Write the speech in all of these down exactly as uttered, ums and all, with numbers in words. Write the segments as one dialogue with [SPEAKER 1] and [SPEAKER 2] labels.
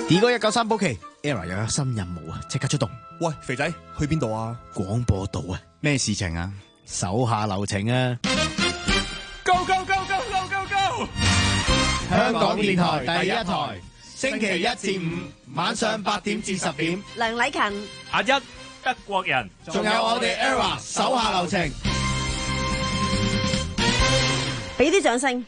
[SPEAKER 1] D 哥一九三保期 ，Era 又有新任務啊，即刻出動。
[SPEAKER 2] 喂，肥仔，去邊度啊？
[SPEAKER 1] 廣播道啊，咩事情啊？手下留情啊
[SPEAKER 2] ！Go go go go go go go！
[SPEAKER 1] 香港電台第一台，星期一至五晚上八點至十點，
[SPEAKER 3] 梁禮勤、
[SPEAKER 4] 阿一德國人，
[SPEAKER 1] 仲有我哋 Era 手下留情，
[SPEAKER 3] 俾啲掌聲。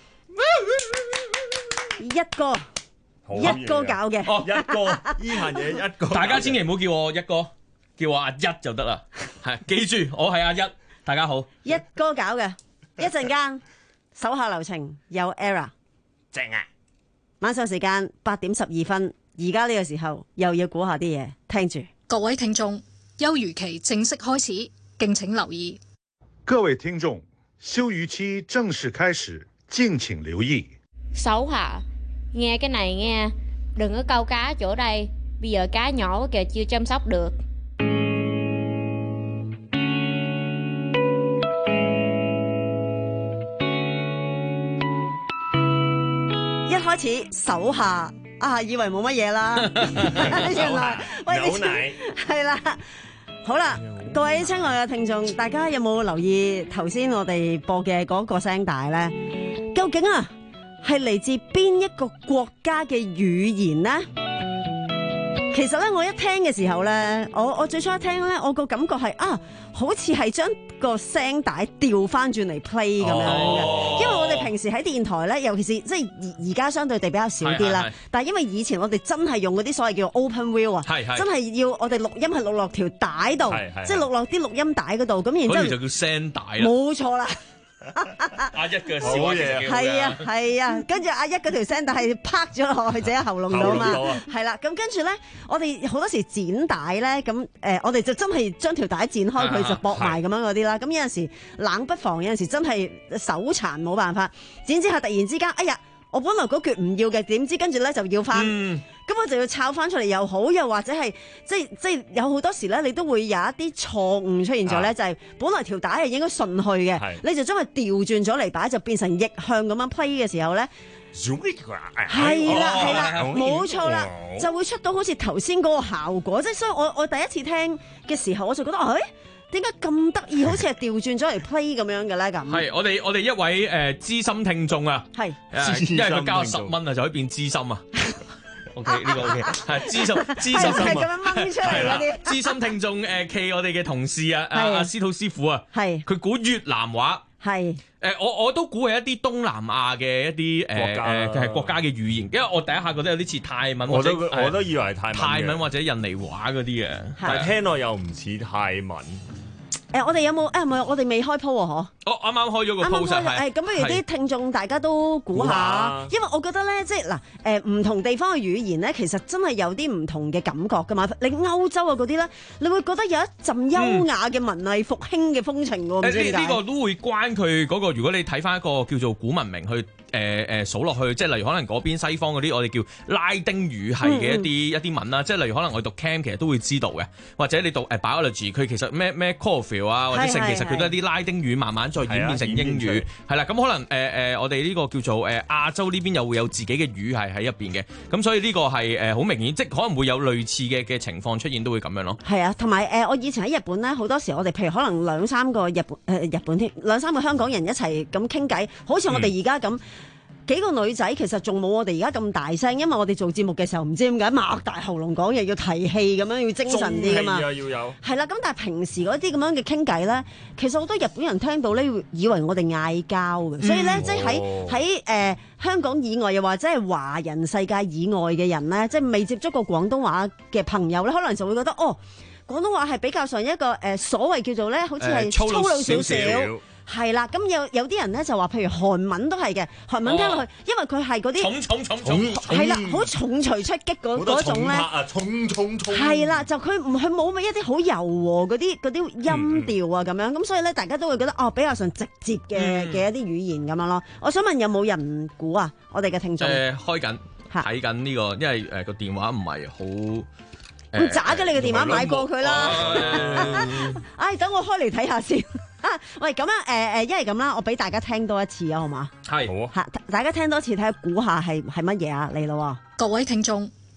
[SPEAKER 3] 一哥，一哥搞嘅，
[SPEAKER 4] 哦，一哥呢行嘢一哥，大家千祈唔好叫我一哥，叫我阿一就得啦。係，記住我係阿一，大家好。
[SPEAKER 3] 一哥搞嘅，一陣間手下留情有 Era，
[SPEAKER 4] 正啊！
[SPEAKER 3] 晚上時間八點十二分，而家呢個時候又要估下啲嘢，聽住。
[SPEAKER 5] 各位聽眾，休漁期正式開始，敬請留意。
[SPEAKER 6] 各位聽眾，休漁期正式開始，敬請留意。
[SPEAKER 7] Xấu hả? Nghe cái này nghe, đừng có câu cá chỗ đây, bây giờ cá nhỏ quá kìa chưa chăm sóc được.
[SPEAKER 3] 一開始手下啊，以為冇乜嘢啦，原來喂你係啦，好啦，各位親愛嘅聽眾，大家有冇留意頭先我哋播嘅嗰個聲帶咧？究竟啊係嚟自邊一個國家嘅語言呢？其實咧，我一聽嘅時候咧，我我最初一聽咧，我個感覺係啊，好似係將個聲帶調翻轉嚟 play 咁樣嘅。哦、因為我哋平時喺電台咧，尤其是即係而而家相對地比較少啲啦。但係因為以前我哋真係用嗰啲所謂叫做 open view 啊，真係要我哋錄音係錄落條帶度，即係錄落啲錄音帶嗰度。咁然之後
[SPEAKER 4] 就叫聲帶啦。
[SPEAKER 3] 冇錯啦。
[SPEAKER 4] 阿一嘅小嘢，
[SPEAKER 3] 係啊係啊，跟住阿一嗰條聲帶係拍咗落去自己喉嚨度嘛，係啦，咁跟住咧，我哋好多時剪帶咧，咁誒、呃，我哋就真係將條帶剪開佢就駁埋咁樣嗰啲啦，咁有陣時冷不防，有陣時真係手殘冇辦法，剪之下突然之間，哎呀，我本來嗰橛唔要嘅，點知跟住咧就要翻。嗯咁我就要抄翻出嚟又好，又或者係即係即係有好多時咧，你都會有一啲錯誤出現咗咧，啊、就係本來條帶係應該順去嘅，是你就將佢調轉咗嚟擺，就變成逆向咁樣 play 嘅時候咧，係啦係啦，冇錯啦，就會出到好似頭先嗰個效果。即係所以我我第一次聽嘅時候，我就覺得，誒點解咁得意，好似係調轉咗嚟 play 咁樣嘅咧？咁
[SPEAKER 4] 係我哋我哋一位誒資深聽眾啊，係是，因為佢交十蚊啊，就可以變資深啊。O K 呢個 O K 係資深資深
[SPEAKER 3] 係咁樣掹出嚟嗰啲
[SPEAKER 4] 資深聽眾誒，企我哋嘅同事啊，阿阿司徒師傅啊，係佢估越南話係誒，我我都估係一啲東南亞嘅一啲誒誒係國家嘅語言，因為我第一下覺得有啲似泰文，我都我都以為係泰文泰文或者印尼話嗰啲嘅，但係聽落又唔似泰文。
[SPEAKER 3] 誒，我哋有冇誒？唔係，我哋未開鋪喎，嗬。
[SPEAKER 4] 哦，啱啱開咗個鋪實係。誒，
[SPEAKER 3] 咁不如啲聽眾大家都估下，因為我覺得咧，即係嗱，誒唔同地方嘅語言咧，其實真係有啲唔同嘅感覺噶嘛。你歐洲啊嗰啲咧，你會覺得有一陣優雅嘅文藝復興嘅風情喎。唔知點解。呢個
[SPEAKER 4] 都會關佢嗰個，如果你睇翻一個叫做古文明去誒誒數落去，即係例如可能嗰邊西方嗰啲我哋叫拉丁語系嘅一啲一啲文啦，即係例如可能我哋讀 chem 其實都會知道嘅，或者你讀誒 biology 佢其實咩咩 chlorophyll 啊或者性，其實佢都係啲拉丁語慢慢再演變成英語，係啦，咁可能誒誒我哋呢個叫做誒亞洲呢邊又會有自己嘅語系喺入邊嘅，咁所以呢個係誒好明顯，即係可能會有類似嘅嘅情況出現，都會咁樣咯。
[SPEAKER 3] 係啊，同埋誒我以前喺日本咧，好多時我哋譬如可能兩三個日本誒、呃、日本添，兩三個香港人一齊咁傾偈，好似我哋而家咁。嗯幾個女仔其實仲冇我哋而家咁大聲，因為我哋做節目嘅時候唔知點解擘大喉嚨講嘢，要提氣咁樣，要精神啲噶嘛。
[SPEAKER 4] 要有。係
[SPEAKER 3] 啦，咁但係平時嗰啲咁樣嘅傾偈咧，其實好多日本人聽到咧，以為我哋嗌交嘅，所以咧、嗯、即係喺喺誒香港以外，又或者係華人世界以外嘅人咧，即係未接觸過廣東話嘅朋友咧，可能就會覺得哦，廣東話係比較上一個誒、呃、所謂叫做咧，好似係粗魯少少。係啦，咁有有啲人咧就話，譬如韓文都係嘅，韓文聽落去，哦、因為佢係嗰啲
[SPEAKER 4] 重重重重，
[SPEAKER 3] 係啦，好重錘出擊嗰嗰種咧，
[SPEAKER 4] 重重重，
[SPEAKER 3] 係啦，就佢唔佢冇一啲好柔和嗰啲嗰啲音調啊咁樣，咁、嗯、所以咧大家都會覺得哦比較上直接嘅嘅、嗯、一啲語言咁樣咯。我想問有冇人估啊？我哋嘅聽眾誒、
[SPEAKER 4] 呃、開緊睇緊呢個，因為誒個、呃、電話唔係好。
[SPEAKER 3] 咁渣嘅，你嘅電話買過佢啦。唉、哎，等我開嚟睇下先。喂，咁樣誒誒，一係咁啦，我俾大家聽多一次啊，好嘛？係，好啊。大家聽多次睇下，估下係係乜嘢啊？嚟咯。
[SPEAKER 5] 各位聽眾，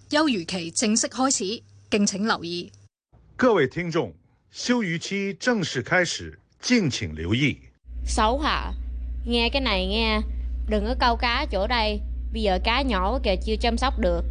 [SPEAKER 5] 休漁期正式開始，敬請留意。
[SPEAKER 6] 各位聽眾，休漁期正式開始，敬請留意。
[SPEAKER 7] Xấu hả? Nghe cái này nghe, đừng có câu cá chỗ đây, bây giờ cá nhỏ kìa chưa chăm sóc được。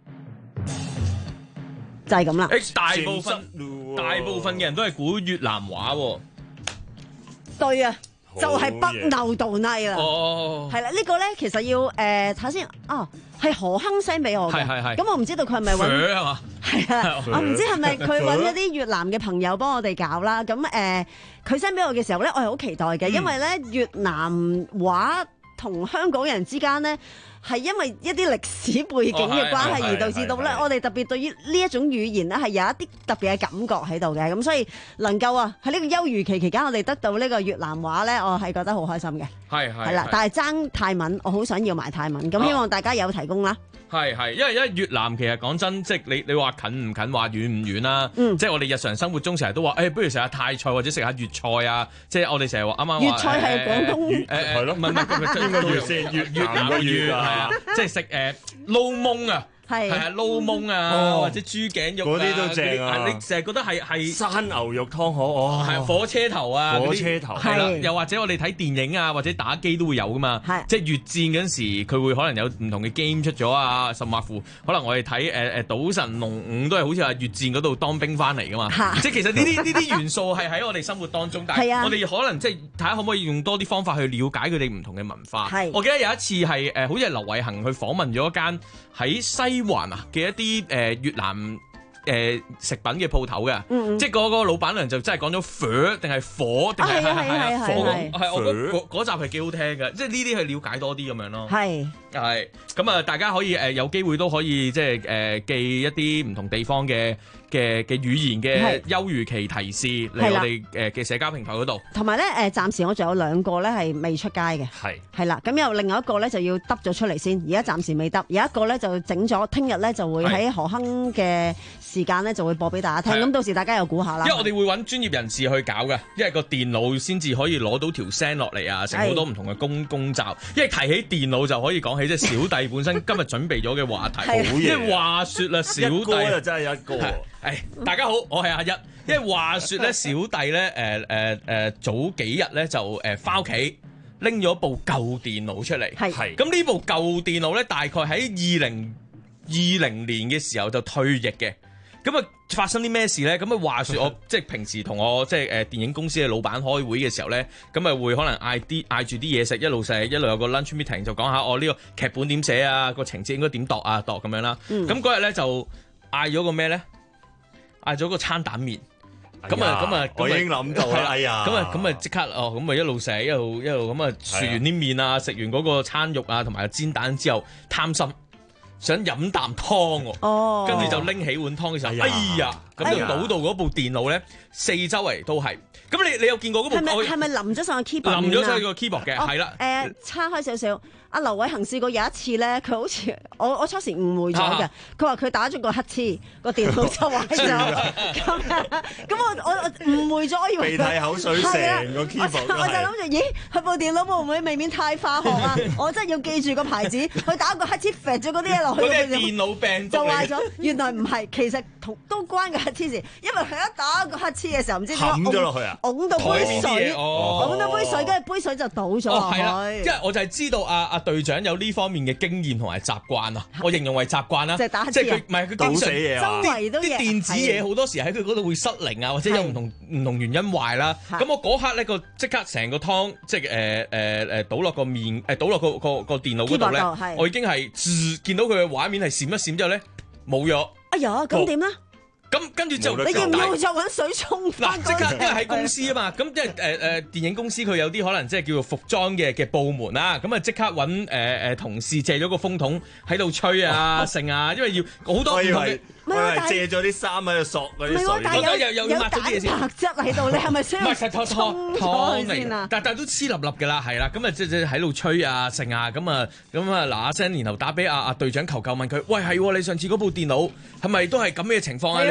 [SPEAKER 3] 就係咁啦。
[SPEAKER 4] 誒，大部分大部分嘅人都係估越南話喎。
[SPEAKER 3] 對啊，就係北漏道內啦。
[SPEAKER 4] 哦，
[SPEAKER 3] 係啦，呢個咧其實要誒睇下先啊，係何亨 send 俾我嘅。
[SPEAKER 4] 係係係。
[SPEAKER 3] 咁我唔知道佢係咪揾
[SPEAKER 4] 係嘛？
[SPEAKER 3] 係啊，我唔知係咪佢揾一啲越南嘅朋友幫我哋搞啦。咁誒，佢 send 俾我嘅時候咧，我係好期待嘅，因為咧越南話同香港人之間咧。係因為一啲歷史背景嘅關係而導致到咧，我哋特別對於呢一種語言咧係有一啲特別嘅感覺喺度嘅，咁所以能夠啊喺呢個休漁期期間，我哋得到呢個越南話咧，我係覺得好開心嘅。
[SPEAKER 4] 係係
[SPEAKER 3] 係啦，但係爭泰文，我好想要埋泰文，咁希望大家有提供啦。
[SPEAKER 4] 係係，因為因為越南其實講真，即係你你話近唔近，話遠唔遠啦。嗯、即係我哋日常生活中成日都話，誒、欸，不如食下泰菜或者食下粵菜啊。即係我哋成日話啱啱話
[SPEAKER 3] 粵菜係廣東
[SPEAKER 4] 誒係咯，唔係唔係邊個粵先？越越南嘅粵係啊，即係食誒撈檬啊。係係啊，撈檬啊，或者豬頸肉
[SPEAKER 2] 嗰啲都正啊！
[SPEAKER 4] 你成日覺得係係
[SPEAKER 2] 生牛肉湯河哦，
[SPEAKER 4] 係火車頭啊，
[SPEAKER 2] 火車頭
[SPEAKER 4] 係啦，又或者我哋睇電影啊，或者打機都會有噶嘛，即係越戰嗰陣時，佢會可能有唔同嘅 game 出咗啊，甚或乎可能我哋睇誒誒賭神龍五都係好似話越戰嗰度當兵翻嚟噶嘛，即係其實呢啲呢啲元素係喺我哋生活當中，但係我哋可能即係睇下可唔可以用多啲方法去了解佢哋唔同嘅文化。我記得有一次係誒，好似係劉偉恒去訪問咗一間喺西環啊嘅一啲誒、呃、越南誒、呃、食品嘅鋪頭嘅，嗯、即係嗰個老闆娘就真係講咗火定係火定係係係火，係我覺得嗰集係幾好聽嘅，即係呢啲去了解多啲咁樣咯。係係咁啊，大家可以誒、呃、有機會都可以即係誒、呃、寄一啲唔同地方嘅嘅嘅語言嘅休漁期提示嚟我哋誒嘅社交平台嗰度。同埋咧誒，暫時我仲有兩個咧係未出街嘅，係係啦。咁有另外一個咧就要揼咗出嚟先，而家暫時未揼。有一個咧就整咗，聽日咧就會喺何亨嘅時間咧就會播俾大家聽。咁到時大家又估下啦。因為我哋會揾專業人士去搞嘅，因為個電腦先至可以攞到條聲落嚟啊，成好多唔同嘅工工罩。因為提起電腦就可以講起即係小弟本身今日準備咗嘅話題。好嘢！因為話説啦，小弟就真係一個。誒，大家好，我係阿一。因為話説咧，小弟咧，誒誒誒，早幾日咧就誒翻屋企拎咗部舊電腦出嚟。係係。咁呢部舊電腦咧，大概喺二零二零年嘅時候就退役嘅。咁啊，發生啲咩事咧？咁啊，話説我即係平時同我即係誒電影公司嘅老闆開會嘅時候咧，咁啊會可能嗌啲嗌住啲嘢食，一路食一路有個 lunch meeting 就講下我呢個劇本點寫啊，個情節應該點度啊，度咁樣啦。咁嗰日咧就嗌咗個咩咧？嗌咗個餐蛋麵，咁啊咁啊，我已經諗到啦，哎呀，咁啊咁啊即刻哦，咁啊一路食一路一路咁啊，食完啲麵啊，食完嗰個餐肉啊，同埋煎蛋之後，貪心想飲啖湯喎，哦，跟住就拎起碗湯嘅時候，哎呀，咁就倒到嗰部電腦咧，四周圍都係。咁你你有見過嗰部？係咪係咪淋咗上個 keyboard？淋咗上個 keyboard 嘅，係啦。誒，叉開少少。阿劉偉恒試過有一次咧，佢好似我我初時誤會咗嘅，佢話佢打咗個乞嗤，個電腦就壞咗。咁咁我我我誤會咗，我以為鼻涕口水成個 keyboard 都係。我就諗住，咦，佢部電腦會唔會未免太化學啊？我真係要記住個牌子，佢打個乞嗤，揈咗嗰啲嘢落去。嗰啲電腦病毒就壞咗。原來唔係，其實同都關個乞嗤事，因為佢一打個乞嗤嘅時候，唔知點解冚咗落去啊，拱到杯水，拱到杯水，跟住杯水就倒咗落去。因為我就係知道阿阿隊長有呢方面嘅經驗同埋習慣啊，我形容為習慣啦，即係打即係佢唔係佢經常周圍都啲電子嘢好多時喺佢嗰度會失靈啊，或者有唔同唔同原因壞啦。咁我嗰刻咧個即刻成個湯即係誒誒誒倒落個面誒倒落個個個電腦嗰度咧，我已經係見到佢嘅畫面係閃一閃之後咧冇咗。哎呀，咁點咧？咁跟住就你要唔要再揾水沖翻？即刻，因為喺公司啊嘛，咁即係誒誒電影公司佢有啲可能即係叫做服裝嘅嘅部門啦，咁啊即刻揾誒誒同事借咗個風筒喺度吹啊剩啊，因為要好多唔同嘅。唔係借咗啲衫喺度索嗰啲水，我覺得又又要抹咗啲嘢先。有蛋白質喺度，你係咪需要沖咗佢先啊？但但都黐立立嘅啦，係啦，咁啊即即喺度吹啊剩啊，咁啊咁啊嗱嗱聲，然後打俾阿阿隊長求救問佢，喂係你上次嗰部電腦係咪都係咁嘅情況啊？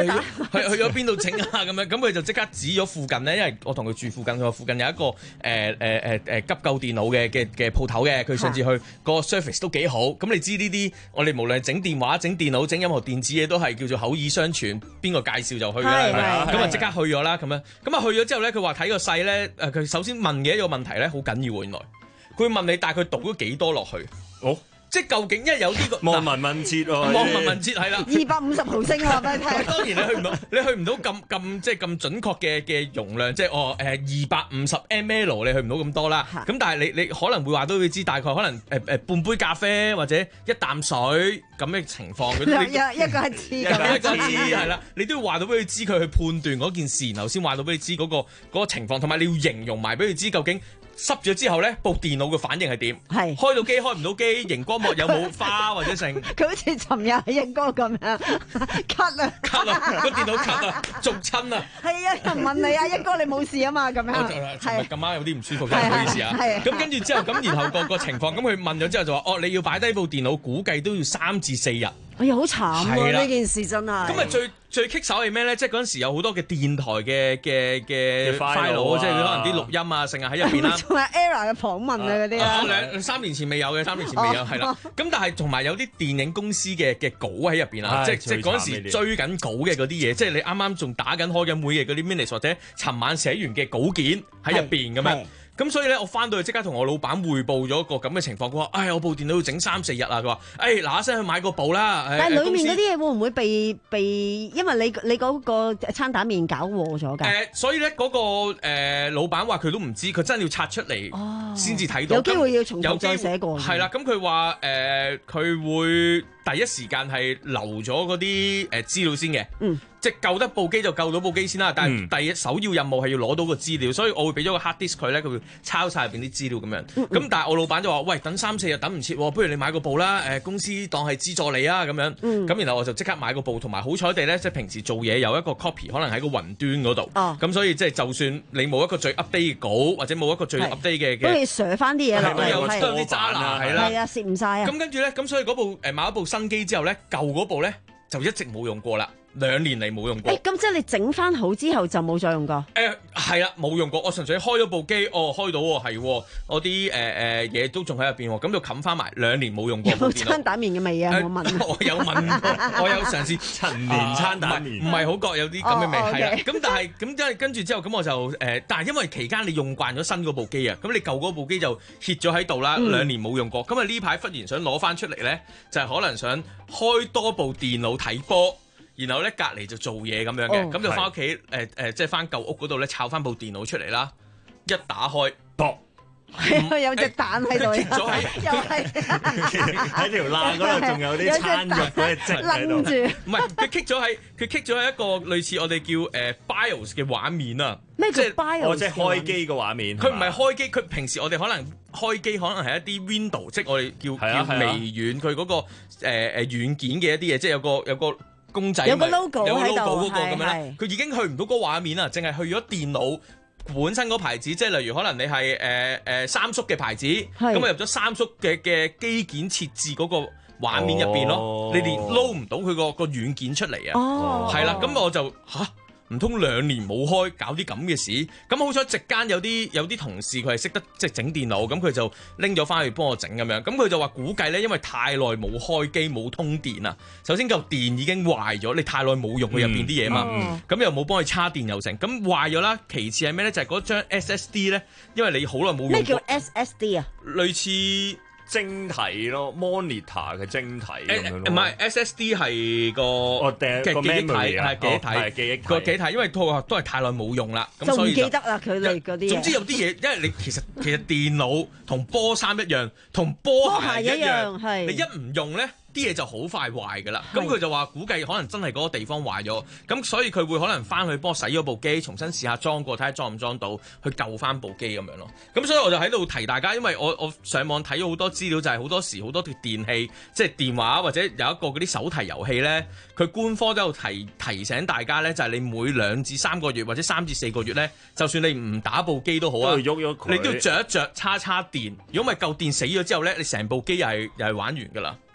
[SPEAKER 4] 去去咗邊度整啊咁樣，咁佢就即刻指咗附近咧，因為我同佢住附近，佢話附近有一個誒誒誒誒急救電腦嘅嘅嘅鋪頭嘅，佢上次去個 service 都幾好。咁你知呢啲我哋無論整電話、整電腦、整任何電子嘢都係叫做口耳相傳，邊個介紹就去㗎啦。咁啊即刻去咗啦咁樣，咁啊去咗之後咧，佢話睇個勢咧，誒佢首先問嘅一個問題咧好緊要喎，原來佢會問你大概讀咗幾多落去。
[SPEAKER 2] 哦。
[SPEAKER 4] 即係究竟，因為有啲個
[SPEAKER 2] 望聞問切喎，
[SPEAKER 4] 望聞問切係啦，
[SPEAKER 3] 二百五十毫升話俾你聽。
[SPEAKER 4] 當然你去唔到，你去唔到咁咁即係咁準確嘅嘅容量，即係哦誒二百五十 ml 你去唔到咁多啦。咁但係你你可能會話都會知，大概可能誒誒半杯咖啡或者一啖水咁嘅情況。
[SPEAKER 3] 一一個一支咁，
[SPEAKER 4] 一個一支係啦，你都要話到俾佢知，佢去判斷嗰件事，然後先話到俾你知嗰個嗰個情況，同埋你要形容埋俾佢知究竟。濕咗之後咧，部電腦嘅反應係點？係開到機開唔到機，熒光幕有冇花或者成？佢
[SPEAKER 3] 好似尋日阿英哥咁樣咳啊
[SPEAKER 4] 咳啊，個電腦咳啊，中親啊！
[SPEAKER 3] 係啊，人問你啊，英哥你冇事啊嘛咁樣。
[SPEAKER 4] 係咁啱有啲唔舒服，真係唔好意思啊。咁跟住之後，咁然後個個情況，咁佢問咗之後就話：哦，你要擺低部電腦，估計都要三至四日。
[SPEAKER 3] 哎呀，好慘喎！呢件事真係。咁
[SPEAKER 4] 啊最最棘手係咩咧？即係嗰陣時有好多嘅電台嘅嘅嘅 file， 即係可能啲錄音啊，成日喺入邊啦。
[SPEAKER 3] 仲有 Era 嘅訪問啊嗰啲啊。
[SPEAKER 4] 兩三年前未有嘅，三年前未有係啦。咁但係同埋有啲電影公司嘅嘅稿喺入邊啊，即係即係嗰陣時追緊稿嘅嗰啲嘢，即係你啱啱仲打緊開緊會嘅嗰啲 minutes 或者尋晚寫完嘅稿件喺入邊咁樣。咁所以咧，我翻到去即刻同我老闆匯報咗個咁嘅情況。佢話：唉、哎，我部電腦要整三四日啊！佢話：誒嗱嗱聲去買個部啦。
[SPEAKER 3] 但係裡面嗰啲嘢會唔會被被？因為你你嗰個餐蛋麵搞和咗㗎。誒、
[SPEAKER 4] 呃，所以咧嗰、那個誒、呃、老闆話佢都唔知，佢真係要拆出嚟先至睇到。
[SPEAKER 3] 有機會要重新再寫過。
[SPEAKER 4] 係啦，咁佢話誒，佢、呃、會第一時間係留咗嗰啲誒資料先嘅。嗯。即係救得部機就救到部機先啦，但係第一首要任務係要攞到個資料，所以我會俾咗個 hard disk 佢咧，佢會抄晒入邊啲資料咁樣。咁、嗯嗯、但係我老闆就話：喂，等三四日等唔切，不如你買個部啦。誒，公司當係資助你啊咁樣。咁、嗯、然後我就即刻買個部，同埋好彩地咧，即係平時做嘢有一個 copy，可能喺個雲端嗰度。咁、哦、所以即係就算你冇一個最 update 嘅稿，或者冇一個最 update 嘅嘅，
[SPEAKER 3] 都要上翻啲嘢落嚟，
[SPEAKER 4] 有啲渣拿係啦，
[SPEAKER 3] 係啊，蝕唔晒啊。
[SPEAKER 4] 咁跟住咧，咁所以嗰部誒買一部新機之後咧，舊嗰部咧就一直冇用過啦。兩年嚟冇用過。誒、欸，咁即係你整翻好之後就冇再用過？誒、呃，係啦，冇用過。我純粹開咗部機，哦，開到喎，係喎，我啲誒誒嘢都仲喺入邊喎，咁就冚翻埋。兩年冇用過。有冇餐蛋麵嘅味啊？我問、呃。我有問過，我有嘗試陳年餐蛋麵，唔係好覺有啲咁嘅味，係啦、哦。咁、okay、但係咁即係跟住之後，咁我就誒、呃，但係因為期間你用慣咗新嗰部機啊，咁你舊嗰部機就歇咗喺度啦，兩年冇用過。咁啊呢排忽然想攞翻出嚟咧，就係、是、可能想開多部電腦睇波。然後咧隔離就做嘢咁樣嘅，咁、oh, 就翻屋企誒誒，即係翻舊屋嗰度咧，摷翻部電腦出嚟啦，一打開，啵，
[SPEAKER 3] 有隻蛋喺度，又係
[SPEAKER 2] 喺條罅嗰度，仲有啲餐肉嗰隻積喺度，
[SPEAKER 4] 唔係佢棘咗喺佢棘咗喺一個類似我哋叫誒、呃、BIOS 嘅畫面啊，
[SPEAKER 3] 咩叫 BIOS？
[SPEAKER 2] 即係開機嘅畫面，
[SPEAKER 4] 佢唔係開機，佢平時我哋可能開機可能係一啲 Window，即係我哋叫、啊、叫微軟，佢嗰、嗰個誒誒、呃、軟件嘅一啲嘢，即係有個有個。公仔
[SPEAKER 3] 有個 logo
[SPEAKER 4] 有個 logo
[SPEAKER 3] 嗰
[SPEAKER 4] 個咁樣啦，佢已經去唔到嗰個畫面啦，淨係去咗電腦本身嗰牌子，即係例如可能你係誒誒三叔嘅牌子，咁啊入咗三叔嘅嘅機件設置嗰個畫面入邊咯，哦、你連撈唔到佢個個軟件出嚟啊，係啦，咁我就嚇。唔通兩年冇開，搞啲咁嘅事？咁好彩，席間有啲有啲同事佢係識得即係整電腦，咁佢就拎咗翻去幫我整咁樣。咁佢就話估計咧，因為太耐冇開機冇通電啊。首先嚿電已經壞咗，你太耐冇用佢入邊啲嘢嘛。咁、嗯、又冇幫佢叉電又成，咁壞咗啦。其次係咩咧？就係、是、嗰張 S S D 咧，因為你好耐冇用過。咩
[SPEAKER 3] 叫 S S D 啊？
[SPEAKER 4] 類似。
[SPEAKER 2] 晶體咯 ，monitor 嘅晶體咁樣咯。
[SPEAKER 4] 唔係 S S D 係個嘅記憶體，係記憶體，記憶個記憶體，因為都都係太耐冇用啦，咁所以
[SPEAKER 3] 就唔記得啦佢哋嗰啲。
[SPEAKER 4] 總之有啲嘢，因為你其實其實電腦同波衫一樣，同波鞋一樣，係你一唔用咧。啲嘢就好快壞㗎啦，咁佢就話估計可能真係嗰個地方壞咗，咁所以佢會可能翻去幫我洗咗部機，重新試下裝過，睇下裝唔裝到，去救翻部機咁樣咯。咁所以我就喺度提大家，因為我我上網睇咗好多資料，就係、是、好多時好多條電器，即係電話或者有一個嗰啲手提遊戲咧，佢官方都有提提醒大家咧，就係、是、你每兩至三個月或者三至四個月咧，就算你唔打部機都好啊，
[SPEAKER 2] 喐喐
[SPEAKER 4] 你都要着一着叉叉電，如果唔係舊電死咗之後咧，你成部機又係又係玩完㗎啦。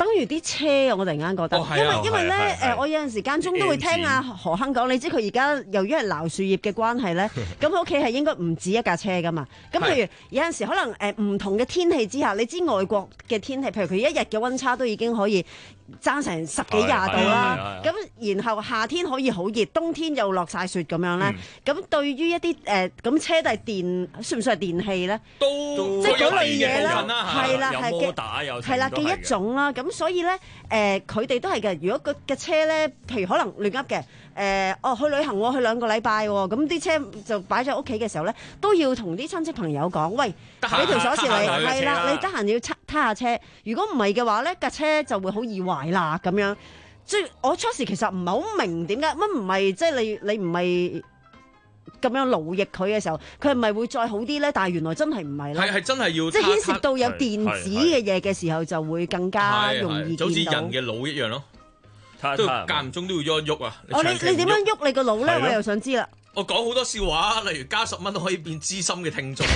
[SPEAKER 3] 等於啲車，我突然間覺得，
[SPEAKER 4] 哦係啊
[SPEAKER 3] 因為因為咧
[SPEAKER 2] 係係係
[SPEAKER 3] 誒，我有陣時間中都會聽阿何亨講，你知佢而家由於係鬧樹葉嘅關係咧，咁佢屋企係應該唔止一架車噶嘛。咁譬如有陣時可能誒唔同嘅天氣之下，你知外國嘅天氣，譬如佢一日嘅温差都已經可以爭成十幾廿度啦。咁然後夏天可以好熱，冬天又落晒雪咁樣咧。咁、嗯、對於一啲誒咁車都係電，算唔算係電器咧？
[SPEAKER 4] 都
[SPEAKER 3] 即係嗰類嘢啦，係啦，係
[SPEAKER 2] 摩打有
[SPEAKER 3] 係啦嘅一種啦。咁所以咧誒，佢哋都係嘅。如果個嘅車咧，譬如可能亂噏嘅誒，哦去旅行喎，去兩個禮拜喎，咁啲車就擺咗屋企嘅時候咧，都要同啲親戚朋友講，喂，俾條鎖匙你，係啦，你得閒要撻下車。如果唔係嘅話咧，架車就會好易壞啦咁樣。即係我初時其實唔係好明點解乜唔係即係你你唔係咁樣勞役佢嘅時候，佢係咪會再好啲咧？但係原來真係唔係啦，
[SPEAKER 4] 係係真係要
[SPEAKER 3] 即係牽涉到有電子嘅嘢嘅時候，就會更加容易見到。
[SPEAKER 4] 就好似人嘅腦一樣咯，都間唔中都要喐一喐啊！
[SPEAKER 3] 哦，你你點樣喐你個腦咧？我又想知啦。
[SPEAKER 4] 我講好多笑話，例如加十蚊都可以變資深嘅聽眾。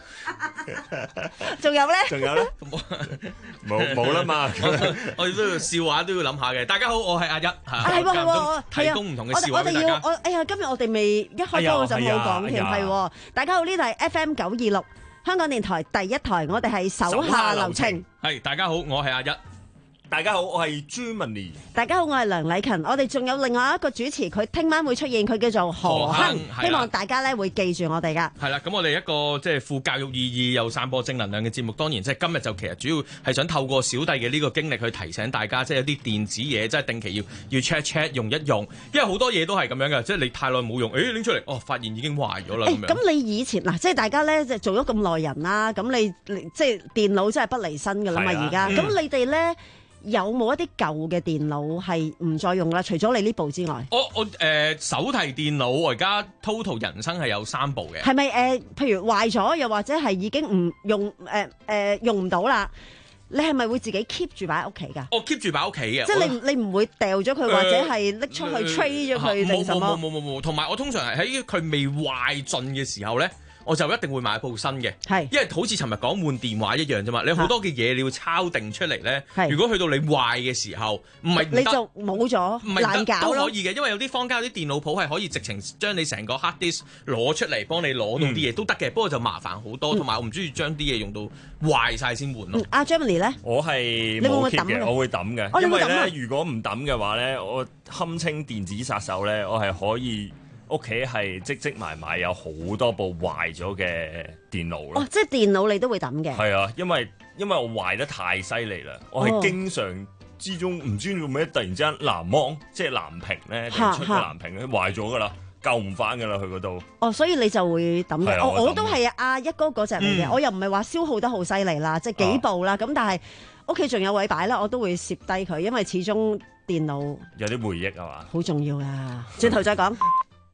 [SPEAKER 3] 仲有咧？
[SPEAKER 2] 仲有咧？冇冇啦嘛！
[SPEAKER 4] 我哋都要笑話都要諗下嘅。大家好，我係阿一嚇，
[SPEAKER 3] 係喎係喎，
[SPEAKER 4] 提供唔同嘅笑話
[SPEAKER 3] 我哋要我哎呀，今日我哋未一開波嗰陣冇講添，係喎。大家好，呢度係 F M 九二六香港電台第一台，我哋係手下留情。
[SPEAKER 4] 係大家好，我係阿一。
[SPEAKER 2] 大家好，我係朱文尼。
[SPEAKER 3] 大家好，我係梁禮勤。我哋仲有另外一個主持，佢聽晚會出現，佢叫做何亨。希望大家咧會記住我哋噶。係
[SPEAKER 4] 啦，咁我哋一個即係富教育意義又散播正能量嘅節目，當然即係今日就其實主要係想透過小弟嘅呢個經歷去提醒大家，即係有啲電子嘢，即係定期要要 check check 用一用，因為好多嘢都係咁樣嘅，即係你太耐冇用，誒拎出嚟，哦發現已經壞咗啦咁樣。
[SPEAKER 3] 咁你以前嗱，即係大家咧即係做咗咁耐人啦，咁你即係電腦真係不離身噶啦嘛，而家咁你哋咧。有冇一啲舊嘅電腦係唔再用啦？除咗你呢部之外，
[SPEAKER 4] 我我誒、呃、手提電腦，我而家 total 人生係有三部嘅。
[SPEAKER 3] 係咪誒？譬如壞咗，又或者係已經唔用誒誒、呃呃、用唔到啦？你係咪會自己 keep 住擺喺屋企㗎？
[SPEAKER 4] 我 keep 住擺喺屋企嘅，
[SPEAKER 3] 即係你你唔會掉咗佢，或者係拎出去 trade 咗佢定什麼？
[SPEAKER 4] 冇冇冇冇冇，同埋我通常係喺佢未壞盡嘅時候咧。我就一定會買部新嘅，係，因為好似尋日講換電話一樣啫嘛，你好多嘅嘢你要抄定出嚟咧。如果去到你壞嘅時候，唔係
[SPEAKER 3] 你就冇咗，
[SPEAKER 4] 唔係
[SPEAKER 3] 難搞
[SPEAKER 4] 都可以嘅，因為有啲坊間有啲電腦鋪係可以直情將你成個 hard disk 攞出嚟幫你攞到啲嘢都得嘅，不過就麻煩好多，同埋我唔中意將啲嘢用到壞晒先換咯。阿
[SPEAKER 3] Jeremy 咧，
[SPEAKER 2] 我係冇 keep嘅，我會抌嘅，因為咧如果唔抌嘅話咧，我堪稱電子殺手咧，我係可以。屋企係積積埋埋有好多部壞咗嘅電腦咯。
[SPEAKER 3] 哦，即係電腦你都會抌嘅。
[SPEAKER 2] 係啊，因為因為我壞得太犀利啦，我係經常之中唔知做咩突然之間藍芒即係藍屏咧，出個藍屏咧壞咗噶啦，救唔翻噶啦佢嗰度。哦，
[SPEAKER 3] 所以你就會抌嘅。我我都係阿一哥嗰隻嚟嘅，我又唔係話消耗得好犀利啦，即係幾部啦。咁但係屋企仲有位擺啦，我都會攝低佢，因為始終電腦
[SPEAKER 2] 有啲回憶啊嘛，
[SPEAKER 3] 好重要噶。轉頭再講。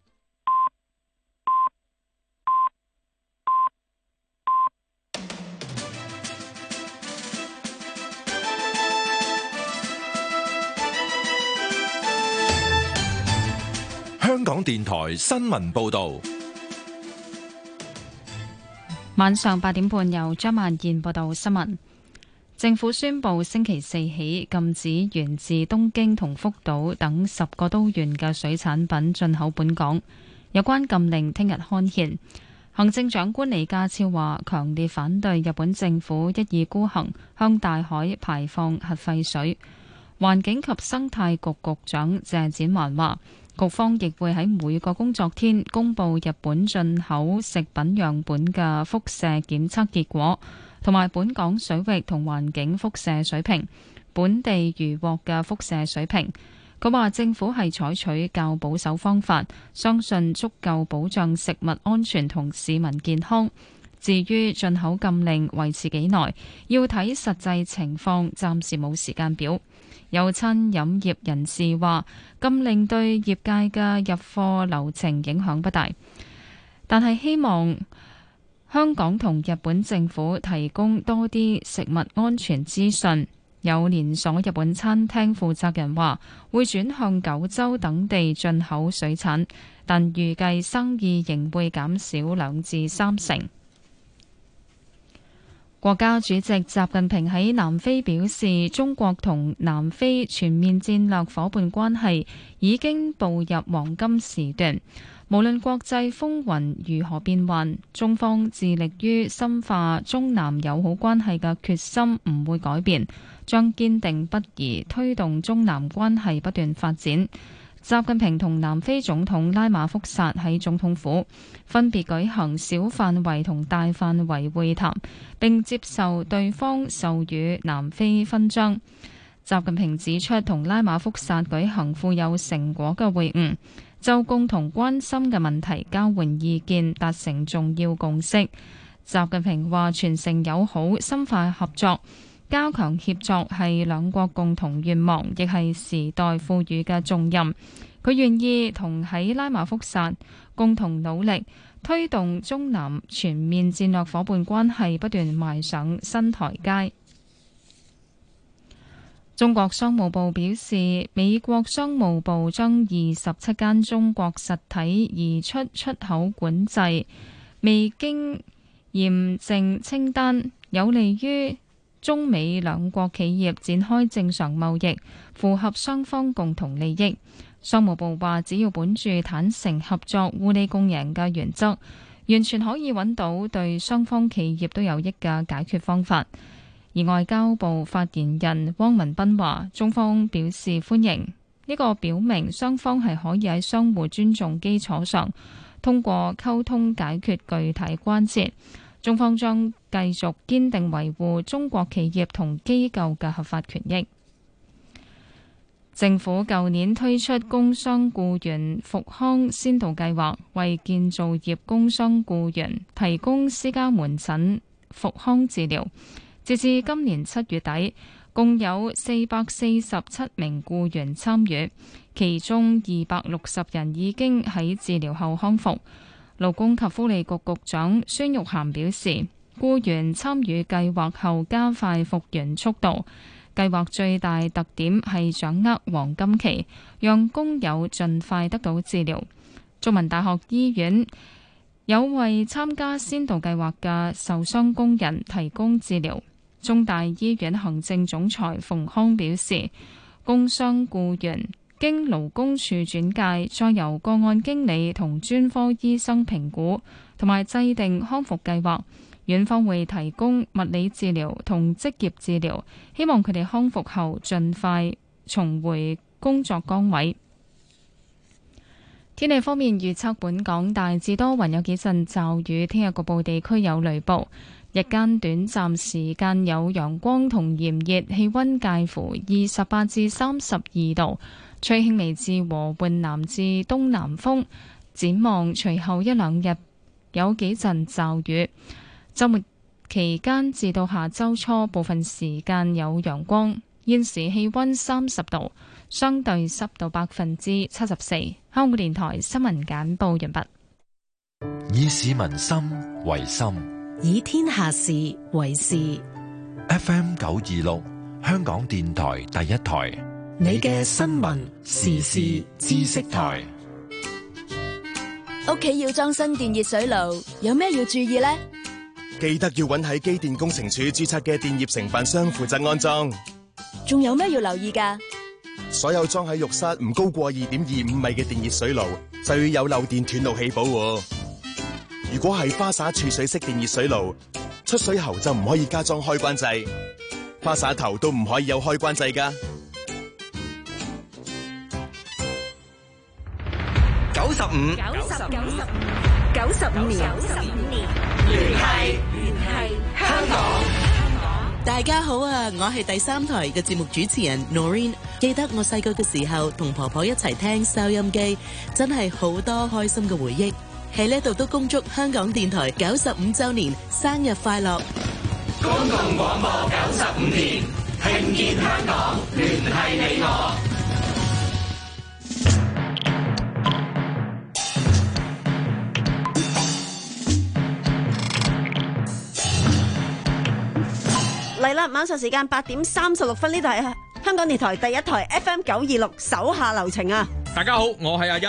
[SPEAKER 8] 香港電台新聞報道，
[SPEAKER 9] 晚上八點半由張萬燕報道新聞。政府宣布星期四起禁止源自東京同福島等十個都縣嘅水產品進口本港。有關禁令聽日刊憲。行政長官李家超話，強烈反對日本政府一意孤行向大海排放核廢水。環境及生態局局長謝展寰話，局方亦會喺每個工作天公布日本進口食品樣本嘅輻射檢測結果，同埋本港水域同環境輻射水平、本地漁獲嘅輻射水平。佢話政府係採取較保守方法，相信足夠保障食物安全同市民健康。至於進口禁令維持幾耐，要睇實際情況，暫時冇時間表。有餐飲業人士話，禁令對業界嘅入貨流程影響不大，但係希望香港同日本政府提供多啲食物安全資訊。有連鎖日本餐廳負責人話，會轉向九州等地進口水產，但預計生意仍會減少兩至三成。 國家主席習近平喺南非表示，中國同南非全面戰略夥伴關係已經步入黃金時段。無論國際風雲如何變幻，中方致力於深化中南友好關係嘅決心唔會改變，將堅定不移推動中南關係不斷發展。習近平同南非總統拉馬福薩喺總統府分別舉行小範圍同大範圍會談，並接受對方授予南非勳章。習近平指出，同拉馬福薩舉行富有成果嘅會晤，就共同關心嘅問題交換意見，達成重要共識。習近平話，傳承友好、深化合作、加強協作係兩國共同願望，亦係時代賦予嘅重任。佢願意同喺拉馬福薩共同努力，推動中南全面戰略夥伴關係不斷邁上新台階。中國商務部表示，美國商務部將二十七間中國實體移出出口管制未經驗證清單，有利於中美兩國企業展開正常貿易，符合雙方共同利益。商務部話，只要本住坦誠合作、互利共贏嘅原則，完全可以揾到對雙方企業都有益嘅解決方法。而外交部發言人汪文斌話，中方表示歡迎，呢個表明雙方係可以喺相互尊重基礎上，通過溝通解決具體關切。中方將繼續堅定維護中國企業同機構嘅合法權益。政府舊年推出工傷僱員復康先導計劃，為建造業工傷僱員提供私家門診復康治療。截至今年七月底，共有四百四十七名僱員參與，其中二百六十人已經喺治療後康復。勞工及福利局局長孫玉菡表示，僱員參與計劃後加快復原速度。計劃最大特點係掌握黃金期，讓工友盡快得到治療。中文大學醫院有為參加先導計劃嘅受傷工人提供治療。中大醫院行政總裁馮康表示，工傷僱員經勞工處轉介，再由個案經理同專科醫生評估，同埋制定康復計劃。院方會提供物理治療同職業治療，希望佢哋康復後盡快重回工作崗位。天氣方面預測，本港大致多雲，有幾陣驟雨，聽日局部地區有雷暴，日間短暫時間有陽光同炎熱，氣溫介乎二十八至三十二度，吹輕微至和緩南至東南風。展望隨後一兩日有幾陣驟雨。週末期間至到下週初，部分時間有陽光。現時氣溫三十度，相對濕度百分之七十四。香港電台新聞簡報完畢。
[SPEAKER 8] 以市民心為心，
[SPEAKER 10] 以天下事為事。
[SPEAKER 8] F M 九二六，香港電台第一台，
[SPEAKER 10] 你嘅新聞時事知識台。
[SPEAKER 11] 屋企要裝新電熱水爐，有咩要注意呢？
[SPEAKER 12] 記得要揾喺機電工程署註冊嘅電業承辦商負責安裝。
[SPEAKER 11] 仲有咩要留意㗎？
[SPEAKER 12] 所有裝喺浴室唔高過二點二五米嘅電熱水爐，就要有漏電斷路器保護。如果係花灑儲水式電熱水爐，出水喉就唔可以加裝開關掣，花灑頭都唔可以有開關掣㗎。
[SPEAKER 1] 九十五，
[SPEAKER 11] 九十九十五，九十五年，九十五年，聯繫聯繫香港。
[SPEAKER 10] 大家好啊，我係第三台嘅節目主持人 Noreen。記得我細個嘅時候同婆婆一齊聽收音機，真係好多開心嘅回憶。喺呢度都恭祝香港電台九十五周年生日快樂！
[SPEAKER 1] 公共廣播九十五年，聽見香港，聯繫你我。
[SPEAKER 3] 嚟啦！晚上時間八點三十六分，呢度係香港電台第一台 F M 九二六手下留情啊！
[SPEAKER 4] 大家好，我係阿一。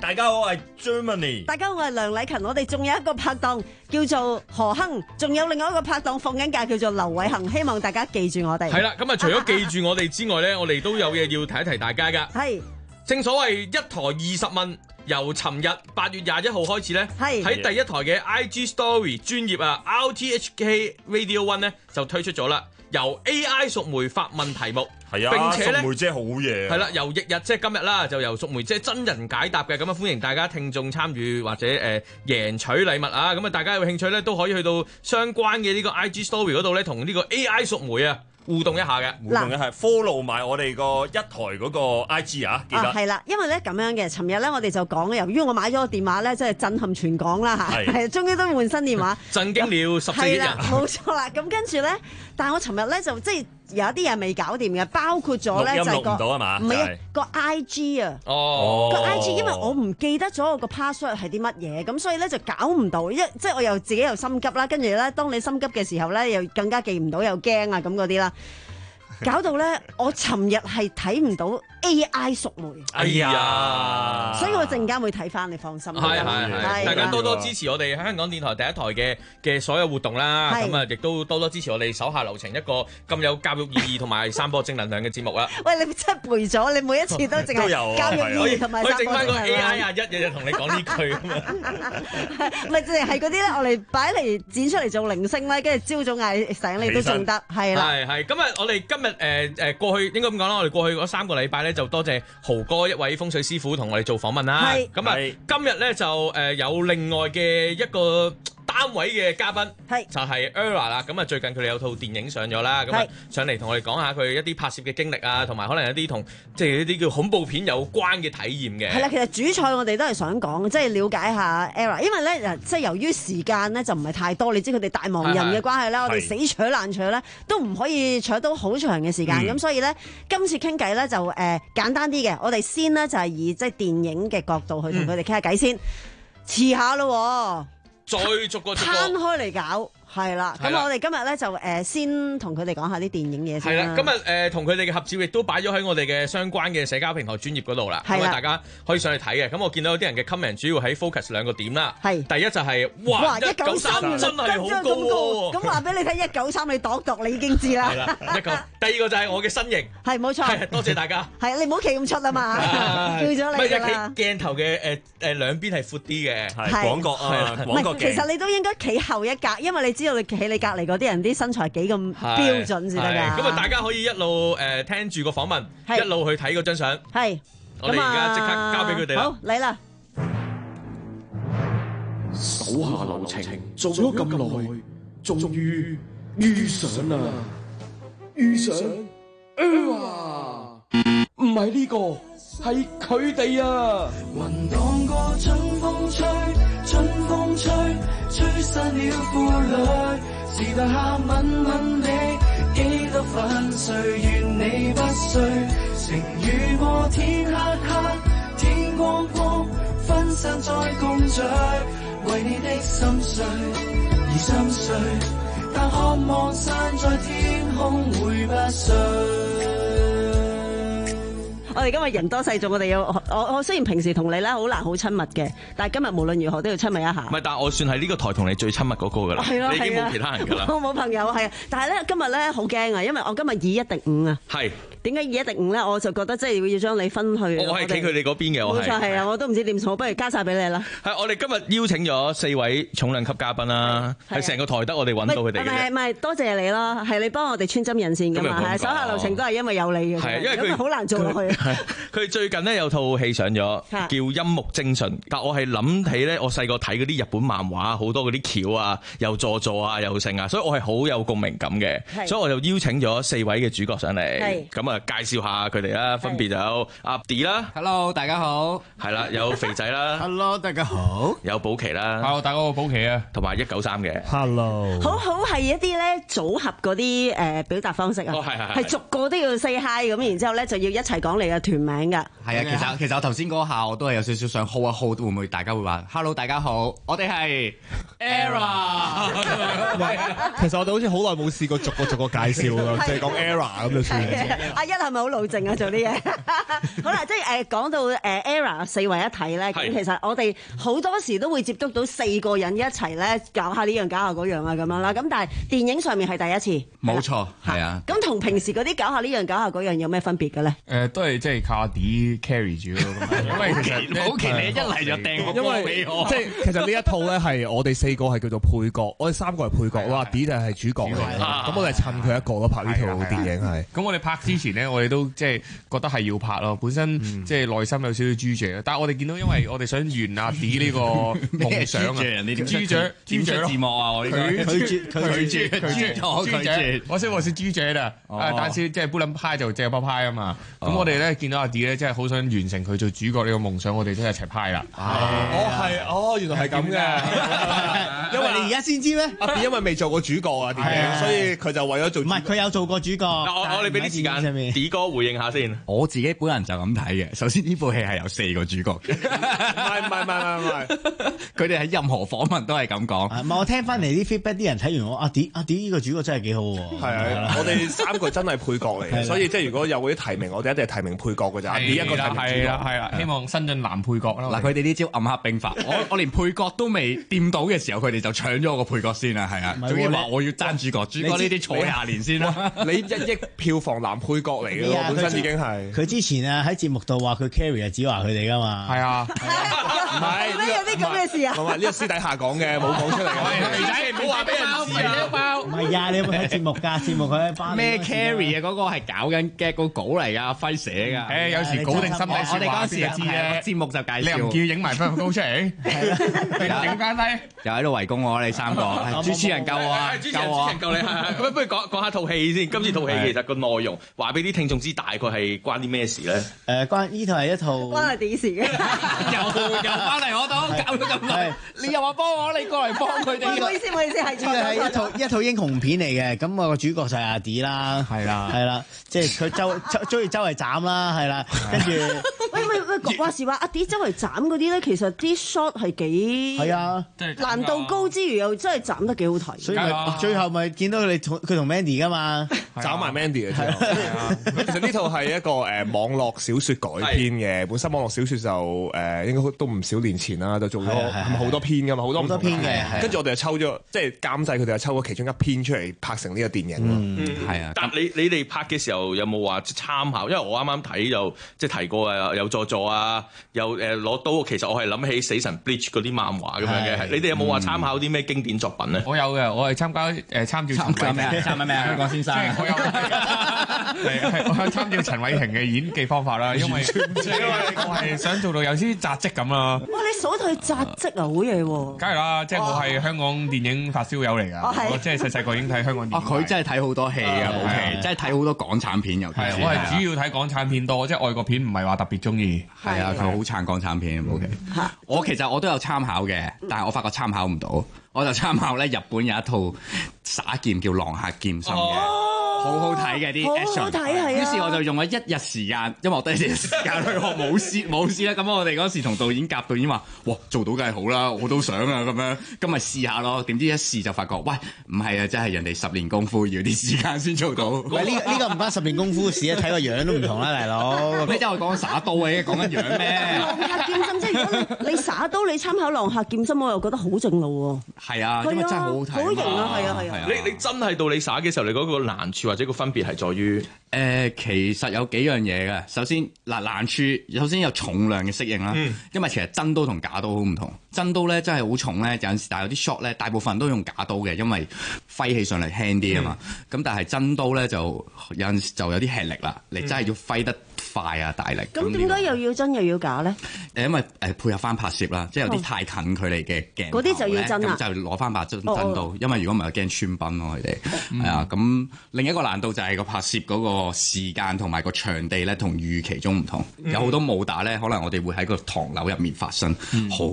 [SPEAKER 2] 大家好，我係 Germany。
[SPEAKER 3] 大家好，我係梁禮勤。我哋仲有一個拍檔叫做何亨，仲有另外一個拍檔放緊假叫做劉偉恒。希望大家記住我哋。
[SPEAKER 4] 係啦，咁啊，除咗記住我哋之外咧，我哋都有嘢要提一提大家噶。
[SPEAKER 3] 係，
[SPEAKER 4] 正所謂一台二十問，由尋日八月廿一號開始咧，
[SPEAKER 3] 係
[SPEAKER 4] 喺第一台嘅 I G Story 專頁啊 R T H K Radio One 咧就推出咗啦。由 A I 淑梅發問題目，
[SPEAKER 2] 係啊，
[SPEAKER 4] 並且咧，
[SPEAKER 2] 淑梅姐好嘢，
[SPEAKER 4] 係啦，由翌日即係今日啦，就由淑梅姐真人解答嘅，咁啊歡迎大家聽眾參與或者誒、呃、贏取禮物啊，咁啊大家有興趣咧都可以去到相關嘅呢個 I G Story 嗰度咧，同呢個 A I 淑梅啊互動一下嘅，
[SPEAKER 2] 互動一下 follow 埋我哋個一台嗰個 I G 啊，記得
[SPEAKER 3] 係啦、啊，因為咧咁樣嘅，尋日咧我哋就講，由於我買咗個電話咧，真係震撼全港啦嚇，係終於都換新電話，
[SPEAKER 4] 震驚了十四億人，
[SPEAKER 3] 冇錯啦。咁跟住咧，但係我尋日咧就即係有一啲嘢未搞掂嘅，包括咗咧就係個唔係個 I G 啊，
[SPEAKER 4] 哦
[SPEAKER 3] 個 I G， 因為我唔記得咗我個 password 係啲乜嘢，咁所以咧就搞唔到，一即係我又自己又心急啦，跟住咧當你心急嘅時候咧，又更加記唔到又驚啊咁嗰啲啦。搞到咧，我尋日係睇唔到 A I 淑梅，
[SPEAKER 4] 哎呀！
[SPEAKER 3] 所以我陣間會睇翻，你放心。
[SPEAKER 4] 係係係，大家多多支持我哋香港電台第一台嘅嘅所有活動啦。咁啊，亦都多多支持我哋手下留情一個咁有教育意義同埋散播正能量嘅節目啦。
[SPEAKER 3] 喂，你真係背咗，你每一次都淨係教育意義同埋散播正能量。
[SPEAKER 4] 我整翻個 A I 啊，一日日同你講呢句咁啊。
[SPEAKER 3] 咪淨係嗰啲咧，我哋擺嚟剪出嚟做鈴聲咧，跟住朝早嗌醒你都仲得，係啦。
[SPEAKER 4] 係係，咁啊，我哋今日。誒誒，過去應該咁講啦，我哋過去嗰三個禮拜咧，就多謝豪哥一位風水師傅同我哋做訪問啦。係，咁啊，今日咧就誒有另外嘅一個單位嘅嘉賓，係就係 Era 啦。咁啊，最近佢哋有套電影上咗啦，咁啊上嚟同我哋講下佢一啲拍攝嘅經歷啊，同埋可能有啲同即係一啲叫恐怖片有關嘅體驗嘅。係啦，
[SPEAKER 3] 其實主菜我哋都係想講，即係了解下 Era，因為咧即係由於時間咧就唔係太多，你知佢哋大忙人嘅關係啦，我哋死搶爛搶咧都唔可以搶到好長嘅時間，咁、嗯、所以咧今次傾偈咧就誒、呃、簡單啲嘅，我哋先呢，就係以即係電影嘅角度去同佢哋傾下偈先，遲下咯，
[SPEAKER 4] 再逐個逐個
[SPEAKER 3] 攤開嚟搞。係啦，咁我哋今日咧就誒先同佢哋講下啲電影嘢先啦。係啦，
[SPEAKER 4] 今日誒同佢哋嘅合照亦都擺咗喺我哋嘅相關嘅社交平台專頁嗰度啦。咁啊，大家可以上去睇嘅。咁我見到有啲人嘅 comment 主要喺 focus 兩個點啦。係，第一就係哇一九三真係好高喎。咁話俾你睇，一九三你度度你已經知啦。係啦，一九。第二個就係我嘅身形。係冇錯。係，多謝大家。係，你唔好企咁出啊嘛。叫咗你㗎啦。唔係，鏡頭嘅誒誒兩邊係闊啲嘅。係廣角啊，廣角鏡。其實你都應該企後一格，因為你知道你企你隔離嗰啲人啲身材幾咁標準先得㗎。咁啊，大家可以一路誒聽住個訪問，一路去睇嗰張相。係，我哋而家即刻交俾佢哋啦。好，嚟啦！
[SPEAKER 13] 手下留情，做咗咁耐，終於遇上啦！遇上啊！唔係呢個，係佢哋啊！雲蕩過春風吹，春風吹，吹散了負累。時代下吻吻你，記得粉碎，願你不碎。情與我天黑黑，天光光，分散再共聚。為你的心碎而心碎，但渴望散在天空會不碎。我哋今日人多勢眾，我哋要我我雖然平時同你咧好難好親密嘅，但係今日無論如何都要親密一下。唔係，但係我算係呢個台同你最親密嗰個㗎啦。係咯，你已經冇其他人㗎啦。我冇朋友係啊，但係咧今日咧好驚啊，因為我今日以一敵五啊。係。點解以一敵五咧？我就覺得即係要將你分去。我係企佢哋嗰邊嘅，我係。冇錯係啊，我都唔知點算，我不如加晒俾你啦。係，我哋今日邀請咗四位重量級嘉賓啦，係成個台得我哋揾到佢哋嘅。唔係唔係，多謝你咯，係你幫我哋穿針引線㗎嘛，係手下留情都係因為有你嘅。係，因為佢好難做落去。佢最近咧有套戲上咗，叫《陰木精純》，但我係諗起咧，我細個睇嗰啲日本漫畫，好多嗰啲橋啊，又座座啊，又剩啊，所以我係好有共鳴感嘅。所以我就邀請咗四位嘅主角上嚟，咁啊介紹下佢哋啦，分別就有阿 D 啦 ，Hello 大家好，係啦，有肥仔啦，Hello 大家好，有寶琪啦，Hello 大家好，寶琪啊，同埋一九三嘅 ，Hello，好好係一啲咧組合嗰啲誒表達方式啊，係係係，係逐個都要 say hi 咁，然之後咧就要一齊講你嘅團名噶。
[SPEAKER 14] 係啊，其實其實我頭先嗰下我都係有少少想 hold 一 hold， 會唔會大家會話 Hello 大家好，我哋係 Era。
[SPEAKER 15] 其實我哋好似好耐冇試過逐個逐個介紹咯，即係講 Era 咁就算。
[SPEAKER 3] 阿一係咪好老靜啊？做啲嘢好啦，即係誒講到誒 Era 四位一體咧，咁其實我哋好多時都會接觸到四個人一齊咧搞下呢樣搞下嗰樣啊咁樣啦。咁但係電影上面係第一次。
[SPEAKER 14] 冇錯，係啊。
[SPEAKER 3] 咁同平時嗰啲搞下呢樣搞下嗰樣有咩分別嘅咧？
[SPEAKER 15] 誒，都係即係靠阿 D carry 住咯。因為其實
[SPEAKER 14] 好奇你一嚟就掟個波俾我。
[SPEAKER 15] 即係其實呢一套咧係我哋四個係叫做配角，我哋三個係配角，哇 D 就係主角嚟嘅。咁我哋趁佢一個咯，拍呢套電影係。
[SPEAKER 16] 咁我哋拍之前咧，我哋都即係覺得係要拍咯。本身即係內心有少少豬雀，但係我哋見到因為我哋想圓阿 D 呢個夢想啊。豬雀豬雀字幕啊！我呢個拒絕拒絕拒絕拒絕。我識我識豬雀啊！啊，但是即係不能拍就借不拍啊嘛。咁我哋咧見到阿 D 咧，真係好想完成佢做主角呢個夢想，我哋都一齊拍啦。
[SPEAKER 15] 哦，係，哦，原來係咁嘅。因為你而家先知咩？阿 D 因為未做過主角啊，電影，所以佢就為咗做。唔係，佢有做過主角。
[SPEAKER 4] 我我哋俾啲時間 D 哥回應下先。
[SPEAKER 14] 我自己本人就咁睇嘅。首先呢部戲係有四個主角嘅。
[SPEAKER 15] 唔係唔係唔係唔係，
[SPEAKER 14] 佢哋喺任何訪問都係咁講。
[SPEAKER 17] 唔係我聽翻嚟啲 feedback，啲人睇完我阿 D 阿 D 呢個主角真係幾好喎。
[SPEAKER 15] 係啊，我哋三個真係配角嚟嘅，所以即係如果有嗰啲提名，我哋一定係提名配角嘅咋。阿 D 一個提名主角。
[SPEAKER 16] 係啦係啦，希望新晉男配角啦。
[SPEAKER 14] 嗱，佢哋呢招暗黑兵法，我我連配角都未掂到嘅時候，佢哋就搶咗我個配角先啊，係啊，仲要話我要爭主角，主角呢啲坐廿年先啦。
[SPEAKER 15] 你一億票房男配角嚟嘅喎，本身已經係。
[SPEAKER 17] 佢之前啊喺節目度話佢 carry 啊子華佢哋噶嘛。
[SPEAKER 15] 係啊，
[SPEAKER 3] 唔係有啲咁嘅事啊？
[SPEAKER 15] 唔係呢個私底下講嘅，冇講出嚟。
[SPEAKER 16] 肥仔唔好話俾人知啊！
[SPEAKER 17] 唔係啊，你有冇睇節目㗎？節目佢喺班
[SPEAKER 14] 咩 carry 啊？嗰個係搞緊 get 個稿嚟㗎，輝寫㗎。
[SPEAKER 16] 誒，有時稿定心底説話先知啫。
[SPEAKER 14] 節目就介紹。
[SPEAKER 16] 你又唔叫影埋份稿出嚟？點解咧？
[SPEAKER 14] 又喺度圍攻我，你三個主持人救我啊！
[SPEAKER 4] 救我！救你！咁不如講講下套戲先。今次套戲其實個內容話俾啲聽眾知，大概係關啲咩事咧？
[SPEAKER 17] 誒，關呢套係一套
[SPEAKER 3] 關係點事嘅？
[SPEAKER 14] 又又翻嚟我度搞咗咁耐，你又話幫我，你過嚟幫佢哋。
[SPEAKER 3] 唔好意思，唔好意思，係
[SPEAKER 17] 呢個係一套一套英雄片嚟嘅。咁我個主角就係阿 D 啦，係啦，係啦，即係佢周周中意周圍斬啦，係啦，跟住
[SPEAKER 3] 喂喂喂，話時話阿 D 周圍斬嗰啲咧，其實啲 shot 係幾
[SPEAKER 17] 係啊，
[SPEAKER 3] 難度高之餘又真係斬得幾好睇。
[SPEAKER 17] 所以咪最後咪見到佢哋佢同 Mandy 噶嘛，
[SPEAKER 15] 斬埋 Mandy 嘅。其實呢套係一個誒網絡小説改編嘅，本身網絡小説就誒應該都唔少年前啦，就做咗係咪好多篇噶嘛，好多好
[SPEAKER 17] 多篇嘅。
[SPEAKER 15] 跟住我哋就抽咗，即係監製佢哋就抽咗其中一篇出嚟拍成呢個電影咯。
[SPEAKER 14] 嗯，係啊。
[SPEAKER 4] 但你你哋拍嘅時候有冇話參考？因為我啱啱睇就即係提過啊，有佐助啊，又誒攞刀。其實我係諗起死神 Bleach 嗰啲漫畫咁樣嘅。你哋有冇話參考啲咩經典作品咧？
[SPEAKER 16] 我有嘅，我係參加誒參照陳偉霆。
[SPEAKER 14] 參加咩啊？香港先生。
[SPEAKER 16] 我有係我參照陳偉霆嘅演技方法啦，因為我係想做到有啲扎職咁啦。
[SPEAKER 3] 哇！你數到佢扎職啊，好嘢喎！
[SPEAKER 16] 梗係啦，即係我係香港電影發燒友嚟㗎。我即係細細個已經睇香港電影。
[SPEAKER 14] 啊，佢真係睇好多戲啊，冇戲，真係睇好多港產片又。
[SPEAKER 16] 係，我係主要睇港產片多，即係外國片唔係話特別中意。
[SPEAKER 14] 係啊，佢好撐港產片，OK。我其實我都有參考嘅，但係我發覺參考唔到，我就參考咧日本有一套耍劍叫《浪客劍心》嘅。好好睇嘅啲 action，
[SPEAKER 3] 好睇係啊！
[SPEAKER 14] 於是我就用咗一日時間，因為我得一日時間去學武師，武師咧咁我哋嗰時同導演夾，導演話：哇，做到梗係好啦，我都想啊咁樣，今日試下咯。點知一試就發覺，喂，唔係啊，真係人哋十年功夫要啲時間先做到。
[SPEAKER 17] 喂，呢呢個唔關十年功夫嘅事啊，睇個樣都唔同啦，大佬。
[SPEAKER 14] 你真係講耍刀嘅，講緊樣咩？
[SPEAKER 3] 浪客劍心即係如果你耍刀，你參考浪客劍心，我又覺得好正路喎。
[SPEAKER 14] 係啊，因為真係好好睇。
[SPEAKER 3] 好型啊！係啊係啊。
[SPEAKER 4] 你你真係到你耍嘅時候，你嗰個難處或者個分別係在於誒、
[SPEAKER 14] 呃，其實有幾樣嘢嘅。首先嗱，難處首先有重量嘅適應啦，嗯、因為其實真刀同假刀好唔同。真刀咧真係好重咧，有陣時但係有啲 shot 咧，大部分都用假刀嘅，因為揮起上嚟輕啲啊嘛。咁、嗯、但係真刀咧就有陣時就有啲吃力啦，你真係要揮得快啊大力。
[SPEAKER 3] 咁點解又要真又要假咧？
[SPEAKER 14] 誒，因為誒配合翻拍攝啦，即係有啲太近距離嘅鏡頭咧，
[SPEAKER 3] 嗰啲就要真啊，
[SPEAKER 14] 咁就攞翻把真真刀，哦、因為如果唔係驚穿崩咯佢哋。係、嗯、啊，咁另一個難度就係個拍攝嗰個時間同埋個場地咧，同預期中唔同。嗯、有好多武打咧，可能我哋會喺個唐樓入面發生，好、嗯、窄嘅。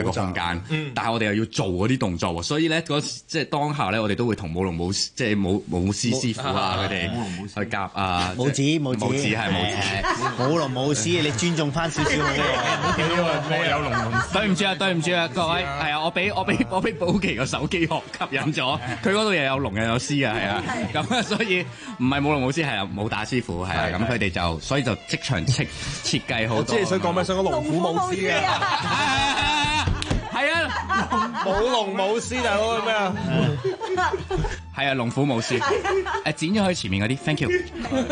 [SPEAKER 14] 個空間，嗯、但係我哋又要做嗰啲動作喎，所以咧嗰即係當下咧，我哋都會同舞龍舞即係舞舞獅師傅啊佢哋去夾啊，
[SPEAKER 17] 舞子舞子
[SPEAKER 14] 舞子係舞子，
[SPEAKER 17] 舞龍舞獅，你尊重翻少少嘅，唔好跳啊！
[SPEAKER 14] 有龍龍，對唔住啊，對唔住啊，各位係啊，我俾我俾我俾寶琪個手機殼吸引咗，佢嗰度又有龍又有獅啊，係啊，咁啊，所以唔係舞龍舞獅係啊，武打師傅係啊，咁佢哋就所以就即場設設計好多。
[SPEAKER 15] 我知你想講咩？想講龍虎舞獅啊！
[SPEAKER 14] 係啊，
[SPEAKER 15] 舞龍舞獅大佬咩啊？
[SPEAKER 14] 係啊，龍虎舞獅，誒剪咗佢前面嗰啲 ，thank you。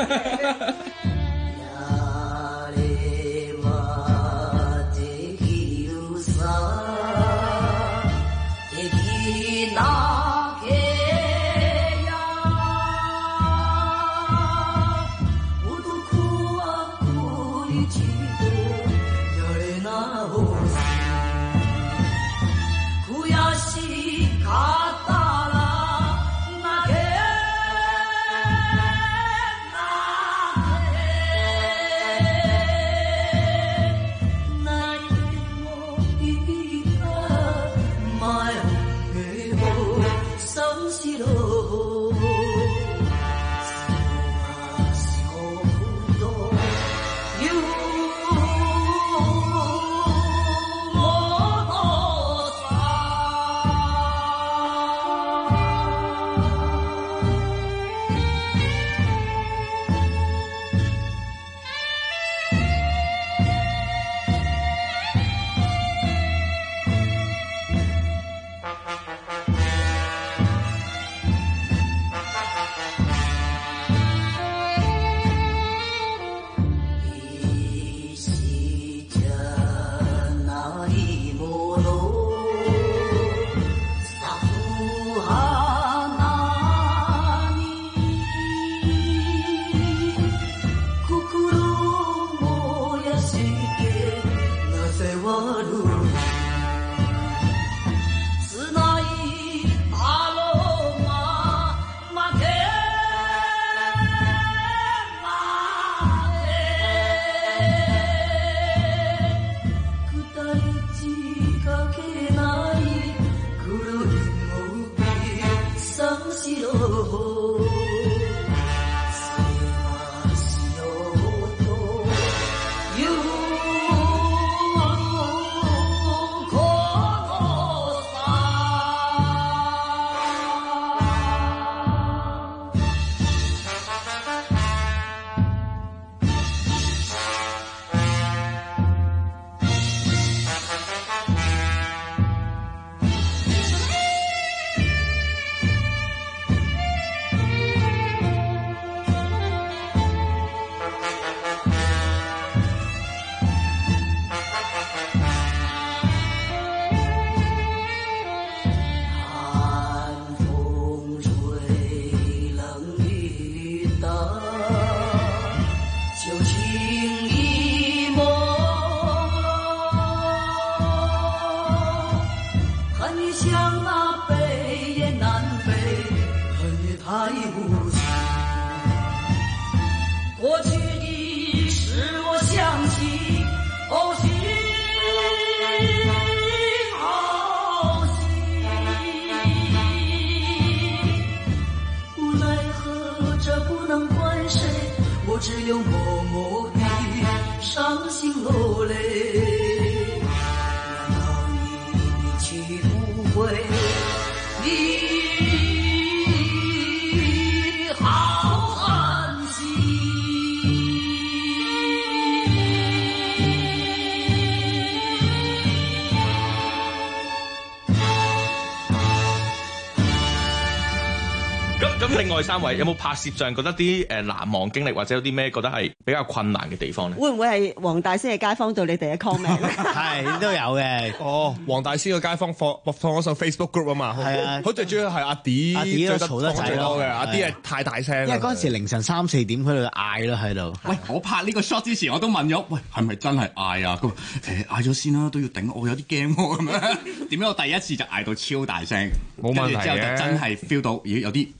[SPEAKER 4] 另外三位有冇拍攝上覺得啲誒難忘經歷，或者有啲咩覺得係比較困難嘅地方咧？
[SPEAKER 3] 會唔會係黃大仙嘅街坊對你哋嘅 comment 咧？
[SPEAKER 17] 係都有嘅。
[SPEAKER 15] 哦，黃大仙嘅街坊放放咗上 Facebook group 啊嘛。係啊，佢最主要係阿 D，
[SPEAKER 17] 阿 D 都嘈得滯咯嘅。
[SPEAKER 15] 阿 D 係太大聲。
[SPEAKER 17] 因為嗰陣時凌晨三四點，佢喺度嗌咯喺度。
[SPEAKER 14] 喂，我拍呢個 shot 之前，我都問咗，喂，係咪真係嗌啊？咁誒嗌咗先啦，都要頂。我有啲驚喎咁樣。點解我第一次就嗌到超大聲？
[SPEAKER 16] 冇問題嘅。
[SPEAKER 14] 之後就真係 feel 到，咦有啲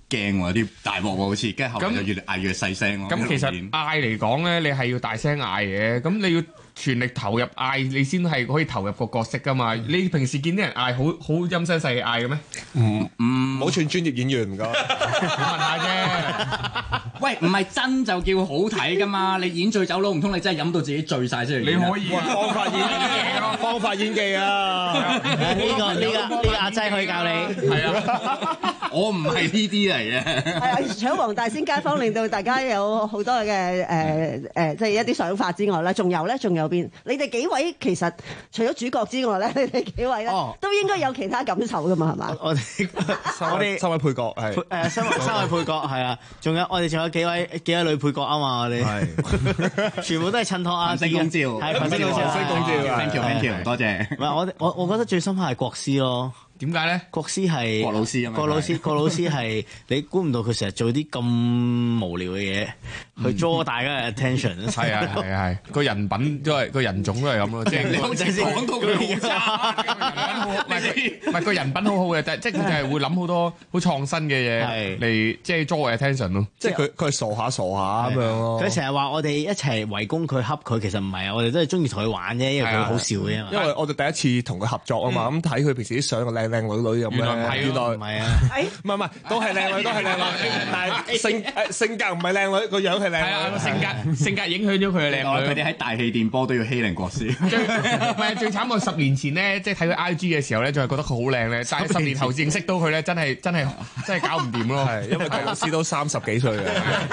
[SPEAKER 14] 驚喎，啲大鑊喎好似，跟住後面就越嚟嗌越細聲咯。
[SPEAKER 16] 咁其實嗌嚟講咧，你係要大聲嗌嘅，咁你要全力投入嗌，你先係可以投入個角色噶嘛。你平時見啲人嗌好好陰聲細氣嗌嘅咩？
[SPEAKER 15] 唔唔，冇串專業演員唔該。
[SPEAKER 16] 問下啫。
[SPEAKER 14] 喂，唔係真就叫好睇噶嘛？你演醉酒佬唔通你真係飲到自己醉晒出嚟？
[SPEAKER 16] 你可以
[SPEAKER 15] 方法演技啊，方法演技啊！
[SPEAKER 17] 呢個呢個呢個阿劑可以教你。
[SPEAKER 16] 係啊，
[SPEAKER 14] 我唔係呢啲嚟嘅。
[SPEAKER 3] 係啊，除咗黃大仙街坊令到大家有好多嘅誒誒，即係一啲想法之外咧，仲有咧，仲有邊？你哋幾位其實除咗主角之外咧，你哋幾位咧、哦、都應該有其他感受噶嘛？係嘛？
[SPEAKER 17] 我哋我哋
[SPEAKER 15] 三位配角係
[SPEAKER 17] 誒三位三位配角係啊，仲有我哋仲有幾位幾位女配角啊嘛，我哋係全部都係襯托阿
[SPEAKER 14] 星公照，
[SPEAKER 17] 係群星公照，
[SPEAKER 14] 星公照 ，thank you，thank you，多謝。
[SPEAKER 17] 唔係我我我覺得最深刻係國師咯。
[SPEAKER 16] 點解咧？
[SPEAKER 17] 國師係
[SPEAKER 14] 郭老師啊嘛，
[SPEAKER 17] 郭老師郭老師係你估唔到佢成日做啲咁無聊嘅嘢，去 draw 大家嘅 attention。
[SPEAKER 16] 係啊係啊係，個人品都係個人種都係咁咯，即係你好似講到佢好差，唔係唔係個人品好好嘅，但即係佢就係會諗好多好創新嘅嘢嚟，即係 draw attention 咯。
[SPEAKER 15] 即係佢佢係傻下傻下咁樣咯。
[SPEAKER 17] 佢成日話我哋一齊圍攻佢恰佢，其實唔係啊，我哋都係中意同佢玩啫，因為佢好笑嘅。
[SPEAKER 15] 因為我哋第一次同佢合作啊嘛，咁睇佢平時啲相個靚靚女女咁樣，原來唔係，原來唔係啊，唔係唔係，都係靚女，都係靚女，但係性誒性格唔係靚女，個樣係靚女。係啊，性格性格影響咗佢嘅靚女。
[SPEAKER 14] 佢哋喺大氣電波都要欺凌國師。
[SPEAKER 16] 最唔係最慘，我十年前咧，即係睇佢 I G 嘅時候咧，仲係覺得佢好靚咧，但係十年後認識到佢咧，真係真係真係搞唔掂咯。
[SPEAKER 15] 係因為郭老師都三十幾歲嘅。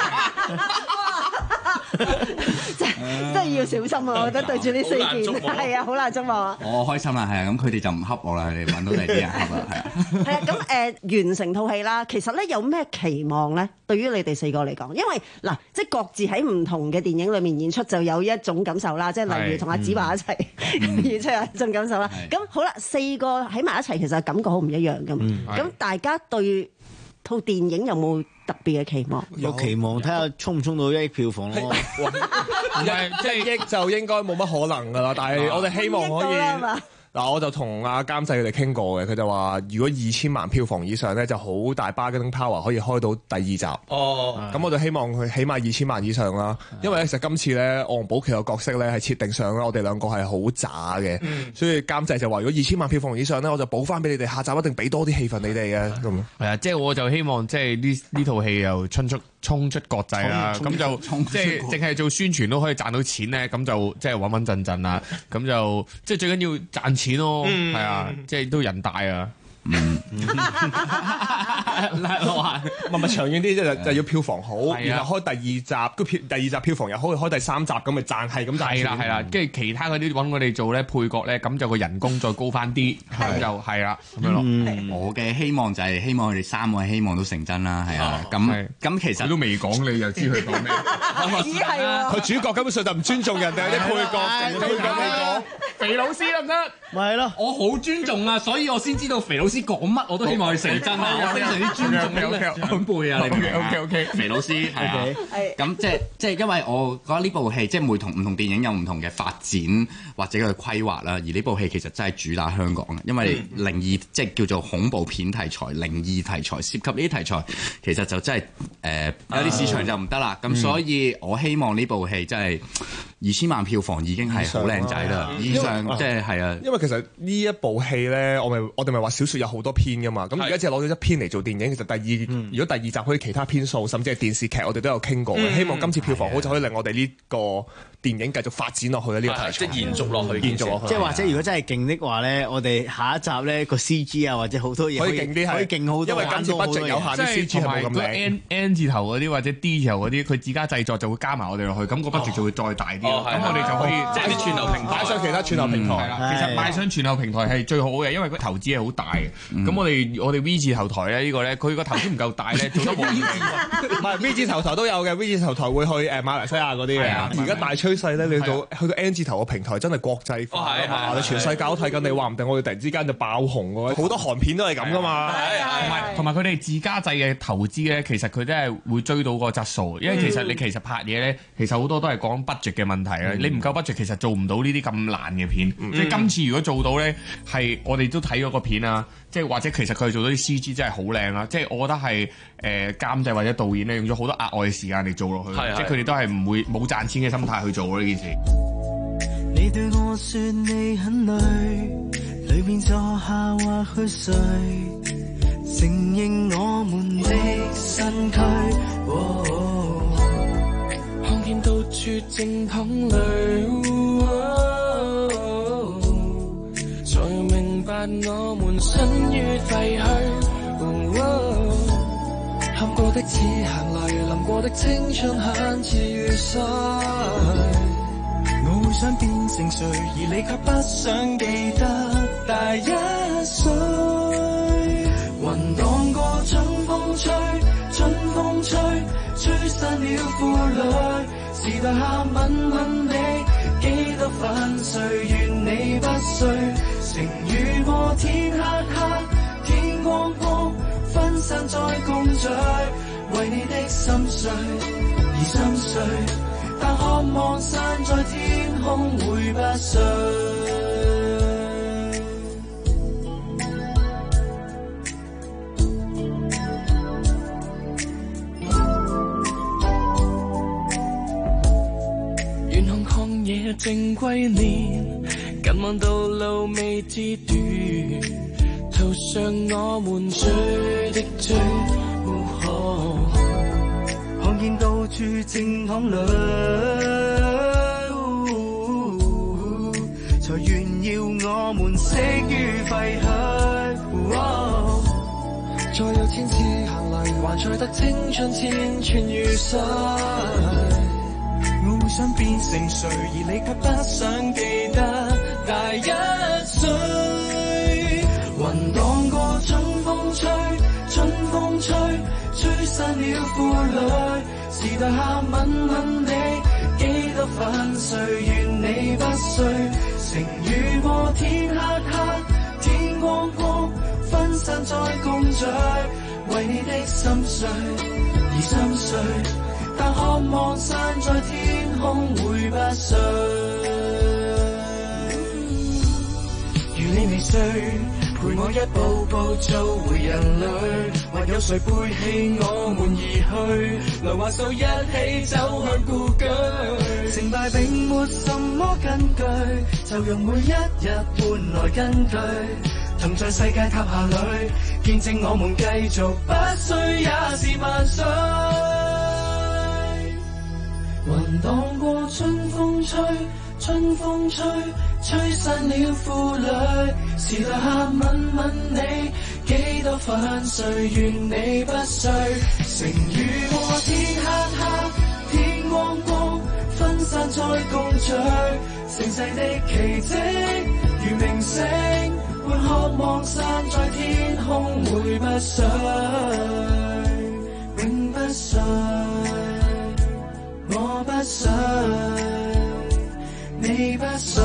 [SPEAKER 3] 真真係要小心啊！我覺得對住呢四件係啊，好難捉摸啊！
[SPEAKER 14] 我開心啦，係啊，咁佢哋就唔恰我啦，你揾到第啲人恰啦，係啊。
[SPEAKER 3] 係啊，咁誒、呃、完成套戲啦，其實咧有咩期望咧？對於你哋四個嚟講，因為嗱，即係各自喺唔同嘅電影裏面演出，就有一種感受啦。即係例如同阿子華一齊、嗯、演出有一種感受啦。咁好啦，四個喺埋一齊，其實感覺好唔一樣㗎嘛。咁、嗯、大家對套電影有冇特別嘅期望？
[SPEAKER 17] 有期望睇下衝唔衝到一億票房咯。
[SPEAKER 15] 唔係，即係億就應該冇乜可能㗎啦。但係我哋希望可以。嗱，我就同阿監製佢哋傾過嘅，佢就話如果二千萬票房以上咧，就好大 bargaining power 可以開到第二集。哦，咁我就希望佢起碼二千萬以上啦。因為其實今次咧，我同寶琪嘅角色咧係設定上咧，我哋兩個係好渣嘅，嗯、所以監製就話如果二千萬票房以上咧，我就補翻俾你哋，下集一定俾多啲戲份你哋嘅咁。
[SPEAKER 16] 係啊，即係我就希望即係呢呢套戲又衝出衝出國際啦，咁就即係淨係做宣傳都可以賺到錢咧，咁就即係穩穩陣陣啦，咁就即係最緊要賺錢。錢咯，係、嗯、啊，即係都人大啊。嗯，唔係
[SPEAKER 15] 唔係長遠啲，即係就要票房好，然後開第二集，個票第二集票房又可以開第三集，咁咪賺係咁賺。
[SPEAKER 16] 係啦係啦，跟住其他嗰啲揾我哋做咧配角咧，咁就個人工再高翻啲，咁就係啦咁樣咯。
[SPEAKER 14] 我嘅希望就係希望佢哋三個希望都成真啦，係啊。咁咁其實
[SPEAKER 16] 都未講，你又知佢講咩？
[SPEAKER 3] 咦係喎，
[SPEAKER 15] 佢主角根本上就唔尊重人哋啲配角，配角你講
[SPEAKER 16] 肥老師得唔得？
[SPEAKER 17] 咪係咯，
[SPEAKER 14] 我好尊重啊，所以我先知道肥老師講乜，我都希望佢成真啊！我非常之尊重你嘅長輩啊！你
[SPEAKER 16] OK OK，
[SPEAKER 14] 肥老師係啊，咁即係即係因為我覺得呢部戲即係每同唔同電影有唔同嘅發展或者佢嘅規劃啦，而呢部戲其實真係主打香港嘅，因為靈異即係叫做恐怖片題材、靈異題材，涉及呢啲題材，其實就真係誒有啲市場就唔得啦。咁所以我希望呢部戲真係二千萬票房已經係好靚仔啦，以上即係係啊。
[SPEAKER 15] 因為其實呢一部戲咧，我咪我哋咪話小説有好多篇噶嘛，咁而家只係攞咗一篇嚟做電影。其實第二，嗯、如果第二集可以其他篇數，甚至係電視劇，我哋都有傾過嘅。嗯、希望今次票房好就可以令我哋呢個電影繼續發展落去呢、呢個題材，
[SPEAKER 4] 即係延續落去，
[SPEAKER 15] 延續落去。
[SPEAKER 17] 即係或者如果真係勁的話咧，我哋下一集咧個 C G 啊或者好多嘢
[SPEAKER 15] 可以勁啲，
[SPEAKER 17] 可以勁好多。
[SPEAKER 15] 因為今次 budget 有限，啲 C G 係冇咁靚。
[SPEAKER 16] N N 字頭嗰啲或者 D 字頭嗰啲，佢自家製作就會加埋我哋落去，咁個 budget 就會再大啲。咁我哋就可以
[SPEAKER 4] 即係啲串流平台，
[SPEAKER 15] 擺上其他串流平台啦。
[SPEAKER 16] 其實擺上串流平台係最好嘅，因為佢投資係好大嘅。咁我哋我哋 V 字頭台咧呢個咧，佢個投資唔夠大咧，做得冇。
[SPEAKER 15] 唔係 V 字頭台都有嘅 ，V 字頭台會去誒馬來西亞嗰啲嘅。而家大趨勢咧，你到去到 N 字頭嘅平台真係國際化啊嘛！你全世界都睇緊，你話唔定我哋突然之間就爆紅喎。好多韓片都係咁噶嘛。
[SPEAKER 16] 同埋同埋佢哋自家製嘅投資咧，其實佢都係會追到個質素。因為其實你其實拍嘢咧，其實好多都係講 budget 嘅問問題啦。
[SPEAKER 2] 嗯、
[SPEAKER 16] 你唔夠 budget，其實做唔到呢啲咁難嘅片。
[SPEAKER 2] 嗯、
[SPEAKER 16] 即係今次如果做到咧，係我哋都睇咗個片啊，即係或者其實佢做到啲 C G 真係好靚啦。即係我覺得係誒、呃、監製或者導演咧用咗好多額外嘅時間嚟做落去，
[SPEAKER 2] 係係
[SPEAKER 16] 即係佢哋都係唔會冇賺錢嘅心態去做呢件事。
[SPEAKER 18] 你對我說你很累，裏面坐下或去睡，承認我們的身軀。哦，看見到處正淌淚，哦，才明白我們身於廢墟。哦，喊過的似行淚，淋過的青春很似雨水。我會想變成誰，而你卻不想記得大一歲。雲蕩過春風吹，春風吹，吹散了負累。時代下吻吻你，幾多粉碎，願你不碎。成雨過天黑黑，天光光，分散再共聚。為你的心碎而心碎，但渴望散在天空會不碎。遠看曠野正歸年，近望道路未知短，途上我們追的追。哦，看見到處正淌淚，才炫耀我們死於廢墟。哦，再有千次行淚，還才得青春千串雨水。我會想變成誰，而你卻不想記得大一歲。雲蕩過春風吹，春風吹，吹散了負累。時代下吻吻你，幾多粉碎，願你不碎。成雨過天黑黑，天光光，分散再共聚。為你的心碎而心碎，但渴望散在天空會不碎。如你未睡，陪我一步步做回人類，或有誰背棄我們而去，來挽手一起走向故居。成敗並沒什麼根據，就用每一日換來根據，同在世界塔下裏，見證我們繼續不衰也是萬歲。雲蕩過春風吹，春風吹，吹散了負累。時代下吻吻你，幾多粉碎，願你不碎。成雨過天黑黑，天光光，分散再共聚。盛世的奇蹟如明星，換渴望散在天空會不碎，永不碎。我不碎，你不碎。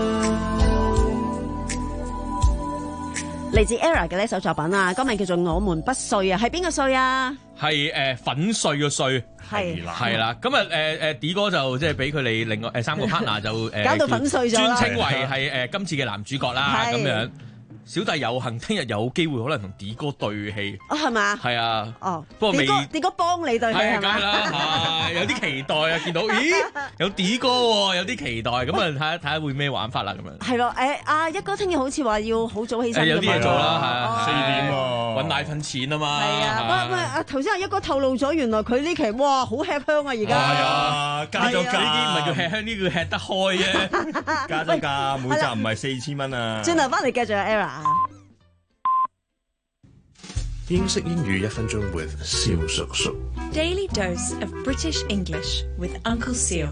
[SPEAKER 3] 嚟自 Era 嘅呢首作品啊，歌名叫做《我們不碎》啊，係邊個碎啊？
[SPEAKER 4] 係誒、呃、粉碎嘅碎，係啦，係啦。咁啊誒誒 D 哥就即係俾佢哋另外誒三個 partner 就誒、呃、
[SPEAKER 3] 搞到粉碎咗，
[SPEAKER 4] 尊稱為係誒今次嘅男主角啦，咁樣。小弟有幸聽日有機會可能同 D 哥對戲，
[SPEAKER 3] 哦係嘛？
[SPEAKER 4] 係啊，
[SPEAKER 3] 哦，
[SPEAKER 4] 不過未
[SPEAKER 3] D 哥幫你對戲係
[SPEAKER 4] 嘛？係有啲期待啊！見到咦有 D 哥喎，有啲期待，咁啊睇下睇下會咩玩法啦咁樣。
[SPEAKER 3] 係咯，誒阿一哥聽日好似話要好早起身，
[SPEAKER 4] 有啲嘢做啦，係
[SPEAKER 16] 四點喎，
[SPEAKER 4] 揾奶粉錢啊嘛。
[SPEAKER 3] 係啊，喂喂，啊頭先阿一哥透露咗，原來佢呢期哇好吃香啊而家。
[SPEAKER 2] 係啊，加咗價，
[SPEAKER 4] 呢啲唔係叫吃香，呢叫吃得開啫。
[SPEAKER 2] 加咗價，每集唔係四千蚊啊。
[SPEAKER 3] 轉頭翻嚟繼續有 Era。
[SPEAKER 19] 英式英語一分鐘 with 蕭叔叔。
[SPEAKER 11] Daily dose of British English with Uncle Seal。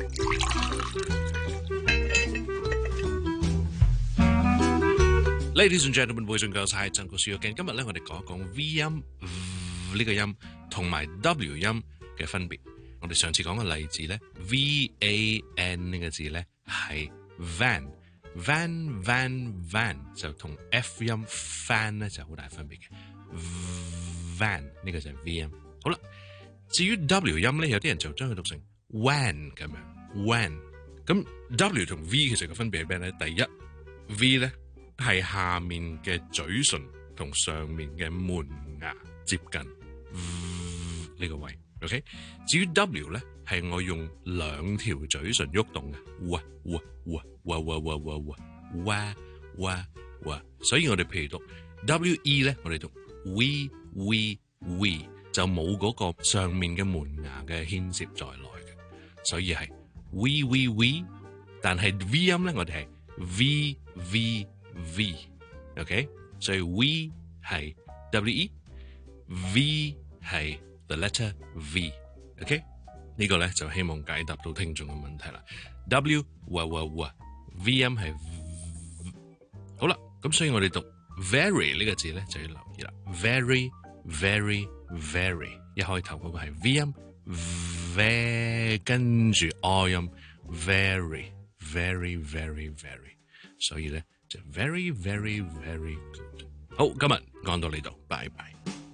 [SPEAKER 19] Ladies and gentlemen, boys and girls，係Uncle Seal again。今日咧，我哋講一講 V 音呢個音同埋 W 音嘅分別。我哋上次講嘅例子咧 ，V A N 呢個字咧係 van，van van van 就同 F 音 fan 咧就好大分別嘅。van 呢個就係 V 音，好啦。至於 W 音咧，有啲人就將佢讀成 van 咁樣 when。咁 W 同 V 其實個分別係咩咧？第一 V 咧係下面嘅嘴唇同上面嘅門牙接近呢、這個位 ，OK。至於 W 咧係我用兩條嘴唇喐動嘅，哇哇哇哇哇哇哇哇哇哇，所以我哋譬如讀 W E 咧，我哋讀 we we we 就冇嗰個上面嘅門牙嘅牽涉在內嘅，所以係 we we we， 但係 V 音咧我哋係 V V V，OK， 所以 we 係 W E，V 係 the letter V，OK， 呢個咧就希望解答到聽眾嘅問題啦。W 哇哇哇 V 音係 V， 好啦，咁所以我哋讀 very 呢個字咧就要留意啦。very very very 一開頭嗰個係 V 音 ，v 跟住 O 音 very very very very， 所以咧就 very very very good。好，今日講到呢度，拜拜。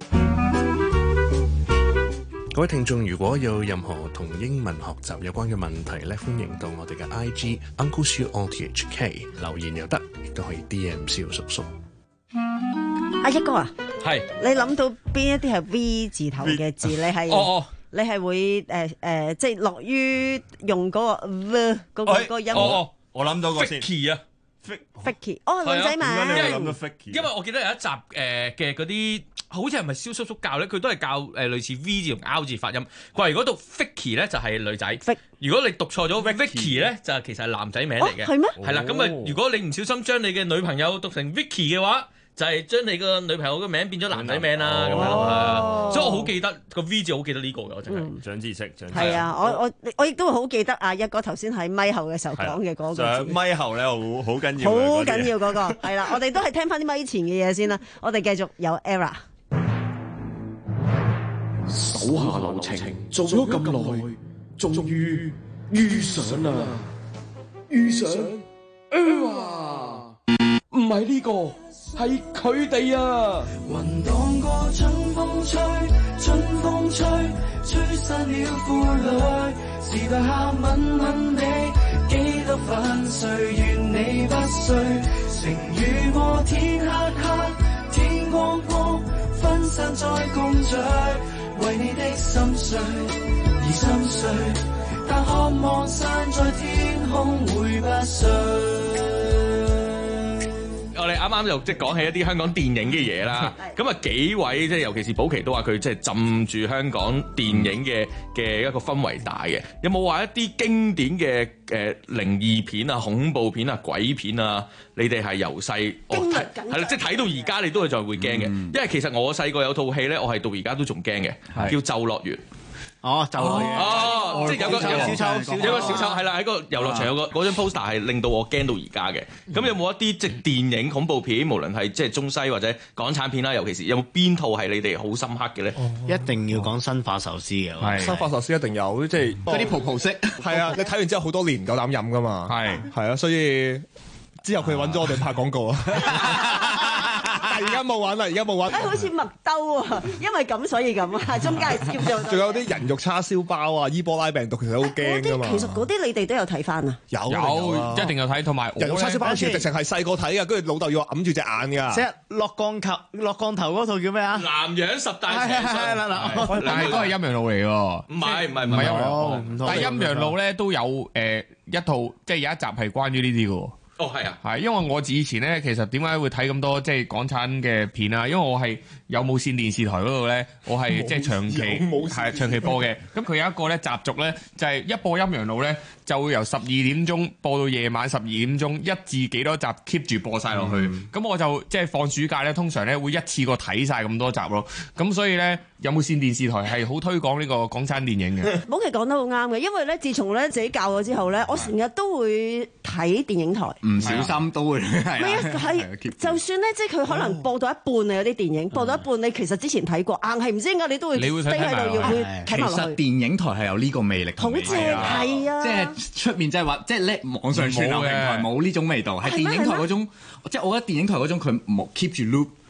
[SPEAKER 19] 各位聽眾，如果有任何同英文學習有關嘅問題咧，歡迎到我哋嘅 I G Uncle Siu O T H K 留言又得，亦都可以 D M 蕭叔叔。
[SPEAKER 3] 阿一哥啊，
[SPEAKER 4] 係
[SPEAKER 3] 你諗到邊一啲係 V 字頭嘅字？你係
[SPEAKER 4] 哦哦，
[SPEAKER 3] 你係會誒誒、呃，即係樂於用嗰個 V 嗰個嗰個音。
[SPEAKER 2] 哦哦，我諗到個先。
[SPEAKER 4] Ficky 啊
[SPEAKER 3] ，Ficky，哦，女仔名。
[SPEAKER 4] 因為我記得有一集誒嘅嗰啲，好似係咪蕭叔叔教咧？佢都係教誒類似 V 字同 R 字發音。佢話如果讀 Ficky 咧就係女仔，如果你讀錯咗 Vicky 咧就其實係男仔名嚟嘅。
[SPEAKER 3] 係咩？
[SPEAKER 4] 係啦，咁啊，如果你唔小心將你嘅女朋友讀成 Vicky 嘅話，就係將你個女朋友嘅名變咗男仔名啦，咁樣係，所以我好記得個 V 字，好記得呢個嘅，我真係長知識，長知識。
[SPEAKER 3] 係啊，我我我亦都好記得啊，一哥頭先喺咪後嘅時候講嘅嗰個字。
[SPEAKER 2] 咪後咧好好緊要，
[SPEAKER 3] 好緊要嗰個係啦，我哋都係聽翻啲咪前嘅嘢先啦，我哋繼續有 Era。
[SPEAKER 18] 手下留情，做咗咁耐，終於遇上啦，遇上 Era， 唔係呢個。係佢哋啊！
[SPEAKER 20] 雲蕩過春風吹，春風吹，吹散了負累。時代下吻吻你，幾多粉碎，願你不碎。晴雨過天黑黑，天光光，分散再共聚。為你的心碎而心碎，但渴望散在天空會不碎。
[SPEAKER 4] 我哋啱啱就即係講起一啲香港電影嘅嘢啦，咁啊幾位即係尤其是寶琪都話佢即係浸住香港電影嘅嘅一個氛圍大嘅，有冇話一啲經典嘅誒靈異片啊、恐怖片啊、鬼片啊？你哋係由細經歷緊，係啦，即係睇到而家你都係仲會驚嘅，嗯、因為其實我細個有套戲咧，我係到而家都仲驚嘅，叫《咒樂園》。哦，就樂園哦，即係有個小丑，有個小丑係啦，喺個遊樂場有個嗰張 poster 係令到我驚到而家嘅。咁有冇一啲即係電影恐怖片，無論係即係中西或者港產片啦，尤其是有冇邊套係你哋好深刻嘅咧？
[SPEAKER 17] 一定要講生化壽司嘅，
[SPEAKER 15] 生化壽司一定有，即係
[SPEAKER 17] 嗰啲泡泡式。
[SPEAKER 15] 係啊，你睇完之後好多年唔夠膽飲噶嘛。係係啊，所以之後佢揾咗我哋拍廣告啊。但而家冇玩啦，而家冇玩。
[SPEAKER 3] 好似麥兜啊，因為咁所以咁啊，中間係燒咗。
[SPEAKER 15] 仲有啲人肉叉燒包啊，伊波拉病毒其實好驚㗎嘛。
[SPEAKER 3] 其實嗰啲你哋都有睇翻啊？
[SPEAKER 15] 有
[SPEAKER 16] 有，一定有睇。同埋
[SPEAKER 15] 人肉叉燒包直情係細個睇嘅，跟住老豆要我揞住隻眼㗎。
[SPEAKER 17] 即係落降頭，落降頭嗰套叫咩啊？
[SPEAKER 4] 南洋十大邪術。
[SPEAKER 16] 但係都係陰陽路嚟喎。
[SPEAKER 4] 唔係唔係唔
[SPEAKER 16] 係陰陽
[SPEAKER 17] 路，
[SPEAKER 16] 但係陰陽路咧都有誒一套，即係有一集係關於呢啲嘅喎。
[SPEAKER 4] 哦，係啊，
[SPEAKER 16] 係，因為我以前咧，其實點解會睇咁多即係港產嘅片啊？因為我係有無線電視台嗰度咧，我係即係長期係長期播嘅。咁佢有一個咧習俗咧，就係、是、一播陰陽路咧，就會由十二點鐘播到夜晚十二點鐘，一至幾多集 keep 住播晒落去。咁、嗯、我就即係放暑假咧，通常咧會一次過睇晒咁多集咯。咁所以咧，有無線電視台係好推廣呢個港產電影嘅。
[SPEAKER 3] 寶琪講得好啱嘅，因為咧，自從咧自己教咗之後咧，我成日都會睇電影台。
[SPEAKER 14] 唔小心都會係
[SPEAKER 3] 啊，係就算咧，即係佢可能播到一半啊，有啲電影播到一半，你其實之前睇過，硬係唔知點解你都會飛喺度要會睇埋落去。
[SPEAKER 14] 其實電影台係有呢個魅力，
[SPEAKER 3] 好正係啊！
[SPEAKER 14] 即係出面即係話，即係咧網上串流平台冇呢種味道，係電影台嗰種，即係我覺得電影台嗰種佢冇 keep 住 loop。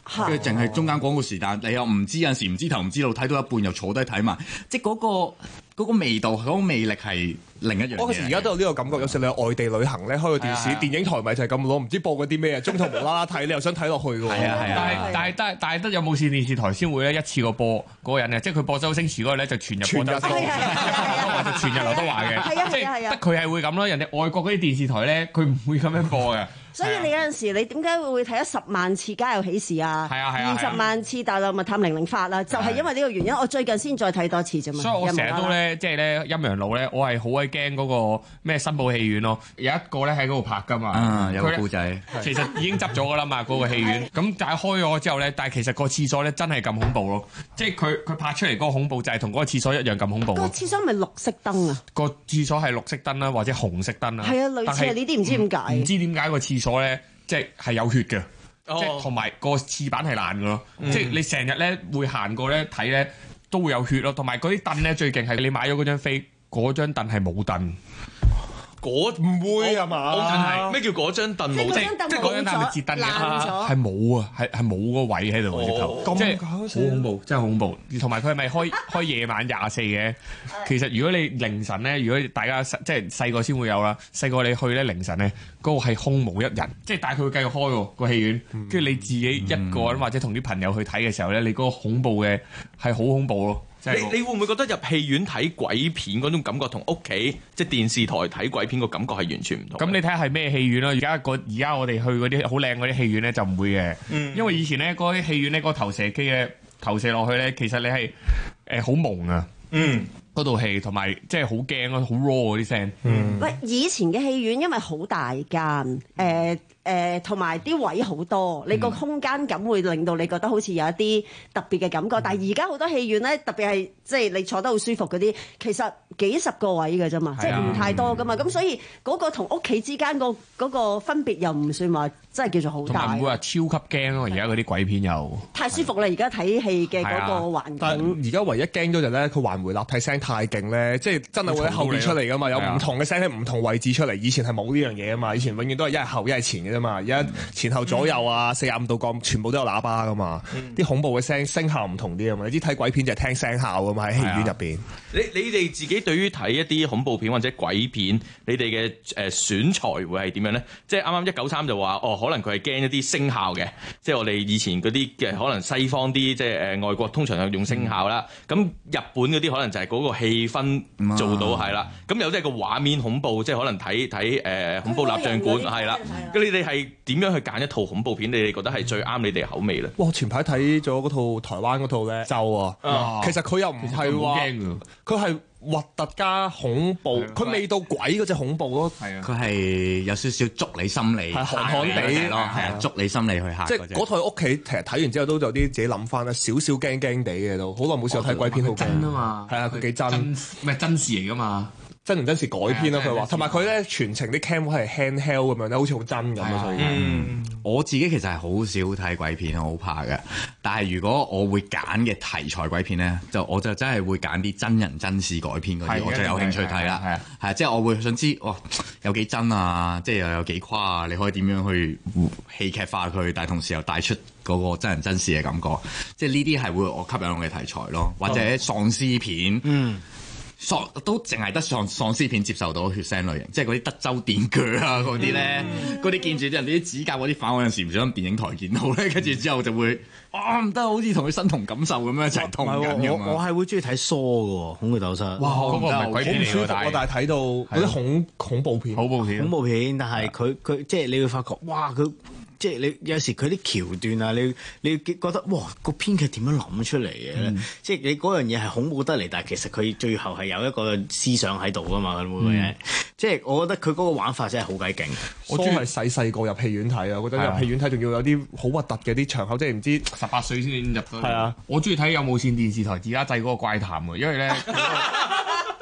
[SPEAKER 14] 跟住淨係中間廣告時間，你又唔知有陣時唔知頭唔知路，睇到一半又坐低睇埋，即係嗰個嗰個味道、嗰個魅力係另一樣嘢。
[SPEAKER 15] 我其實而家都有呢個感覺，有時你去外地旅行咧，開個電視電影台咪就係咁咯，唔知播嗰啲咩，中途無啦啦睇，你又想睇落去㗎喎。
[SPEAKER 16] 係啊係啊，但係但係但係得有無線電視台先會咧一次過播嗰個人嘅，即係佢播周星馳嗰個咧就全日播周星馳，就全日劉德華嘅，即係得佢係會咁咯。人哋外國嗰啲電視台咧，佢唔會咁樣播嘅。
[SPEAKER 3] 所以你有陣時你點解會睇咗十萬次《家有喜事》啊？
[SPEAKER 16] 係啊係啊，
[SPEAKER 3] 二十萬次《大內密探零零發》啊，就係因為呢個原因。我最近先再睇多次啫嘛。
[SPEAKER 16] 所以我成日都咧，即係咧陰陽路咧，我係好鬼驚嗰個咩新寶戲院咯。有一個咧喺嗰度拍噶嘛，
[SPEAKER 14] 啊有個故仔，
[SPEAKER 16] 其實已經執咗噶啦嘛，嗰個戲院。咁但係開咗之後咧，但係其實個廁所咧真係咁恐怖咯。即係佢佢拍出嚟嗰個恐怖就係同嗰個廁所一樣咁恐怖。
[SPEAKER 3] 個廁所咪綠色燈啊？
[SPEAKER 16] 個廁所係綠色燈啦，或者紅色燈啦。
[SPEAKER 3] 係啊，類似係呢啲，唔知點解。
[SPEAKER 16] 唔知點解個廁所咧？即係係有血嘅，哦、即係同埋個廁板係爛嘅咯。嗯、即係你成日咧會行過咧睇咧都會有血咯。同埋嗰啲凳咧最勁係你買咗嗰張飛，嗰張凳係冇凳。
[SPEAKER 15] 嗰唔會係嘛？
[SPEAKER 4] 係咩叫嗰張凳冇？
[SPEAKER 16] 即係嗰張凳係折凳嘅，係冇啊，係係冇個位喺度直頭，即係好恐怖，真係恐怖。同埋佢係咪開開夜晚廿四嘅？其實如果你凌晨咧，如果大家即係細個先會有啦，細個你去咧凌晨咧，嗰個係空無一人，即係但係佢會繼續開喎個戲院，跟住你自己一個人或者同啲朋友去睇嘅時候咧，你嗰個恐怖嘅係好恐怖咯。
[SPEAKER 4] 你你會唔會覺得入戲院睇鬼片嗰種感覺同屋企即係電視台睇鬼片個感覺係完全唔同？
[SPEAKER 16] 咁你睇下係咩戲院啦？而家個而家我哋去嗰啲好靚嗰啲戲院咧就唔會嘅，嗯、因為以前咧嗰啲戲院咧嗰個投射機咧投射落去咧，其實你係誒好朦啊，嗯，嗰套戲同埋即係好驚咯，好 raw 嗰啲聲。嗯，
[SPEAKER 3] 喂，以前嘅戲院因為好大間，誒、呃。誒同埋啲位好多，你個空間感會令到你覺得好似有一啲特別嘅感覺。嗯、但係而家好多戲院咧，特別係即係你坐得好舒服嗰啲，其實幾十個位嘅啫嘛，即係唔太多噶嘛。咁所以嗰個同屋企之間個嗰個分別又唔算話真係叫做好大。
[SPEAKER 16] 同埋唔會話超級驚咯，而家嗰啲鬼片又
[SPEAKER 3] 太舒服啦！而家睇戲嘅嗰個環境。
[SPEAKER 15] 但係而家唯一驚咗就咧，佢環迴立體聲太勁咧，即係真係會喺後面出嚟噶嘛，有唔同嘅聲喺唔同位置出嚟。以前係冇呢樣嘢啊嘛，以前永遠都係一係後一係前嘅啫嘛，而家前後左右啊，四十五度角全部都有喇叭噶嘛，啲、嗯、恐怖嘅聲聲效唔同啲啊嘛，你知睇鬼片就係聽聲效噶嘛，喺戲院入邊。
[SPEAKER 4] 你你哋自己對於睇一啲恐怖片或者鬼片，你哋嘅誒選材會係點樣咧？即係啱啱一九三就話哦，可能佢係驚一啲聲效嘅，即係我哋以前嗰啲嘅可能西方啲即係誒外國通常係用聲效啦，咁、嗯、日本嗰啲可能就係嗰個氣氛做到係啦，咁、嗯、有啲係個畫面恐怖，即係可能睇睇誒恐怖蠟像館係啦，咁你哋係點樣去揀一套恐怖片？你哋覺得係最啱你哋口味咧？
[SPEAKER 15] 哇！前排睇咗嗰套台灣嗰套咧，咒啊！啊其實佢又唔係話佢係核突加恐怖，佢未到鬼嗰隻恐怖咯。係啊，
[SPEAKER 14] 佢係有少少捉你心理，
[SPEAKER 15] 係寒寒地咯，
[SPEAKER 14] 係啊，捉你心理去嚇。
[SPEAKER 15] 即係嗰套屋企，其實睇完之後都有啲自己諗翻啦，少少驚驚地嘅都，好耐冇試過睇鬼片好驚。
[SPEAKER 16] 真啊嘛，
[SPEAKER 15] 係啊，佢幾真，
[SPEAKER 16] 唔係真事嚟噶嘛。
[SPEAKER 15] 真唔真實改編咯？佢話，同埋佢咧全程啲 cam 係 handheld 咁樣咧，好似好真咁啊！所以，
[SPEAKER 14] 嗯，我自己其實係好少睇鬼片，我好怕嘅。但係如果我會揀嘅題材鬼片咧，就我就真係會揀啲真人真事改編嗰啲，我就有興趣睇啦。係啊，係啊，即係我會想知，哇，有幾真啊？即係又有幾誇啊？你可以點樣去戲劇化佢，但係同時又帶出嗰個真人真事嘅感覺。即係呢啲係會我吸引我嘅題材咯，或者喪屍片。嗯。喪都淨係得喪喪屍片接受到血腥類型，即係嗰啲德州電鋸啊嗰啲咧，嗰啲、嗯、見住啲人啲指甲嗰啲反，我有陣時唔想電影台見到咧，跟住之後就會啊唔得，好似同佢身同感受咁樣一齊痛緊咁。
[SPEAKER 17] 我我係會中意睇疏嘅恐懼鬥室。
[SPEAKER 15] 哇，嗰個唔係鬼片嚟嘅，但係睇到嗰啲恐恐怖片，
[SPEAKER 17] 恐怖片，恐怖片，但係佢佢即係你會發覺，哇佢。即係你有時佢啲橋段啊，你你覺得哇個編劇點樣諗出嚟嘅咧？嗯、即係你嗰樣嘢係恐怖得嚟，但係其實佢最後係有一個思想喺度噶嘛，會唔會？嗯、即係我覺得佢嗰個玩法真係好鬼勁。
[SPEAKER 15] 我中意係細細個入戲院睇啊！我覺得入戲院睇仲要有啲好核突嘅啲場口，即係唔知
[SPEAKER 16] 十八歲先入到。
[SPEAKER 15] 係啊！
[SPEAKER 16] 我中意睇有無線電視台而家製嗰個怪談嘅，因為咧。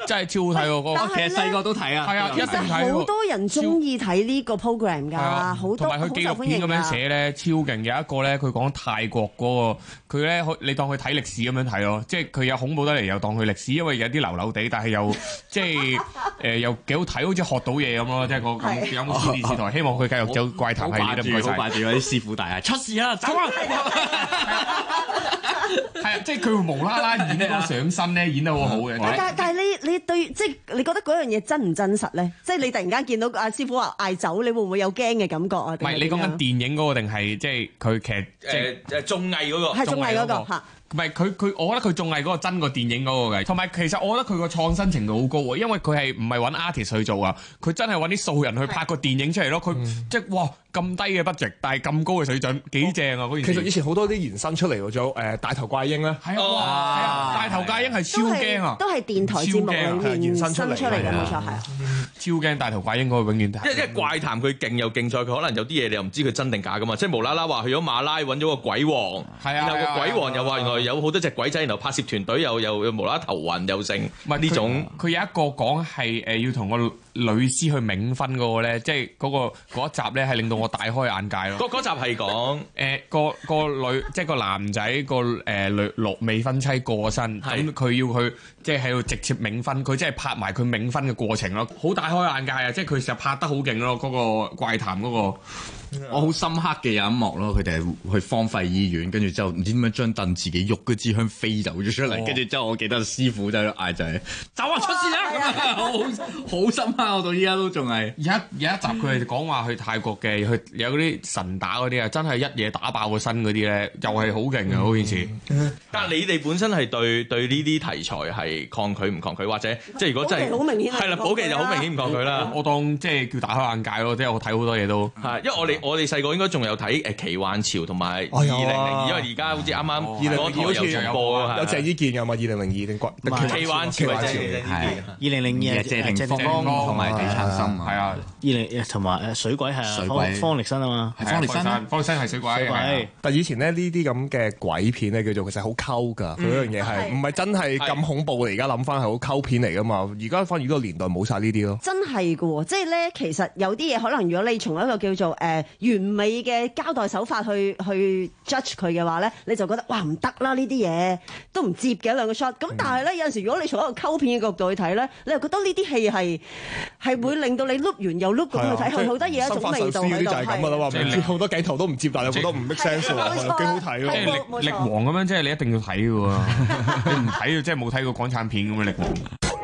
[SPEAKER 16] 真係超好睇喎！嗰個
[SPEAKER 17] 其實細個都睇啊，
[SPEAKER 16] 係啊，一定睇喎。
[SPEAKER 3] 好多人中意睇呢個 program 㗎，好多
[SPEAKER 16] 同埋佢紀錄片咁樣寫咧，超勁。有一個咧，佢講泰國嗰個，佢咧你當佢睇歷史咁樣睇咯，即係佢有恐怖得嚟，又當佢歷史，因為有啲流流地，但係又即係誒又幾好睇，好似學到嘢咁咯，即係個咁有冇電視台希望佢繼續走怪談系列都唔該晒。
[SPEAKER 14] 好掛住嗰啲師傅大嗌出事啦，走啊！
[SPEAKER 16] 係啊，即係佢會無啦啦演嗰個上身咧，演得好好嘅。
[SPEAKER 3] 但但係你你對即係你覺得嗰樣嘢真唔真實咧？即係你突然間見到阿師傅話嗌走，你會唔會有驚嘅感覺啊？
[SPEAKER 16] 唔係你講緊電影嗰個定係即係佢其實
[SPEAKER 4] 誒誒綜藝嗰個
[SPEAKER 3] 係綜藝嗰個嚇。
[SPEAKER 16] 唔係佢佢，我覺得佢仲係嗰個真個電影嗰個嘅，同埋其實我覺得佢個創新程度好高喎，因為佢係唔係揾 artist 去做啊，佢真係揾啲素人去拍個電影出嚟咯，佢即係哇咁低嘅 budget，但係咁高嘅水準，幾正啊！嗰件事
[SPEAKER 15] 其實以前好多啲延伸出嚟喎，仲有誒大頭怪嬰咧，
[SPEAKER 16] 係啊，大頭怪嬰係超驚啊，
[SPEAKER 3] 都係電台節目裏面延伸出嚟嘅，冇錯係啊，
[SPEAKER 16] 超驚大頭怪嬰嗰個永遠睇，
[SPEAKER 4] 因為怪談佢勁又勁在佢可能有啲嘢你又唔知佢真定假噶嘛，即係無啦啦話去咗馬拉揾咗個鬼王，
[SPEAKER 16] 係啊，
[SPEAKER 4] 然後個鬼王又話原來有好多隻鬼仔，然後拍攝團隊又又又無啦啦頭暈又剩，唔係呢種。
[SPEAKER 16] 佢有一個講係誒要同個女師去冥婚嗰個咧，即係嗰個嗰一集咧係令到我大開眼界咯。
[SPEAKER 4] 嗰嗰集係講
[SPEAKER 16] 誒個個女即係個男仔個誒女六未婚妻過身，咁佢要去即係喺度直接冥婚，佢即係拍埋佢冥婚嘅過程咯，好大開眼界啊！即係佢成日拍得好勁咯，嗰個怪談嗰個。
[SPEAKER 14] 我好深刻嘅有一幕咯，佢哋係去荒廢醫院，跟住之後唔知點樣張凳自己喐，嗰支香飛走咗出嚟，跟住之後我記得師傅就喺度嗌就係走啊出事啦咁啊，好好深刻，我到依家都仲係。
[SPEAKER 16] 有一有一集佢哋講話去泰國嘅，去有嗰啲神打嗰啲啊，真係一嘢打爆個身嗰啲咧，又係好勁嘅嗰件事。
[SPEAKER 4] 但係你哋本身係對對呢啲題材係抗拒唔抗拒，或者即係如果真係
[SPEAKER 3] 好明顯
[SPEAKER 4] 係啦，保錡就好明顯唔抗拒啦。
[SPEAKER 16] 我當即係叫大開眼界咯，即係我睇好多嘢都
[SPEAKER 4] 係，因為我哋。我哋細個應該仲有睇誒奇幻潮同埋二零零二，因為而家好似啱啱嗰台有重播啊，
[SPEAKER 15] 有謝依健有嘛？二零零二定
[SPEAKER 4] 奇幻潮係
[SPEAKER 17] 二零零二係謝霆鋒
[SPEAKER 14] 同埋李燦森
[SPEAKER 17] 係啊，二零同埋誒水鬼係方方力申啊嘛，
[SPEAKER 16] 係方力申，方力申係水鬼。
[SPEAKER 15] 但係以前咧呢啲咁嘅鬼片咧叫做其實好溝㗎，佢嗰樣嘢係唔係真係咁恐怖嘅？而家諗翻係好溝片嚟㗎嘛。而家反而呢個年代冇晒呢啲咯。
[SPEAKER 3] 真係㗎喎，即係咧其實有啲嘢可能如果你從一個叫做誒完美嘅交代手法去去 judge 佢嘅話咧，你就覺得哇唔得啦，呢啲嘢都唔接嘅兩個 shot。咁但係咧有陣時如果你從一個溝片嘅角度去睇咧，你又覺得呢啲戲係係會令到你碌完又碌咁去睇，係好多嘢一種味道喺度。
[SPEAKER 15] 就係咁㗎啦嘛，即係好多鏡頭都唔接，但係覺得唔 make sense 喎，幾好睇咯。
[SPEAKER 16] 即係力力王咁樣，即係你一定要睇嘅喎，你唔睇即係冇睇過港產片咁樣力王。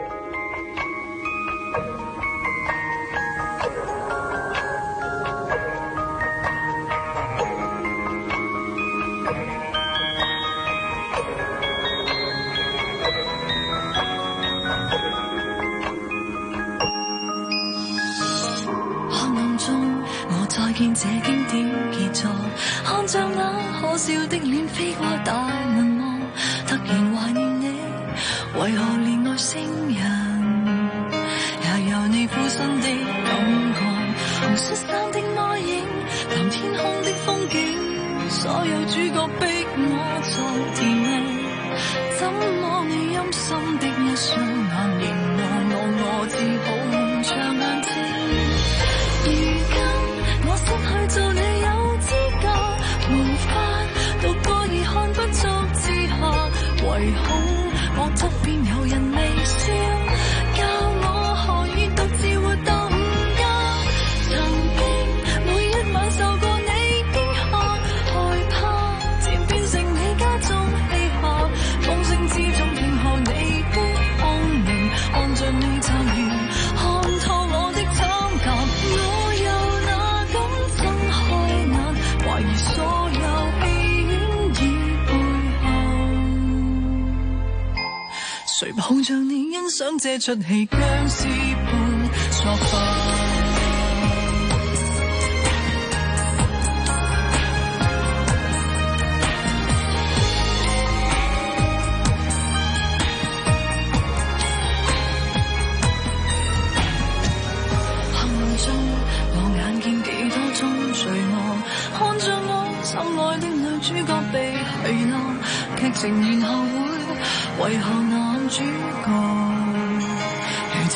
[SPEAKER 20] 見這經典傑作，看着那可笑的臉飛過大銀幕，突然懷念你，為何連外星人也有你附身的感覺？紅恤衫的魔影，藍天空的風景，所有主角逼我在甜蜜，怎麼你陰森的一雙眼凝望我，我只好蒙着眼睛。如今我失去做你有資格，無法獨個而看不足之下，唯恐我側邊有人微笑，教我何以獨自活到午夜。曾經每一晚受過你驚嚇，害怕漸變成你家中戲客，風聲之中聽候你的空明，看着你驟然看透我的慘感，我又哪敢睜開眼，懷疑所有戲院已背後，誰抱着你欣賞這出戲僵屍般作法。主角被遺落，劇情然後會為何男主角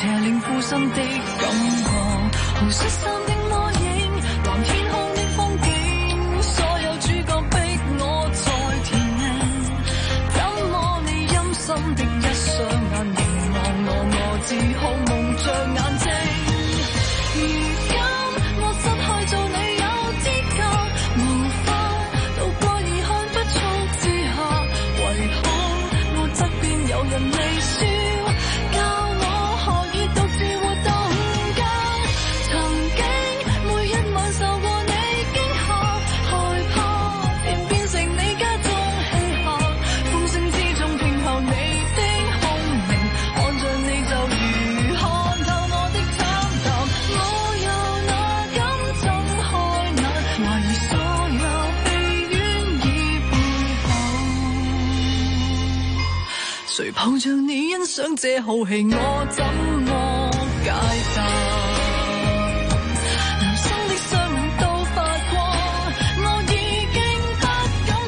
[SPEAKER 18] 邪靈附身的感覺，紅恤衫的魔影，藍天空的風景，所有主角逼我在填命，怎麼你陰森的一雙眼凝望我，我只好蒙着眼睛。如今我失去做你有資格，無法渡過而看不出之下，唯恐我側邊有人微笑，教我何以獨自活動間。曾經每一晚受過你驚嚇，害怕甜變成你家中戲客，風聲之中聽候你的空明，看着你就如看透我的慘淡。我又哪敢睜開眼，懷疑所有戲院已背後，誰抱着你欣賞這好戲，我怎麼解答？男生的雙眼都發光，我已經不敢看。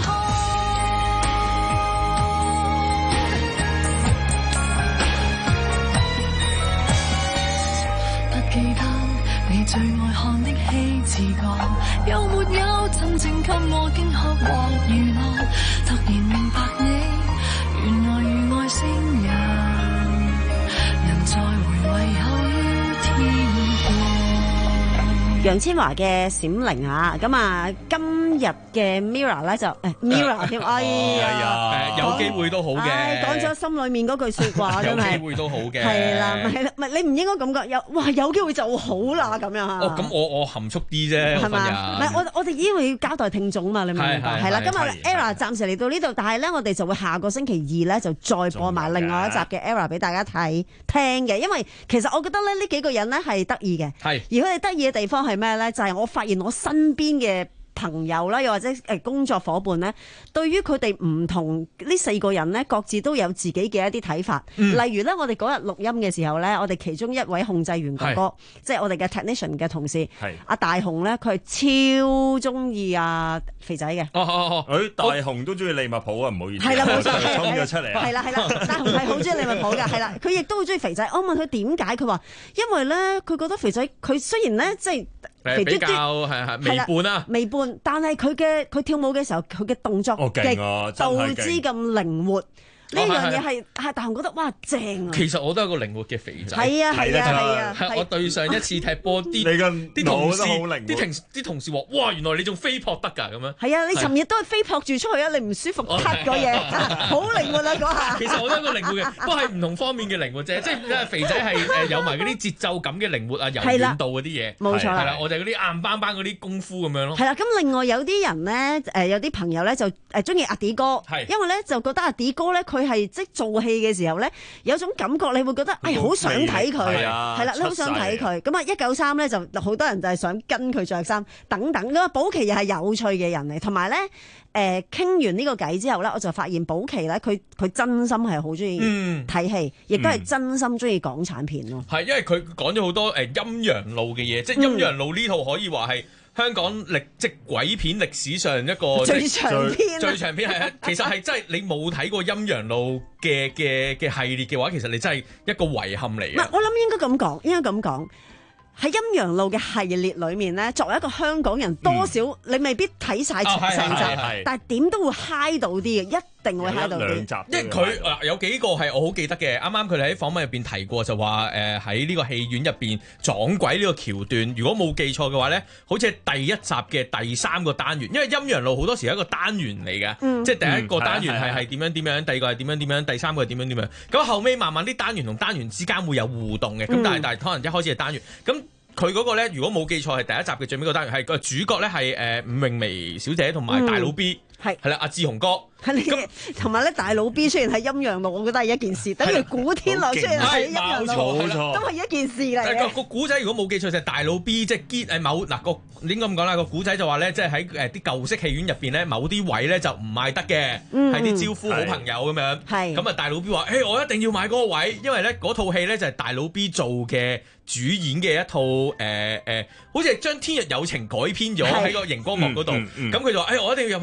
[SPEAKER 18] 不記得你最愛看的戲字角，有沒有真正給我驚嚇或娛樂？突然明白你原來如外星人，人在回味後要天國。
[SPEAKER 3] 楊千嬅嘅閃靈啊，咁啊今日嘅 Mirror 咧就誒 Mirror 添，哎呀，
[SPEAKER 4] 誒有機會都好嘅，
[SPEAKER 3] 唉講咗心裏面嗰句説話真係，
[SPEAKER 4] 有機會都好嘅，
[SPEAKER 3] 係啦，唔係啦，唔係你唔應該咁講，有哇有機會就好啦咁樣啊。
[SPEAKER 4] 哦，咁我我含蓄啲啫，
[SPEAKER 3] 係嘛？唔係我我哋因為要交代聽眾嘛，你明唔明白？係啦，今日 Era 暫時嚟到呢度，但係咧我哋就會下個星期二咧就再播埋另外一集嘅 Era 俾大家睇聽嘅，因為其實我覺得咧呢幾個人咧係得意嘅，係而佢哋得意嘅地方係咩咧？就係我發現我身邊嘅朋友啦，又或者誒工作伙伴咧，對於佢哋唔同呢四個人咧，各自都有自己嘅一啲睇法。嗯、例如咧，我哋嗰日錄音嘅時候咧，我哋其中一位控制員哥哥，即係我哋嘅 technician 嘅同事，阿大雄咧，佢係超中意阿肥仔嘅。
[SPEAKER 2] 哦哦哦，誒大雄都中意利物浦啊，唔好意思，
[SPEAKER 3] 係啦冇錯，
[SPEAKER 2] 衝咗出嚟啊！
[SPEAKER 3] 係啦係啦，大雄係好中意利物浦嘅，係啦，佢亦都好中意肥仔。我問佢點解，佢話因為咧，佢覺得肥仔佢雖然咧即係。
[SPEAKER 4] 比較係係微半啦，
[SPEAKER 3] 微半，但係佢嘅佢跳舞嘅時候，佢嘅動作極度之咁靈活。呢樣嘢係係，但係我覺得哇正啊！
[SPEAKER 4] 其實我都係個靈活嘅肥仔。
[SPEAKER 3] 係啊係啊係啊！
[SPEAKER 4] 我對上一次踢波啲，啲同事啲同啲同事話：哇，原來你仲飛撲得㗎咁樣。
[SPEAKER 3] 係啊！你尋日都係飛撲住出去啊！你唔舒服咳嗰嘢，好靈活啊嗰下。
[SPEAKER 4] 其實我都係個靈活嘅，不過係唔同方面嘅靈活啫。即係因為肥仔係誒有埋嗰啲節奏感嘅靈活啊、柔軟度嗰啲嘢。
[SPEAKER 3] 冇錯啦。
[SPEAKER 4] 係啦，我就係嗰啲硬邦邦嗰啲功夫咁樣咯。
[SPEAKER 3] 係啦，咁另外有啲人咧誒有啲朋友咧就誒中意阿 D 哥，因為咧就覺得阿 D 哥咧佢係即做戲嘅時候咧，有種感覺，你會覺得誒好想睇佢，係啦，你好想睇佢。咁啊，一九三咧就好多人就係想跟佢着衫等等。咁啊，寶琪又係有趣嘅人嚟，同埋咧誒傾完呢個偈之後咧，我就發現寶琪咧佢佢真心係好中意睇戲，亦都係真心中意港產片咯。
[SPEAKER 4] 係因為佢講咗好多誒陰陽路嘅嘢，即係陰陽路呢套可以話係香港歷即鬼片歷史上一個
[SPEAKER 3] 最長篇，
[SPEAKER 4] 最長篇係啊！其實係真係你冇睇過陰陽路嘅嘅嘅系列嘅話，其實你真係一個遺憾嚟嘅。
[SPEAKER 3] 唔係，我諗應該咁講，應該咁講。喺陰陽路嘅系列裏面咧，作為一個香港人，多少、嗯、你未必睇晒成集，但係點都會嗨到啲嘅，一定會嗨到啲。
[SPEAKER 4] 因為佢嗱有幾個係我好記得嘅，啱啱佢哋喺訪問入邊提過，就話誒喺呢個戲院入邊撞鬼呢個橋段，如果冇記錯嘅話咧，好似係第一集嘅第三個單元，因為陰陽路好多時係一個單元嚟嘅，嗯、即係第一個單元係係點樣點樣，第二個係點樣點樣，第三個係點樣點樣，咁後尾慢慢啲單元同單元之間會有互動嘅，咁、嗯、但係但係可能一開始係單元咁。佢嗰個咧，如果冇記錯係第一集嘅最尾個單元，係個主角咧係誒伍詠薇小姐同埋大佬 B，係係啦，阿志雄哥。
[SPEAKER 3] 咁同埋咧，大佬 B 雖然係陰陽路，我覺得係一件事。等於古天樂雖然係陰陽路，都係一件事嚟嘅。
[SPEAKER 4] 個個古仔如果冇記錯就係大佬 B，即係堅誒某嗱個應該咁講啦。個古仔就話咧，即係喺誒啲舊式戲院入邊咧，某啲位咧就唔賣得嘅，係啲招呼好朋友咁樣。係咁啊，大佬 B 話：誒我一定要買嗰個位，因為咧嗰套戲咧就係大佬 B 做嘅主演嘅一套誒誒，好似係將《天若有情》改編咗喺個熒光幕嗰度。咁佢就話：誒我一定要入去睇啊！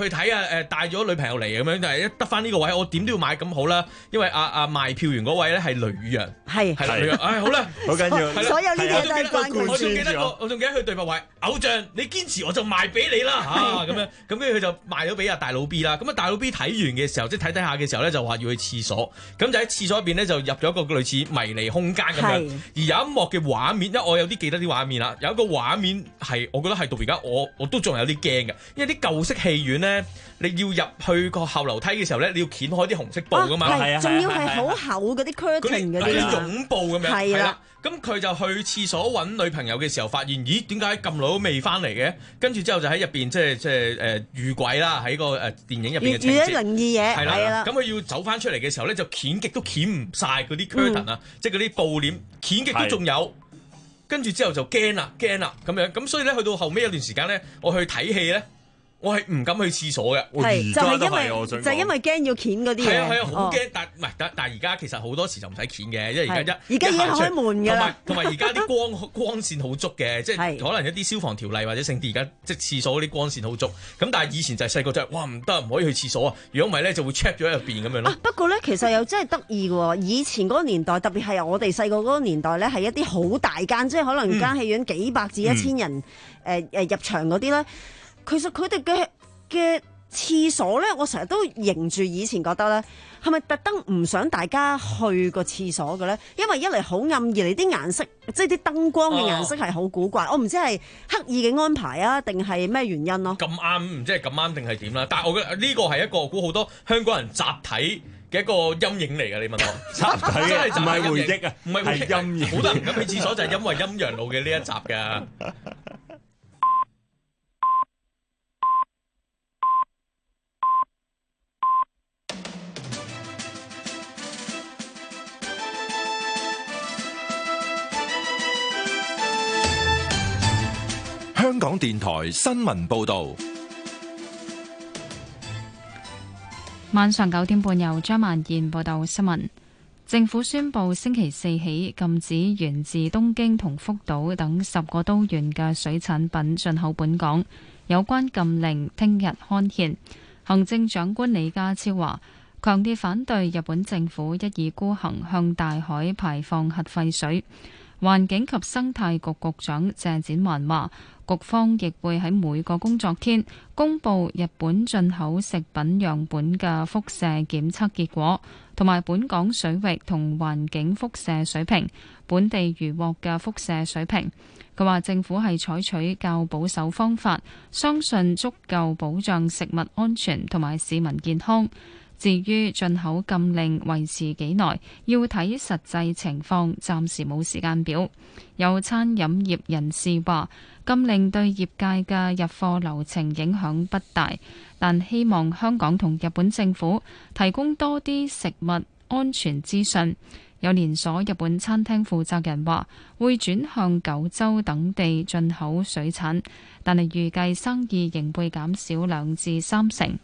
[SPEAKER 4] 誒帶咗女朋友嚟咁樣，但係一得翻呢個位，我點都要買咁好啦，因為阿阿賣票員嗰位咧係女人，
[SPEAKER 3] 係
[SPEAKER 4] 係女人，唉好啦，
[SPEAKER 2] 好緊要，
[SPEAKER 3] 所有呢啲嘢都係關佢。
[SPEAKER 4] 我仲記得個，我仲記得佢對白話：偶像你堅持我就賣俾你啦嚇咁樣，咁跟住佢就賣咗俾阿大佬 B 啦。咁啊大佬 B 睇完嘅時候，即係睇睇下嘅時候咧，就話要去廁所，咁就喺廁所入邊咧就入咗一個類似迷離空間咁樣。而有一幕嘅畫面，因為我有啲記得啲畫面啦，有一個畫面係我覺得係到而家我我都仲有啲驚嘅，因為啲舊式戲院咧，你要入去個後樓梯嘅時候咧，你要掀開啲紅色布噶嘛，
[SPEAKER 3] 係啊，仲要係好厚嗰啲 curtain 嗰啲
[SPEAKER 4] 絨布咁樣，
[SPEAKER 3] 係啦。
[SPEAKER 4] 咁佢就去廁所揾女朋友嘅時候，發現咦點解咁耐都未翻嚟嘅？跟住之後就喺入邊即係即係誒遇鬼啦，喺個誒電影入邊嘅情節，
[SPEAKER 3] 遇咗靈異嘢係啦。
[SPEAKER 4] 咁佢要走翻出嚟嘅時候咧，就掀極都掀唔晒嗰啲 curtain 啊，即係嗰啲布簾，掀極都仲有。跟住之後就驚啦驚啦咁樣，咁所以咧去到後尾一段時間咧，我去睇戲咧。我係唔敢去廁所嘅，
[SPEAKER 3] 係就係因為就係因為驚要鉗嗰啲嘢，
[SPEAKER 4] 係啊係啊，好驚！但唔係但但而家其實好多時就唔使鉗嘅，因為而家一
[SPEAKER 3] 而家已經開門㗎啦，
[SPEAKER 4] 同埋同埋而家啲光光線好足嘅，即係可能一啲消防條例或者聖地而家即係廁所嗰啲光線好足。咁但係以前就係細個就係哇唔得唔可以去廁所啊！如果唔係咧就會 trap 咗喺入邊咁樣咯。
[SPEAKER 3] 啊不過咧其實又真係得意嘅喎，以前嗰個年代特別係我哋細個嗰個年代咧係一啲好大間，即係可能間戲院幾百至一千人誒誒入場嗰啲咧，其實佢哋嘅嘅廁所咧，我成日都認住以前覺得咧，係咪特登唔想大家去個廁所嘅咧？因為一嚟好暗，二嚟啲顏色，即係啲燈光嘅顏色係好古怪。哦、我唔知係刻意嘅安排啊，定係咩原因咯？
[SPEAKER 4] 咁啱唔知係咁啱定係點啦？但係我覺得呢個係一個估好多香港人集體嘅一個陰影嚟嘅。你問我
[SPEAKER 2] 集體嘅唔係回憶啊，
[SPEAKER 4] 唔係回憶陰影。好多人唔敢去廁所就係因為陰陽路嘅呢一集㗎。
[SPEAKER 8] 香港電台新聞報道，
[SPEAKER 9] 晚上九點半由張萬燕報道新聞。政府宣布星期四起禁止源自東京同福島等十個都縣嘅水產品進口本港，有關禁令聽日刊憲。行政長官李家超話，強烈反對日本政府一意孤行向大海排放核廢水。環境及生態局局長謝展寰話，局方亦會喺每個工作天公布日本進口食品樣本嘅輻射檢測結果，同埋本港水域同環境輻射水平、本地漁獲嘅輻射水平。佢話政府係採取較保守方法，相信足夠保障食物安全同埋市民健康。至於進口禁令維持幾耐，要睇實際情況，暫時冇時間表。有餐飲業人士話，禁令對業界嘅入貨流程影響不大，但希望香港同日本政府提供多啲食物安全資訊。有連鎖日本餐廳負責人話，會轉向九州等地進口水產，但係預計生意仍會減少兩至三成。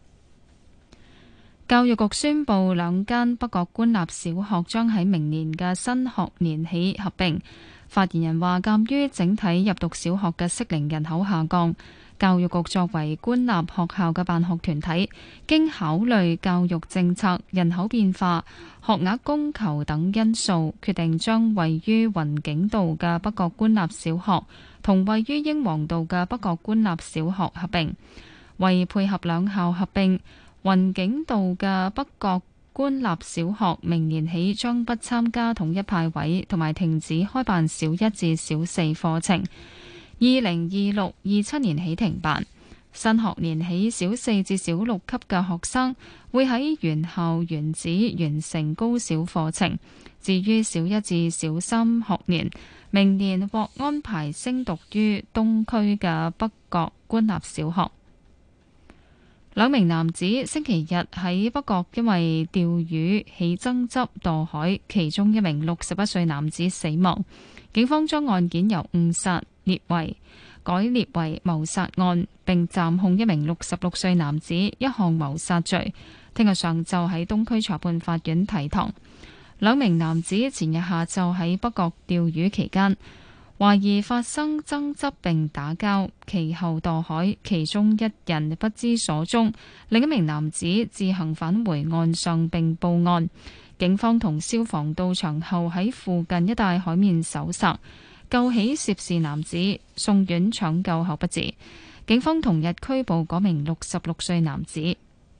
[SPEAKER 9] 教育局宣布，兩間北角官立小學將喺明年嘅新學年起合併。發言人話，鑑於整體入讀小學嘅適齡人口下降，教育局作為官立學校嘅辦學團體，經考慮教育政策、人口變化、學額供求等因素，決定將位於雲景道嘅北角官立小學同位於英皇道嘅北角官立小學合併。為配合兩校合併，雲景道嘅北角官立小學明年起將不參加統一派位，同埋停止開辦小一至小四課程。二零二六、二七年起停辦。新學年起，小四至小六級嘅學生會喺原校原址完成高小課程。至於小一至小三學年，明年獲安排升讀於東區嘅北角官立小學。兩名男子星期日喺北角因為釣魚起爭執墮海，其中一名六十一歲男子死亡。警方將案件由誤殺列為改列為謀殺案，並暫控一名六十六歲男子一項謀殺罪。聽日上晝喺東區裁判法院提堂。兩名男子前日下晝喺北角釣魚期間， 懷疑發生爭執並打交，其後墮海，其中一人不知所蹤，另一名男子自行返回岸上並報案。警方同消防到場後喺附近一帶海面搜索，救起涉事男子，送院搶救後不治。警方同日拘捕嗰名六十六歲男子。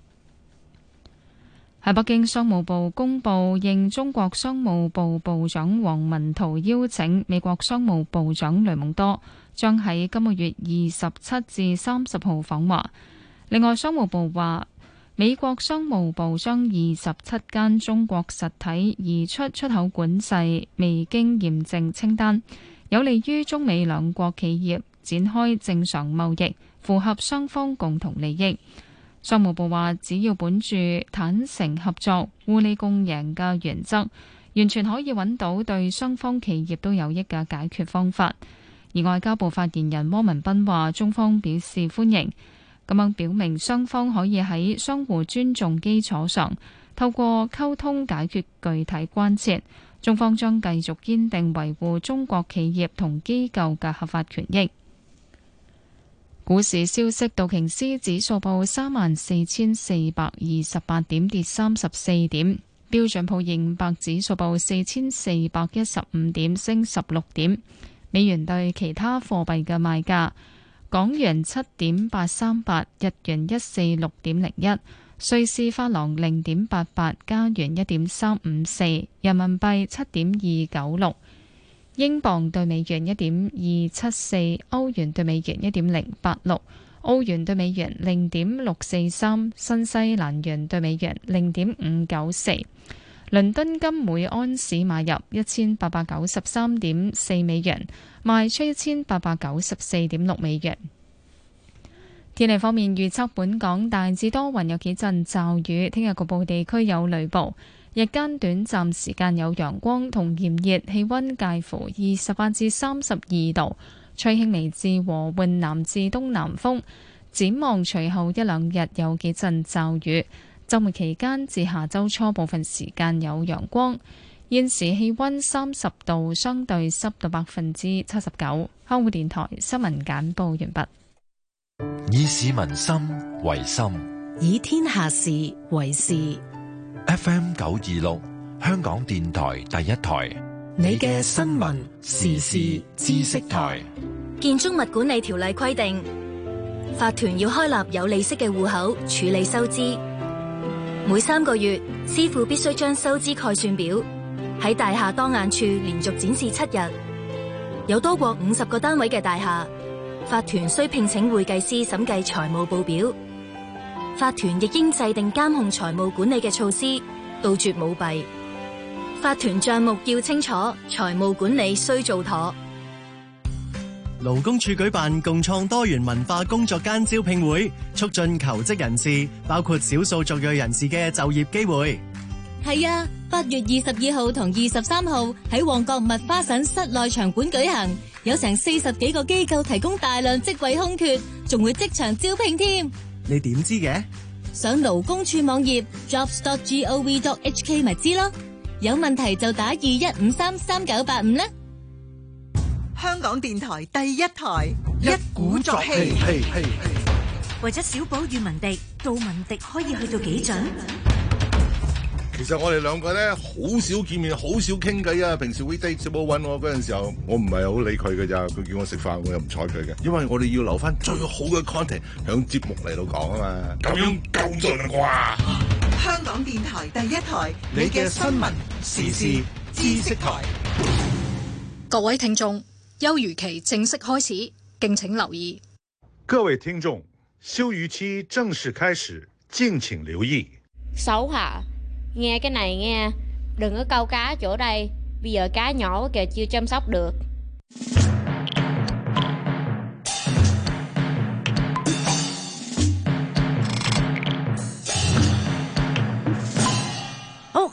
[SPEAKER 9] 喺北京，商務部公布，應中國商務部部長王文濤邀請，美國商務部長雷蒙多將喺今個月二十七至三十號訪華。另外，商務部話，美國商務部將二十七間中國實體移出出口管制未經驗證清單，有利於中美兩國企業展開正常貿易，符合雙方共同利益。商務部話，只要本住坦誠合作、互利共贏嘅原則，完全可以揾到對雙方企業都有益嘅解決方法。而外交部發言人汪文斌話，中方表示歡迎，咁樣表明雙方可以喺相互尊重基礎上，透過溝通解決具體關切。中方將繼續堅定維護中國企業同機構嘅合法權益。股市消息，道瓊斯指數報三萬四千四百二十八點，跌三十四點；標準普爾五百指數報四千四百一十五點，升十六點。美元對其他貨幣嘅賣價：港元七點八三八，日元一四六點零一，瑞士法郎零點八八，加元一點三五四，人民幣七點二九六。英鎊對美元一點二七四，歐元對美元一點零八六，澳元對美元零點六四三，新西蘭元對美元零點五九四。倫敦金每安士買入一千八百九十三點四美元，賣出一千八百九十四點六美元。天氣方面預測，本港大致多雲，有幾陣驟雨，聽日局部地區有雷暴。日間短暫時間有陽光同炎熱，氣溫介乎二十八至三十二度，吹輕微至和緩南至東南風。展望隨後一兩日有幾陣驟雨，週末期間至下週初部分時間有陽光。現時氣溫三十度，相對濕度百分之七十九。香港電台新聞簡報完畢。
[SPEAKER 8] 以市民心為心，
[SPEAKER 10] 以天下事為事。
[SPEAKER 8] F M 九二六，香港電台第一台，
[SPEAKER 10] 你嘅新聞時事知識台。
[SPEAKER 21] 建築物管理條例規定，法團要開立有利息嘅戶口處理收支。每三個月，師傅必須將收支概算表喺大廈當眼處連續展示七日。有多過五十個單位嘅大廈，法團需聘請會計師審計財務報表。法團亦應制定監控財務管理嘅措施，杜絕舞弊。法團賬目要清楚，財務管理須做妥。
[SPEAKER 22] 勞工處舉辦共創多元文化工作間招聘會，促進求職人士，包括少數族裔人士嘅就業機會。
[SPEAKER 23] 係啊，八月二十二號同二十三號喺旺角麥花臣室內場館舉行，有成四十幾個機構提供大量職位空缺，仲會即場招聘添。
[SPEAKER 22] 你點知嘅？
[SPEAKER 23] 上勞工處網頁 jobs dot gov dot h k 咪知咯。有問題就打二一五三三九八五啦。
[SPEAKER 11] 香港電台第一台，一鼓作氣。為咗小寶與文迪，杜文迪可以去到幾準？
[SPEAKER 24] 其實我哋兩個咧好少見面，好少傾偈啊！平時 weekday 小寶揾我嗰陣時候，我唔係好理佢嘅咋，佢叫我食飯，我又唔睬佢嘅，因為我哋要留翻最好嘅 content 響節目嚟到講啊嘛。咁樣夠盡啦啩！
[SPEAKER 11] 香港電台第一台，你嘅新聞時事知識台。
[SPEAKER 5] 各位聽眾，休漁期正式開始，敬請留意。
[SPEAKER 6] 各位聽眾，休漁期正式開始，敬請留意。
[SPEAKER 7] Xấu hả? Nghe cái này nghe, đừng có câu cá chỗ đây, bây giờ cá nhỏ kìa chưa chăm sóc được.
[SPEAKER 3] 好，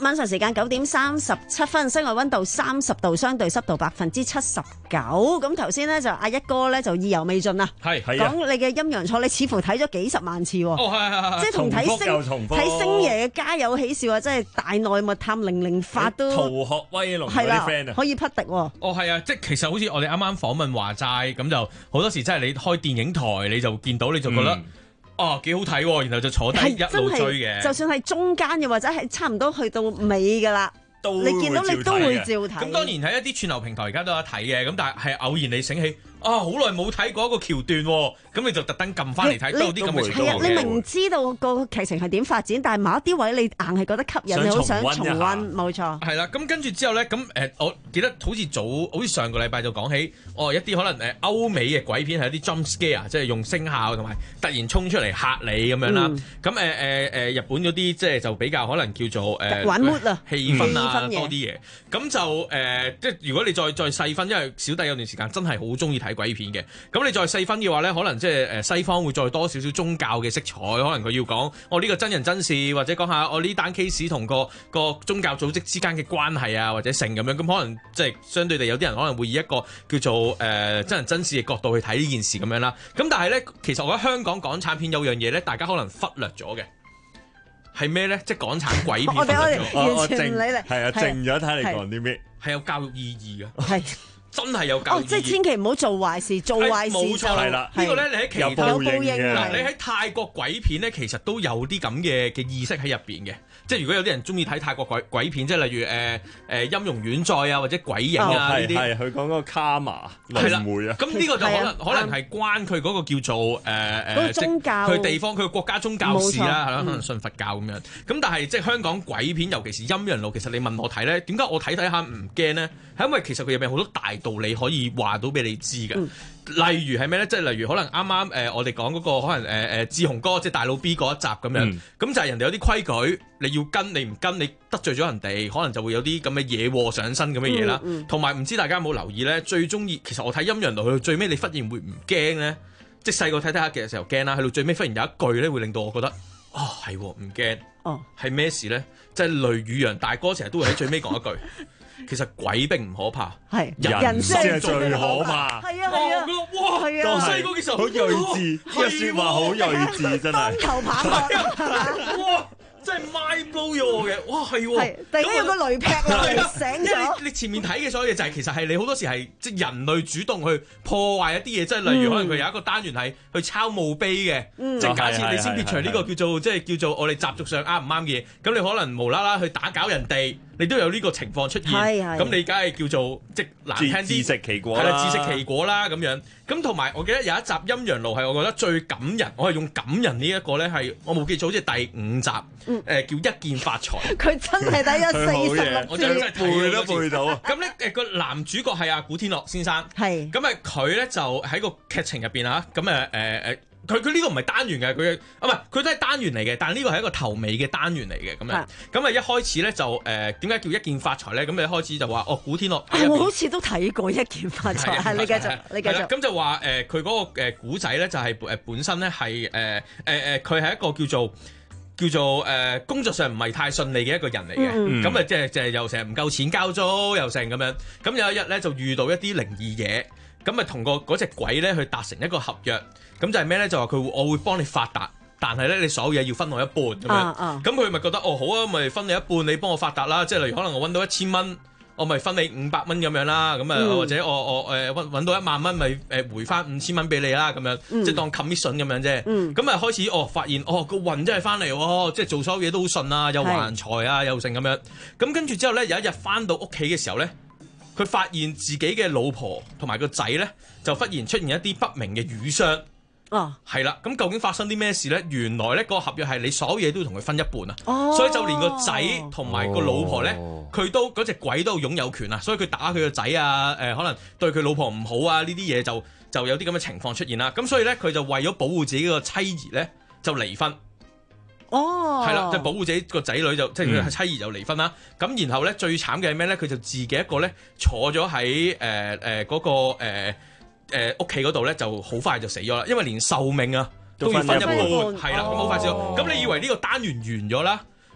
[SPEAKER 3] 晚上時間九點三十七分，室外溫度三十度，相對濕度百分之七十九。咁頭先咧就阿一哥咧就意猶未盡啊，
[SPEAKER 4] 係
[SPEAKER 3] 講你嘅陰陽錯，你似乎睇咗幾十萬次喎。
[SPEAKER 4] 哦，係係係，
[SPEAKER 3] 即係同睇星睇星爺嘅家有喜事啊，即係大內密探零零發都
[SPEAKER 2] 逃學威龍嗰啲 friend 啊，
[SPEAKER 3] 可以匹敵喎。
[SPEAKER 4] 哦，係啊，即係其實好似我哋啱啱訪問話齋咁，就好多時真係你開電影台你就見到你就覺得。嗯哦，幾好睇喎！然後就坐低一路追嘅，
[SPEAKER 3] 就算係中間又或者係差唔多去到尾噶啦，你見到你都會照睇。
[SPEAKER 4] 咁當然喺一啲串流平台而家都有睇嘅，咁但係係偶然你醒起。啊！好耐冇睇過一個橋段喎，咁你就特登撳翻嚟睇，都有啲咁嘅情況嘅。係啊，
[SPEAKER 3] 你明知道個劇情係點發展，但係某一啲位你硬係覺得吸引，你好想重溫，冇錯。
[SPEAKER 4] 係啦，咁跟住之後咧，咁誒，我記得好似早，好似上個禮拜就講起，哦，一啲可能誒歐美嘅鬼片係一啲 jump scare，即係用聲效同埋突然衝出嚟嚇你咁樣啦。咁誒誒誒，日本嗰啲即係就比較可能叫做誒
[SPEAKER 3] 玩 mood 啊，
[SPEAKER 4] 氣氛啊多啲嘢。咁就誒，即係如果你再再細分，因為小弟有段時間真係好中意睇鬼片嘅，咁你再細分嘅話咧，可能即係誒西方會再多少少宗教嘅色彩，可能佢要講我呢個真人真事，或者講下我呢單 case 同個個宗教組織之間嘅關係啊，或者性咁樣，咁可能即係相對地有啲人可能會以一個叫做誒、呃、真人真事嘅角度去睇呢件事咁樣啦。咁但係咧，其實我覺得香港港產片有樣嘢咧，大家可能忽略咗嘅係咩咧？即係港產鬼片忽略咗。
[SPEAKER 3] 我完全唔理你，
[SPEAKER 2] 係啊，靜咗睇你講啲咩，
[SPEAKER 4] 係有教育意義嘅。
[SPEAKER 3] 係。
[SPEAKER 4] 真係有教育意義，
[SPEAKER 3] 哦，即係千祈唔好做壞事，做壞事
[SPEAKER 4] 冇錯係啦。呢個咧，你喺其他
[SPEAKER 3] 有報應嘅。
[SPEAKER 4] 你喺泰國鬼片咧，其實都有啲咁嘅嘅意識喺入邊嘅。即係如果有啲人中意睇泰國鬼鬼片，即係例如誒誒陰陽遠載啊，或者鬼影啊呢啲，
[SPEAKER 2] 係佢講嗰個卡瑪輪迴啊。
[SPEAKER 4] 咁呢個就可能可能係關佢嗰個叫做誒誒
[SPEAKER 3] 宗教
[SPEAKER 4] 佢地方佢個國家宗教事啦，係啦，可能信佛教咁樣。咁但係即係香港鬼片，尤其是陰陽路，其實你問我睇咧，點解我睇睇下唔驚咧？係因為其實佢入邊好多大道理可以話到俾你知嘅。嗯、例如係咩咧？即係例如可能啱啱誒我哋講嗰個可能誒誒志雄哥即係大佬 B 嗰一集咁樣，咁、嗯、就係人哋有啲規矩，你要跟你唔跟，你得罪咗人哋，可能就會有啲咁嘅嘢禍上身咁嘅嘢啦。同埋唔知大家有冇留意咧？最中意其實我睇陰陽路去到最尾，你忽然會唔驚咧？即係細個睇睇下嘅時候驚啦，去到最尾忽然有一句咧，會令到我覺得哦係唔驚。哦係咩事咧？即係雷宇陽大哥成日都會喺最尾講一句。其實鬼並唔可怕，係
[SPEAKER 2] 人先係最可怕。
[SPEAKER 3] 係啊係啊，
[SPEAKER 4] 哇係啊！細個嘅時候
[SPEAKER 2] 好睿智，呢個説話好睿智，真係。
[SPEAKER 3] 當頭棒喝，
[SPEAKER 4] 哇！真係 mind blow 咗我嘅，哇係喎！
[SPEAKER 3] 突然間有個雷劈落嚟，醒咗。
[SPEAKER 4] 你前面睇嘅所有嘢就係其實係你好多時係即係人類主動去破壞一啲嘢，即係例如可能佢有一個單元係去抄墓碑嘅，即係假設你先撇除呢個叫做即係叫做我哋習俗上啱唔啱嘅嘢，咁你可能無啦啦去打攪人哋。你都有呢個情況出現，咁你梗係叫做即難聽啲，
[SPEAKER 2] 自食其果
[SPEAKER 4] 係啦，自食其果啦咁樣。咁同埋我記得有一集陰陽路係我覺得最感人，我係用感人呢一個咧係我冇記錯，好似第五集，誒、嗯呃、叫一件發財。
[SPEAKER 3] 佢真係睇咗四十六次，
[SPEAKER 4] 我真係
[SPEAKER 2] 背都背到。
[SPEAKER 4] 咁咧誒個男主角係阿古天樂先生，係咁啊佢咧就喺個劇情入邊嚇，咁誒誒誒。佢佢呢個唔係單元嘅，佢啊唔係佢都係單元嚟嘅，但係呢個係一個頭尾嘅單元嚟嘅咁樣。咁啊一開始咧就誒點解叫一件發財咧？咁啊一開始就話哦古天樂，
[SPEAKER 3] 我好似都睇過一件發財，係你繼續，你繼續。
[SPEAKER 4] 咁就話誒佢嗰個誒古仔咧就係誒本身咧係誒誒誒佢係一個叫做叫做誒、呃、工作上唔係太順利嘅一個人嚟嘅。咁啊即係即係又成日唔夠錢交租又成咁樣。咁有一日咧就遇到一啲靈異嘢。咁啊，同個嗰隻鬼咧去達成一個合約，咁就係咩咧？就話佢會我會幫你發達，但係咧你所有嘢要分我一半咁樣。咁佢咪覺得哦好啊，咪分你一半，你幫我發達啦。即係例如可能我揾到一千蚊，我咪分你五百蚊咁樣啦。咁啊、嗯、或者我我誒揾揾到一萬蚊，咪誒回翻五千蚊俾你啦。咁樣、嗯、即係當 commission 咁樣啫。咁啊、嗯、開始哦發現哦個運真係翻嚟喎，即係做所有嘢都好順啊，又還財啊，又成咁樣。咁跟住之後咧，有一日翻到屋企嘅時候咧。佢發現自己嘅老婆同埋個仔咧，就忽然出現一啲不明嘅瘀傷。哦，係啦，咁究竟發生啲咩事咧？原來咧個合約係你所有嘢都要同佢分一半啊。哦，所以就連個仔同埋個老婆咧，佢都嗰隻鬼都有擁有權啊。所以佢打佢個仔啊，誒、呃、可能對佢老婆唔好啊，呢啲嘢就就有啲咁嘅情況出現啦。咁所以咧，佢就為咗保護自己個妻兒咧，就離婚。哦，係啦，即係保護自己個仔女就即係佢妻兒就離婚啦。咁、嗯、然後咧最慘嘅係咩咧？佢就自己一個咧坐咗喺誒誒嗰個誒誒屋企嗰度咧，就好快就死咗啦。因為連壽命啊都要分一半，係啦，咁好快死咗。咁你以為呢個單元完咗啦？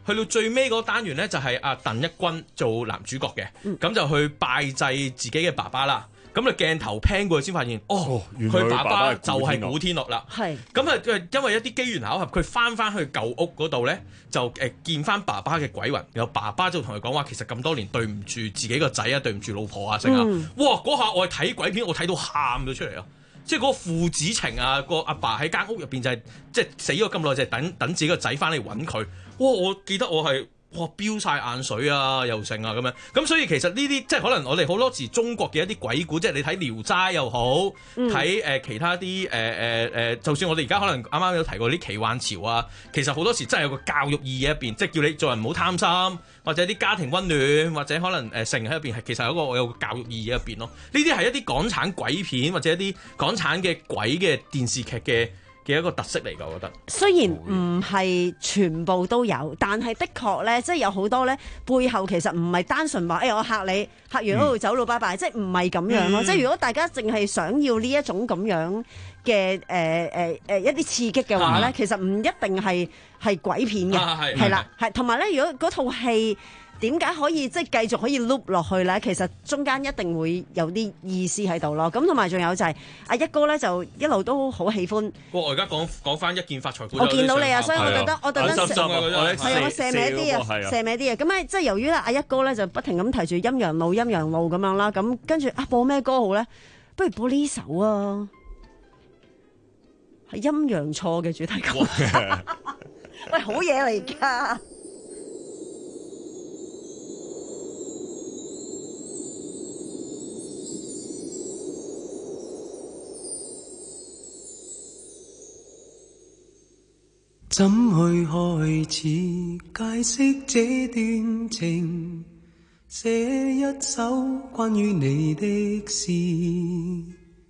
[SPEAKER 4] 去到最尾嗰單元咧，就係阿鄧一軍做男主角嘅，咁、嗯、就去拜祭自己嘅爸爸啦。咁啊鏡頭 pan 過去先發現，哦，佢、哦、爸爸就係古天樂啦。係咁啊，因為一啲機緣巧合，佢翻翻去舊屋嗰度咧，就誒見翻爸爸嘅鬼魂，然後爸爸就同佢講話，其實咁多年對唔住自己個仔啊，對唔住老婆啊，成啊、嗯，哇！嗰下我係睇鬼片，我睇到喊咗出嚟啊！即係嗰個父子情啊，個阿爸喺間屋入邊就係、是、即係死咗咁耐，就係、是、等等自己個仔翻嚟揾佢。哇！我記得我係。哇！飆晒眼水啊，又剩啊咁樣，咁所以其實呢啲即係可能我哋好多時中國嘅一啲鬼故，即係你睇《聊齋》又好，睇誒、呃、其他啲誒誒誒，就算我哋而家可能啱啱有提過啲奇幻潮啊，其實好多時真係有個教育意義喺入邊，即係叫你做人唔好貪心，或者啲家庭溫暖，或者可能誒成喺入邊係其實有個有個教育意義喺入邊咯。呢啲係一啲港產鬼片或者一啲港產嘅鬼嘅電視劇嘅嘅一個特色嚟㗎，我覺得。雖然唔係全部都有，但係的確咧，即係有好多咧背後其實唔係單純話，誒、哎、我嚇你嚇完嗰度走佬拜拜，即係唔係咁樣咯。即係如果大家淨係想要呢一種咁樣嘅誒誒誒一啲刺激嘅話咧，其實唔一定係係鬼片嘅，係啦，係同埋咧，如果嗰套戲點解可以即係繼續可以 loop 落去咧？其實中間一定會有啲意思喺度咯。咁同埋仲有就係、是、阿一哥咧，就一路都好喜歡。我而家講講翻一件發財。我見到你啊，所以我覺得我特登係啊，我射歪啲啊，射歪啲啊。咁咧即係由於咧，阿一哥咧就不停咁提住陰陽路、陰陽路咁樣啦。咁跟住啊，播咩歌好咧？不如播呢首啊，係陰陽錯嘅主題曲。喂，好嘢嚟㗎！
[SPEAKER 18] 怎去開始解釋這段情？寫一首關於你的詩，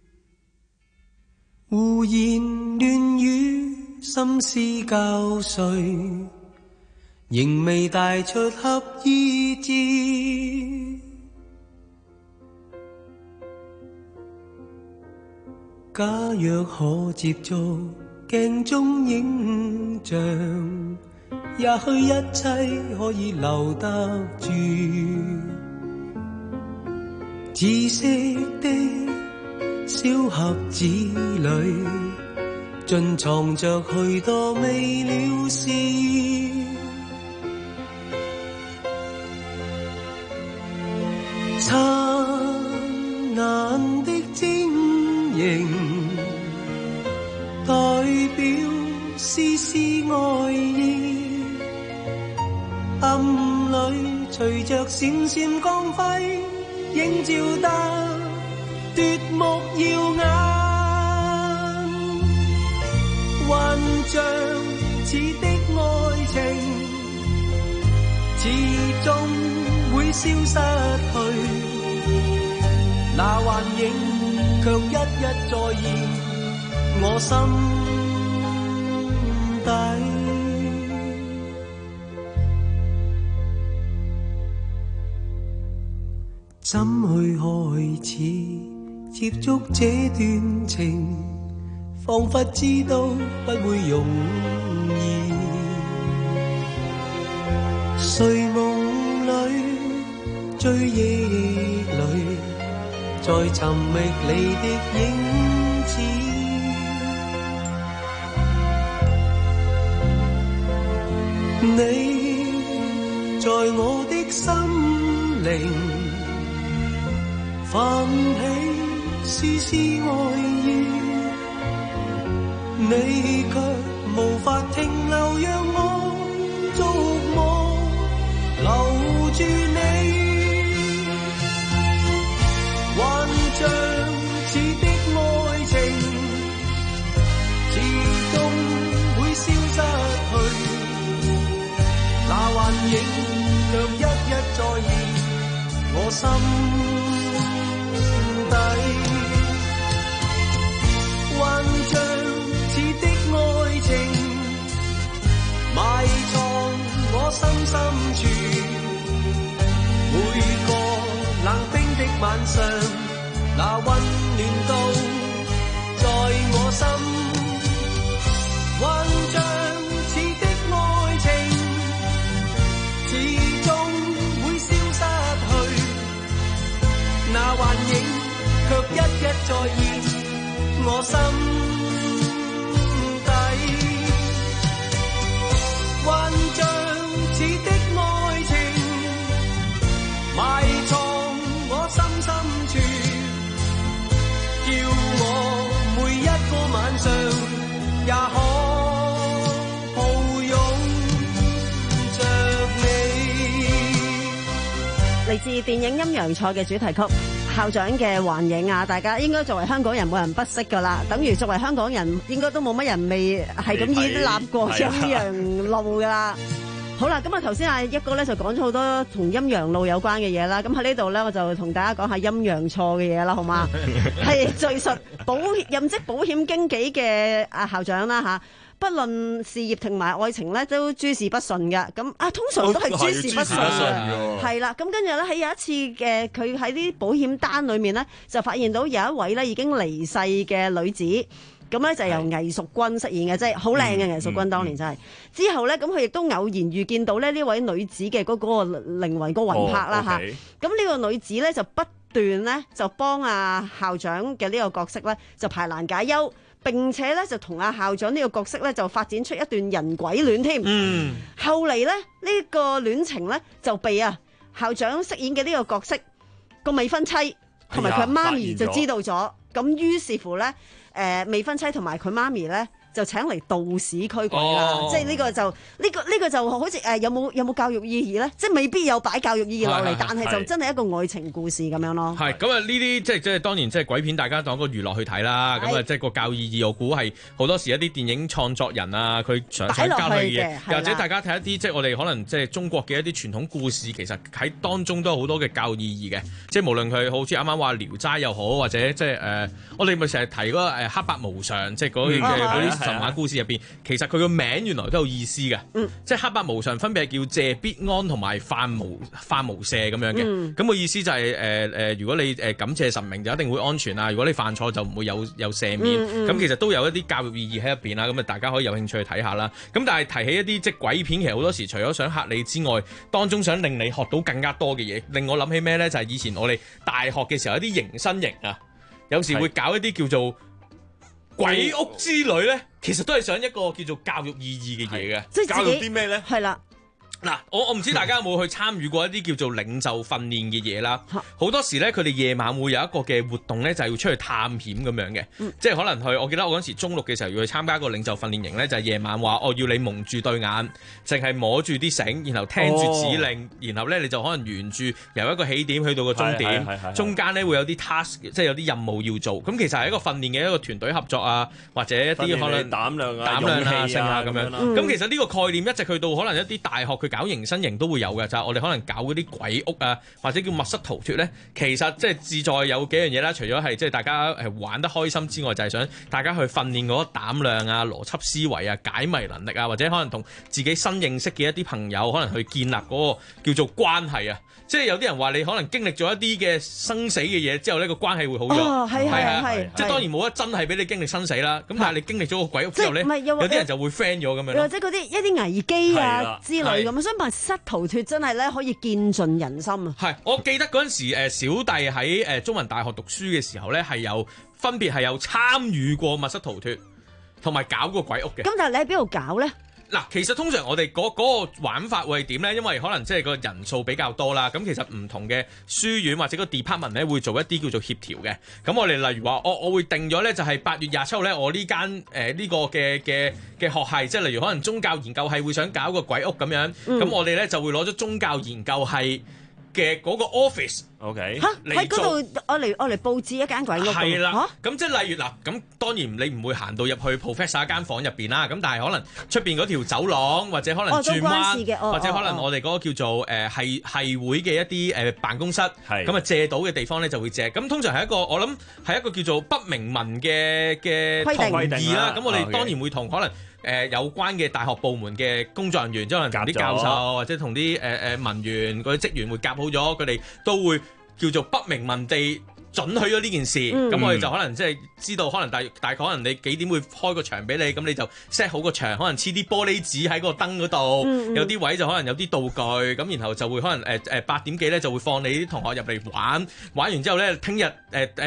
[SPEAKER 18] 胡言亂語，心思交瘁，仍未帶出合意志。假若可接觸鏡中影像，也許一切可以留得住。紫色的小盒子裏，盡藏着許多未了事。殘顏的晶瑩代表絲絲愛意，暗裏隨着閃閃光輝，映照得奪目耀眼。幻象似的愛情，始終會消失去，那幻影卻一一再現我心底。怎去開始接觸這段情？彷彿知道不會容易。睡夢裏追憶裏，在尋覓你的影子。你在我的心靈泛起絲絲愛意，你卻無法停留，讓我觸摸留住你。幻象似的愛情，始終會消失去，那幻影卻一一再現我心底。幻象似的愛情，埋藏我心深處，每個冷冰的晚上，那溫暖都在我心。幻象似的愛情， 再現我心底，幻象似的愛情埋藏我心深處，叫我每一個晚上也可抱擁着你。
[SPEAKER 3] 嚟自電影《陰陽錯》嘅主題曲。校長嘅幻影啊，大家應該作為香港人冇人不識噶啦，等於作為香港人應該都冇乜人未係咁演繹過陰陽路噶啦。好啦，咁啊頭先阿一哥咧就講咗好多同陰陽路有關嘅嘢啦，咁喺呢度咧我就同大家講下陰陽錯嘅嘢啦，好嘛？係敘述保任職保險經紀嘅阿校長啦嚇。不論事業同埋愛情咧，都諸事不順嘅。咁啊，通常都係諸事不順嘅。係啦，咁跟住咧喺有一次嘅佢喺啲保險單裏面咧，就發現到有一位咧已經離世嘅女子，咁咧就由魏淑君飾演嘅，即係好靚嘅魏淑君當年真係。之後咧，咁佢亦都偶然遇見到咧呢位女子嘅嗰個靈魂個魂魄啦嚇。咁呢個女子咧就不斷咧就幫阿校長嘅呢個角色咧就排難解憂。並且咧就同阿校長呢個角色咧就發展出一段人鬼戀添。嗯，後嚟咧呢個戀情咧就被啊校長飾演嘅呢個角色個未婚妻同埋佢媽咪就知道咗。咁於是乎咧，誒未婚妻同埋佢媽咪咧就請嚟導使驅鬼啦。哦、即係呢個就呢、呢個呢、呢個就好似誒有冇有冇教育意義咧？即係未必有擺教育意義落嚟，但係就真係一個愛情故事咁樣咯。
[SPEAKER 4] 係咁啊！呢啲即係即係當然即係鬼片，大家當個娛樂去睇啦。咁啊，即係個教育意義，我估係好多時一啲電影創作人啊，佢想想交代嘅嘢，又或者大家睇一啲即係我哋可能即係中國嘅一啲傳統故事，其實喺當中都有好多嘅教育意義嘅。即係無論佢好似啱啱話《聊齋》又好，或者即係誒，我哋咪成日提嗰個誒黑白無常，即係嗰啲嗰啲神話故事入邊，其實佢個名原來都有意思嘅。嗯、即係黑白無常分別係叫謝必安同埋范無范無赦咁樣嘅。咁、嗯、個意思就係誒誒，如果你誒感謝神明就一定會安全啊，如果你犯錯就唔會有有赦免。咁、嗯嗯、其實都有一啲教育意義喺入邊啦。咁啊，大家可以有興趣去睇下啦。咁但係提起一啲即係鬼片，其實好多時除咗想嚇你之外，當中想令你學到更加多嘅嘢。令我諗起咩咧？就係、是、以前我哋大學嘅時候一啲迎新營啊，有時會搞一啲叫做鬼屋之旅咧，其實都係想一個叫做教育意義嘅嘢嘅。
[SPEAKER 3] 即係
[SPEAKER 4] 教育啲咩咧？
[SPEAKER 3] 係啦。
[SPEAKER 4] 嗱，我我唔知大家有冇去參與過一啲叫做領袖訓練嘅嘢啦。好多時咧，佢哋夜晚會有一個嘅活動咧，就係要出去探險咁樣嘅。嗯、即係可能去，我記得我嗰陣時中六嘅時候要去參加一個領袖訓練營咧，就係、是、夜晚話，我要你蒙住對眼，淨係摸住啲繩，然後聽住指令，哦、然後咧你就可能沿住由一個起點去到個終點，中間咧會有啲 task， 即係有啲任務要做。咁其實係一個訓練嘅一個團隊合作啊，或者一啲可能
[SPEAKER 2] 膽量啊、
[SPEAKER 4] 膽量啊、性啊咁樣。咁、嗯、其實呢個概念一直去到可能一啲大學佢搞迎新營都會有嘅，就係、是、我哋可能搞嗰啲鬼屋啊，或者叫密室逃脫咧。其實即係志在有幾樣嘢啦，除咗係即係大家誒玩得開心之外，就係、是、想大家去訓練嗰個膽量啊、邏輯思維啊、解謎能力啊，或者可能同自己新認識嘅一啲朋友，可能去建立嗰個叫做關係啊。即係有啲人話你可能經歷咗一啲嘅生死嘅嘢之後呢個關係會好咗。哦，係係係。即係當然冇得真係俾你經歷生死啦。咁但係你經歷咗個鬼屋之後咧，有啲人就會 friend 咗咁樣。或者嗰啲一啲危機啊之類咁，所以密室逃脫真係咧可以見盡人心啊。係，我記得嗰陣時誒小弟喺誒中文大學讀書嘅時候咧，係有分別係有參與過密室逃脫，同埋搞過鬼屋嘅。咁但係你喺邊度搞咧？嗱，其實通常我哋嗰嗰個玩法會係點咧？因為可能即係個人數比較多啦，咁其實唔同嘅書院或者個 department 咧會做一啲叫做協調嘅。咁我哋例如話，我我會定咗咧就係八月廿七號咧，我呢間誒呢個嘅嘅嘅學系，即係例如可能宗教研究系會想搞個鬼屋咁樣，咁、嗯、我哋咧就會攞咗宗教研究系嘅嗰個 office，OK 嚇喺嗰度，我嚟我嚟佈置一間鬼屋。係啦，咁即係例如嗱，咁當然你唔會行到入去 professor 間房入邊啦，咁但係可能出邊嗰條走廊，或者可能轉彎，或者可能我哋嗰個叫做誒係系會嘅一啲誒辦公室，咁啊借到嘅地方咧就會借。咁通常係一個我諗係一個叫做不明文嘅嘅同意啦。咁我哋當然會同可能。誒、呃、有關嘅大學部門嘅工作人員，即係可能同啲教授或者同啲誒誒文員嗰啲職員會夾好咗，佢哋都會叫做不明文地准許咗呢件事。咁、嗯、我哋就可能即係知道，可能大大概可能你幾點會開個場俾你，咁你就 set 好個場，可能黐啲玻璃紙喺個燈嗰度，嗯、有啲位就可能有啲道具，咁然後就會可能誒誒八點幾咧就會放你啲同學入嚟玩，玩完之後咧聽日誒誒。呃呃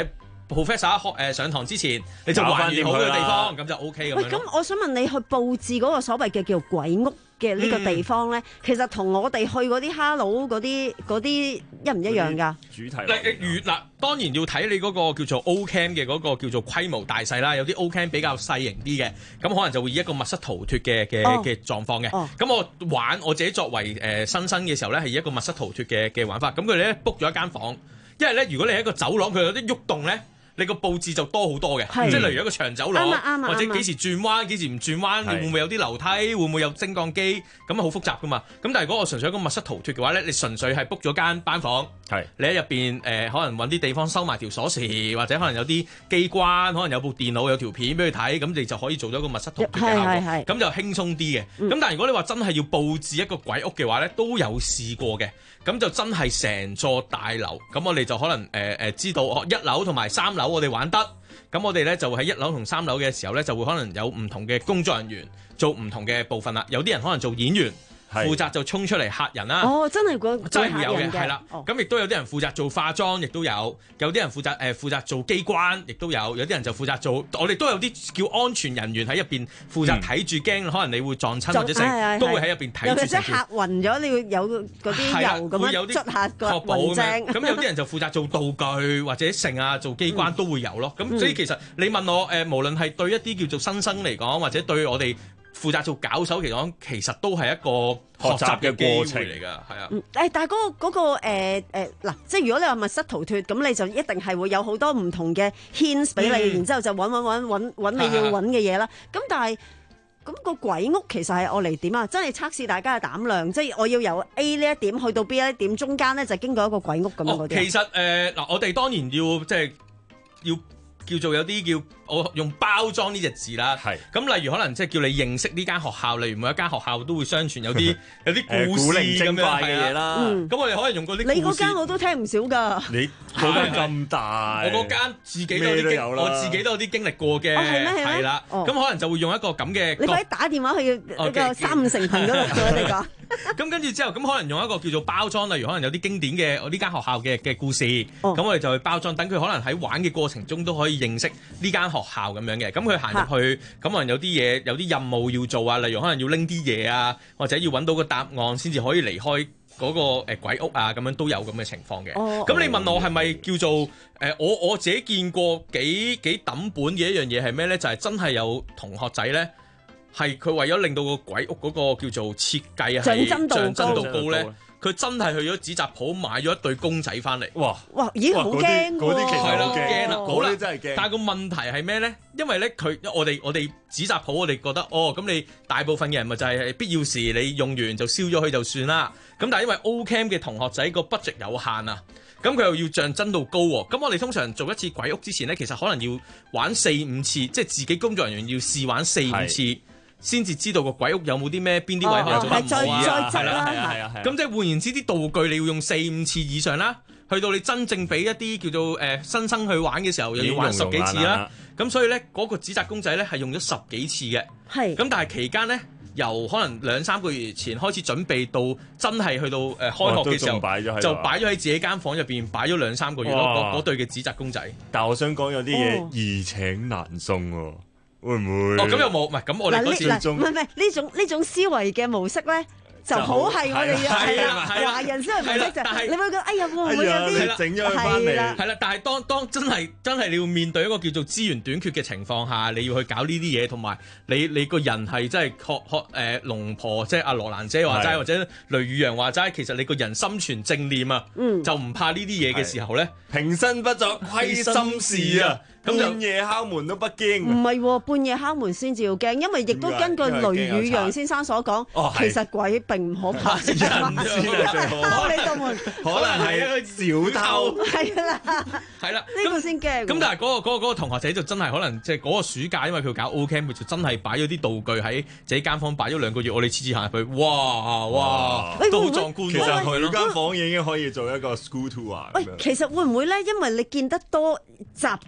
[SPEAKER 4] professor 學誒上堂之前，你就還原好嘅地方，咁就 O K 咁樣。
[SPEAKER 3] 喂，咁我想問你去佈置嗰個所謂嘅叫鬼屋嘅呢個地方咧，嗯、其實同我哋去嗰啲哈佬嗰啲嗰啲一唔一樣㗎？
[SPEAKER 2] 主題
[SPEAKER 4] 嗱，如嗱當然要睇你嗰個叫做 O Camp 嘅嗰個叫做規模大細啦。有啲 O Camp 比較細型啲嘅，咁可能就會以一個密室逃脫嘅嘅嘅狀況嘅。咁、哦、我玩我自己作為誒、呃、新生嘅時候咧，係以一個密室逃脫嘅嘅玩法。咁佢哋咧 book 咗一間房，因為咧如果你喺一個走廊，佢有啲喐動咧。你個佈置就多好多嘅，即係例如一個長走廊，或者幾時轉彎，幾時唔轉彎，會唔會有啲樓梯，會唔會有升降機，咁啊好複雜噶嘛。咁但係如果我純粹一個密室逃脫嘅話咧，你純粹係 book 咗間班房，你喺入邊誒可能揾啲地方收埋條鎖匙，或者可能有啲機關，可能有部電腦有條片俾佢睇，咁你就可以做咗個密室逃脫嘅效果，咁就輕鬆啲嘅。咁、嗯、但係如果你話真係要佈置一個鬼屋嘅話咧，都有試過嘅。咁就真係成座大樓，咁我哋就可能誒誒、呃、知道哦，一樓同埋三樓我哋玩得，咁我哋咧就喺一樓同三樓嘅時候咧，就會可能有唔同嘅工作人員做唔同嘅部分啦。有啲人可能做演員，負責就衝出嚟嚇人啦。
[SPEAKER 3] 哦，真係個
[SPEAKER 4] 真係會有嘅，係啦。咁亦都有啲人負責做化妝，亦都有。有啲人負責誒、呃、負責做機關，亦都有。有啲人就負責做，我哋都有啲叫安全人員喺入邊負責睇住驚，可能你會撞親或者成，都會喺入邊睇住。
[SPEAKER 3] 尤其是嚇暈咗，你要有嗰啲油咁樣捽下個暈正。
[SPEAKER 4] 咁有啲人就負責做道具或者成啊做機關都會有咯。咁、嗯、所以其實你問我誒、呃，無論係對一啲叫做新生嚟講，或者對我哋負責做搞手嚟講，其實都係一個學習嘅過程嚟㗎，係啊。
[SPEAKER 3] 誒、嗯，但係嗰、嗰個嗰、嗰個誒嗱、呃呃，即係如果你話密室逃脫，咁你就一定係會有好多唔同嘅 hints 俾你，嗯、然之後就揾揾揾揾揾你要揾嘅嘢啦。咁但係咁、嗰個鬼屋其實係我嚟點啊？真係測試大家嘅膽量，即係我要由 A 呢一點去到 B 呢一點，中間咧就經過一個鬼屋咁樣嗰啲、哦。其
[SPEAKER 4] 實誒嗱、呃，我哋當然要即係要。叫做有啲叫我用包裝呢隻字啦，咁例如可能即係叫你認識呢間學校，例如每一間學校都會相傳有啲有啲故事咁樣嘅嘢啦。咁我哋可以用嗰啲。
[SPEAKER 3] 你嗰間我都聽唔少㗎。
[SPEAKER 2] 你嗰間咁大，
[SPEAKER 4] 我嗰間自己都有啲經，我自己都有啲經歷過嘅，係啦。咁可能就會用一個咁嘅。
[SPEAKER 3] 你可以打電話去呢個三五成群嗰度同我哋講。
[SPEAKER 4] 咁跟住之後，咁可能用一個叫做包裝，例如可能有啲經典嘅我呢間學校嘅嘅故事，咁、哦、我哋就去包裝，等佢可能喺玩嘅過程中都可以認識呢間學校咁樣嘅。咁佢行入去，咁可能有啲嘢，有啲任務要做啊，例如可能要拎啲嘢啊，或者要揾到個答案先至可以離開嗰個誒鬼屋啊，咁樣都有咁嘅情況嘅。咁、哦、你問我係咪叫做誒、呃？我我自己見過幾幾抌本嘅一樣嘢係咩咧？就係、是、真係有同學仔咧。係佢為咗令到個鬼屋嗰個叫做設計係象真度高咧，佢真係去咗紙紮鋪買咗一對公仔翻嚟。哇
[SPEAKER 3] 哇，咦好驚喎！
[SPEAKER 2] 嗰啲其實好驚啦，
[SPEAKER 4] 嗰
[SPEAKER 2] 啲真係驚。
[SPEAKER 4] 但係個問題係咩咧？因為咧佢我哋我哋紙紮鋪，我哋覺得哦，咁你大部分嘅人咪就係必要時你用完就燒咗佢就算啦。咁但係因為 O Camp 嘅同學仔個 budget 有限啊，咁佢又要象真度高喎。咁我哋通常做一次鬼屋之前咧，其實可能要玩四五次，即係自己工作人員要試玩四五次。先至知道個鬼屋有冇啲咩邊啲位可以做得唔好啊，係啦，係啊，係啊，咁即係換言之，啲道具你要用四五次以上啦，去到你真正俾一啲叫做誒、呃、新生去玩嘅時候，又要玩十幾次啦。咁所以咧，嗰、那個紙紮公仔咧係用咗十幾次嘅。係。咁但係期間咧，由可能兩三個月前開始準備到真係去到誒、呃、開學嘅時候，哦、就擺咗喺自己間房入邊擺咗兩三個月咯。嗰嗰對嘅紙紮公仔。
[SPEAKER 2] 但係我想講有啲嘢易請難送喎、哦。會唔會？
[SPEAKER 4] 哦，咁又冇，唔係咁我哋嗰次
[SPEAKER 3] 唔係唔係呢種呢種思維嘅模式咧，就好係我哋係啦華人思維模式就係你會覺得哎呀會唔會有啲
[SPEAKER 2] 整咗佢翻嚟？
[SPEAKER 4] 係啦，但係當當真係真係你要面對一個叫做資源短缺嘅情況下，你要去搞呢啲嘢，同埋你你個人係真係學學誒龍婆，即係阿羅蘭姐話齋，或者雷宇陽話齋，其實你個人心存正念啊，就唔怕呢啲嘢嘅時候咧，
[SPEAKER 2] 平生不作虧心事啊！咁半夜敲門都不驚，
[SPEAKER 3] 唔係喎，半夜敲門先至要驚，因為亦都根據雷宇陽先生所講，其實鬼並唔可怕，人先係最好。敲你道門，
[SPEAKER 2] 可能係一個小偷，
[SPEAKER 3] 係啦，
[SPEAKER 4] 係啦，
[SPEAKER 3] 呢個先驚。
[SPEAKER 4] 咁但係嗰個嗰個嗰個同學仔就真係可能即係嗰個暑假，因為佢搞 O Camp，佢就真係擺咗啲道具喺自己間房擺咗兩個月，我哋次次行入去，哇哇，都好壯觀。
[SPEAKER 2] 其實佢間房已經可以做一個 school tour 啊。
[SPEAKER 3] 喂，其實會唔會咧？因為你見得多習慣咗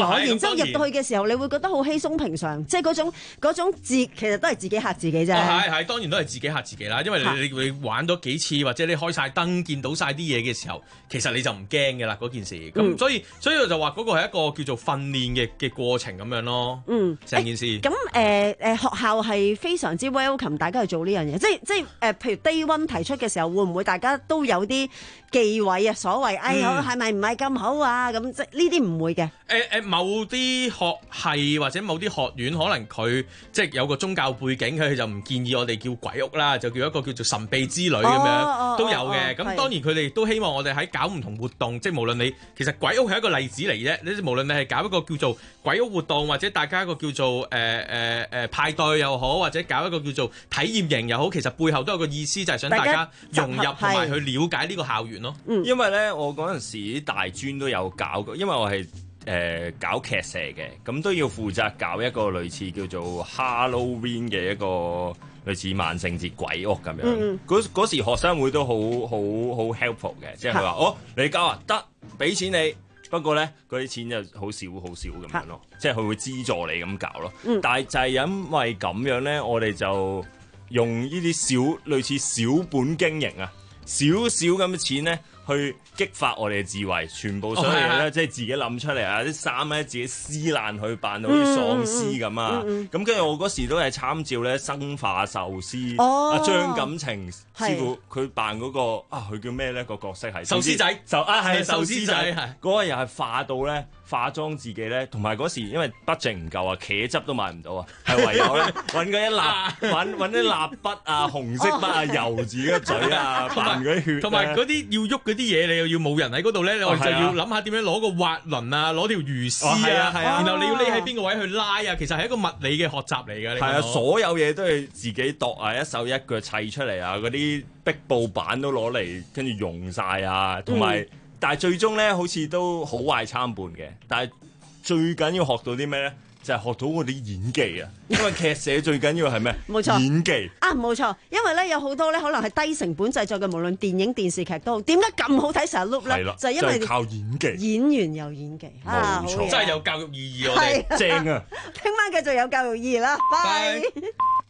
[SPEAKER 3] 咗，
[SPEAKER 4] 啊、
[SPEAKER 3] 然之後入到去嘅時候，你會覺得好稀鬆平常，即係嗰種嗰種自其實都係自己嚇自己啫。
[SPEAKER 4] 係係、哦，當然都係自己嚇自己啦，因為你你你玩咗幾次，或者你開晒燈見到晒啲嘢嘅時候，其實你就唔驚嘅啦嗰件事。咁、嗯、所以所以我就話嗰個係一個叫做訓練嘅嘅過程咁樣咯。嗯，成件事。
[SPEAKER 3] 咁誒誒學校係非常之 welcome 大家去做呢樣嘢，即係即係誒、呃，譬如 day one 提出嘅時候，會唔會大家都有啲忌諱啊？所謂哎呀，係咪唔係咁好啊？咁即係呢啲唔會嘅。
[SPEAKER 4] 誒誒，某啲學系或者某啲學院，可能佢即係有個宗教背景，佢就唔建議我哋叫鬼屋啦，就叫一個叫做神秘之旅咁樣、哦、都有嘅。咁、哦哦、當然佢哋都希望我哋喺搞唔同活動，即係無論你其實鬼屋係一個例子嚟啫。你無論你係搞一個叫做鬼屋活動，或者大家一個叫做誒誒誒派對又好，或者搞一個叫做體驗營又好，其實背後都有個意思，就係、是、想大家融入同埋去了解呢個校園咯。
[SPEAKER 3] 嗯、
[SPEAKER 2] 因為咧，我嗰陣時啲大專都有搞過，因為我係誒、呃、搞劇社嘅，咁都要負責搞一個類似叫做 Halloween 嘅一個類似萬聖節鬼屋咁樣。嗰嗰、嗯、時學生會都好好好 helpful 嘅，即係佢話：哦，你搞啊，得，俾錢你。不過咧，嗰啲錢就好少好少咁樣咯，即係佢會資助你咁搞咯。嗯、但係就係因為咁樣咧，我哋就用呢啲小類似小本經營啊，少少咁嘅錢咧，去激發我哋嘅智慧，全部所有嘢咧，即係自己諗出嚟啊！啲衫咧自己撕爛去扮到好似喪屍咁啊！咁跟住我嗰時都係參照咧生化壽司阿張錦程師傅，佢扮嗰個啊，佢叫咩咧？個角色係
[SPEAKER 4] 壽司仔，
[SPEAKER 2] 就啊係壽司仔，
[SPEAKER 4] 係
[SPEAKER 2] 嗰個又係化到咧化妝自己咧，同埋嗰時因為筆淨唔夠啊，茄汁都買唔到啊，係唯有咧揾嗰一蠟揾揾啲蠟筆啊、紅色筆啊，油自己個嘴啊，扮嗰啲血，
[SPEAKER 4] 同埋嗰啲要喐嗰啲嘢，你又要冇人喺嗰度咧，我哋就要諗下點樣攞個滑輪啊，攞條魚絲啊，然後你要匿喺邊個位去拉啊，其實係一個物理嘅學習嚟㗎。
[SPEAKER 2] 係啊，所有嘢都係自己度啊，一手一腳砌出嚟啊，嗰啲壁布板都攞嚟跟住用晒啊，同埋、嗯、但係最終咧好似都好壞參半嘅，但係最緊要學到啲咩咧？就係學到我啲演技啊！因為劇社最緊要係咩？
[SPEAKER 3] 冇錯，
[SPEAKER 2] 演技
[SPEAKER 3] 啊，冇錯。因為咧有好多咧可能係低成本製作嘅，無論電影、電視劇都好。點解咁好睇成日 loop 咧？就係因為
[SPEAKER 2] 就係靠演技，
[SPEAKER 3] 演員有演技，
[SPEAKER 2] 冇錯，
[SPEAKER 4] 真係有教育意義我哋正啊！
[SPEAKER 3] 聽晚繼續有教育意義啦，拜。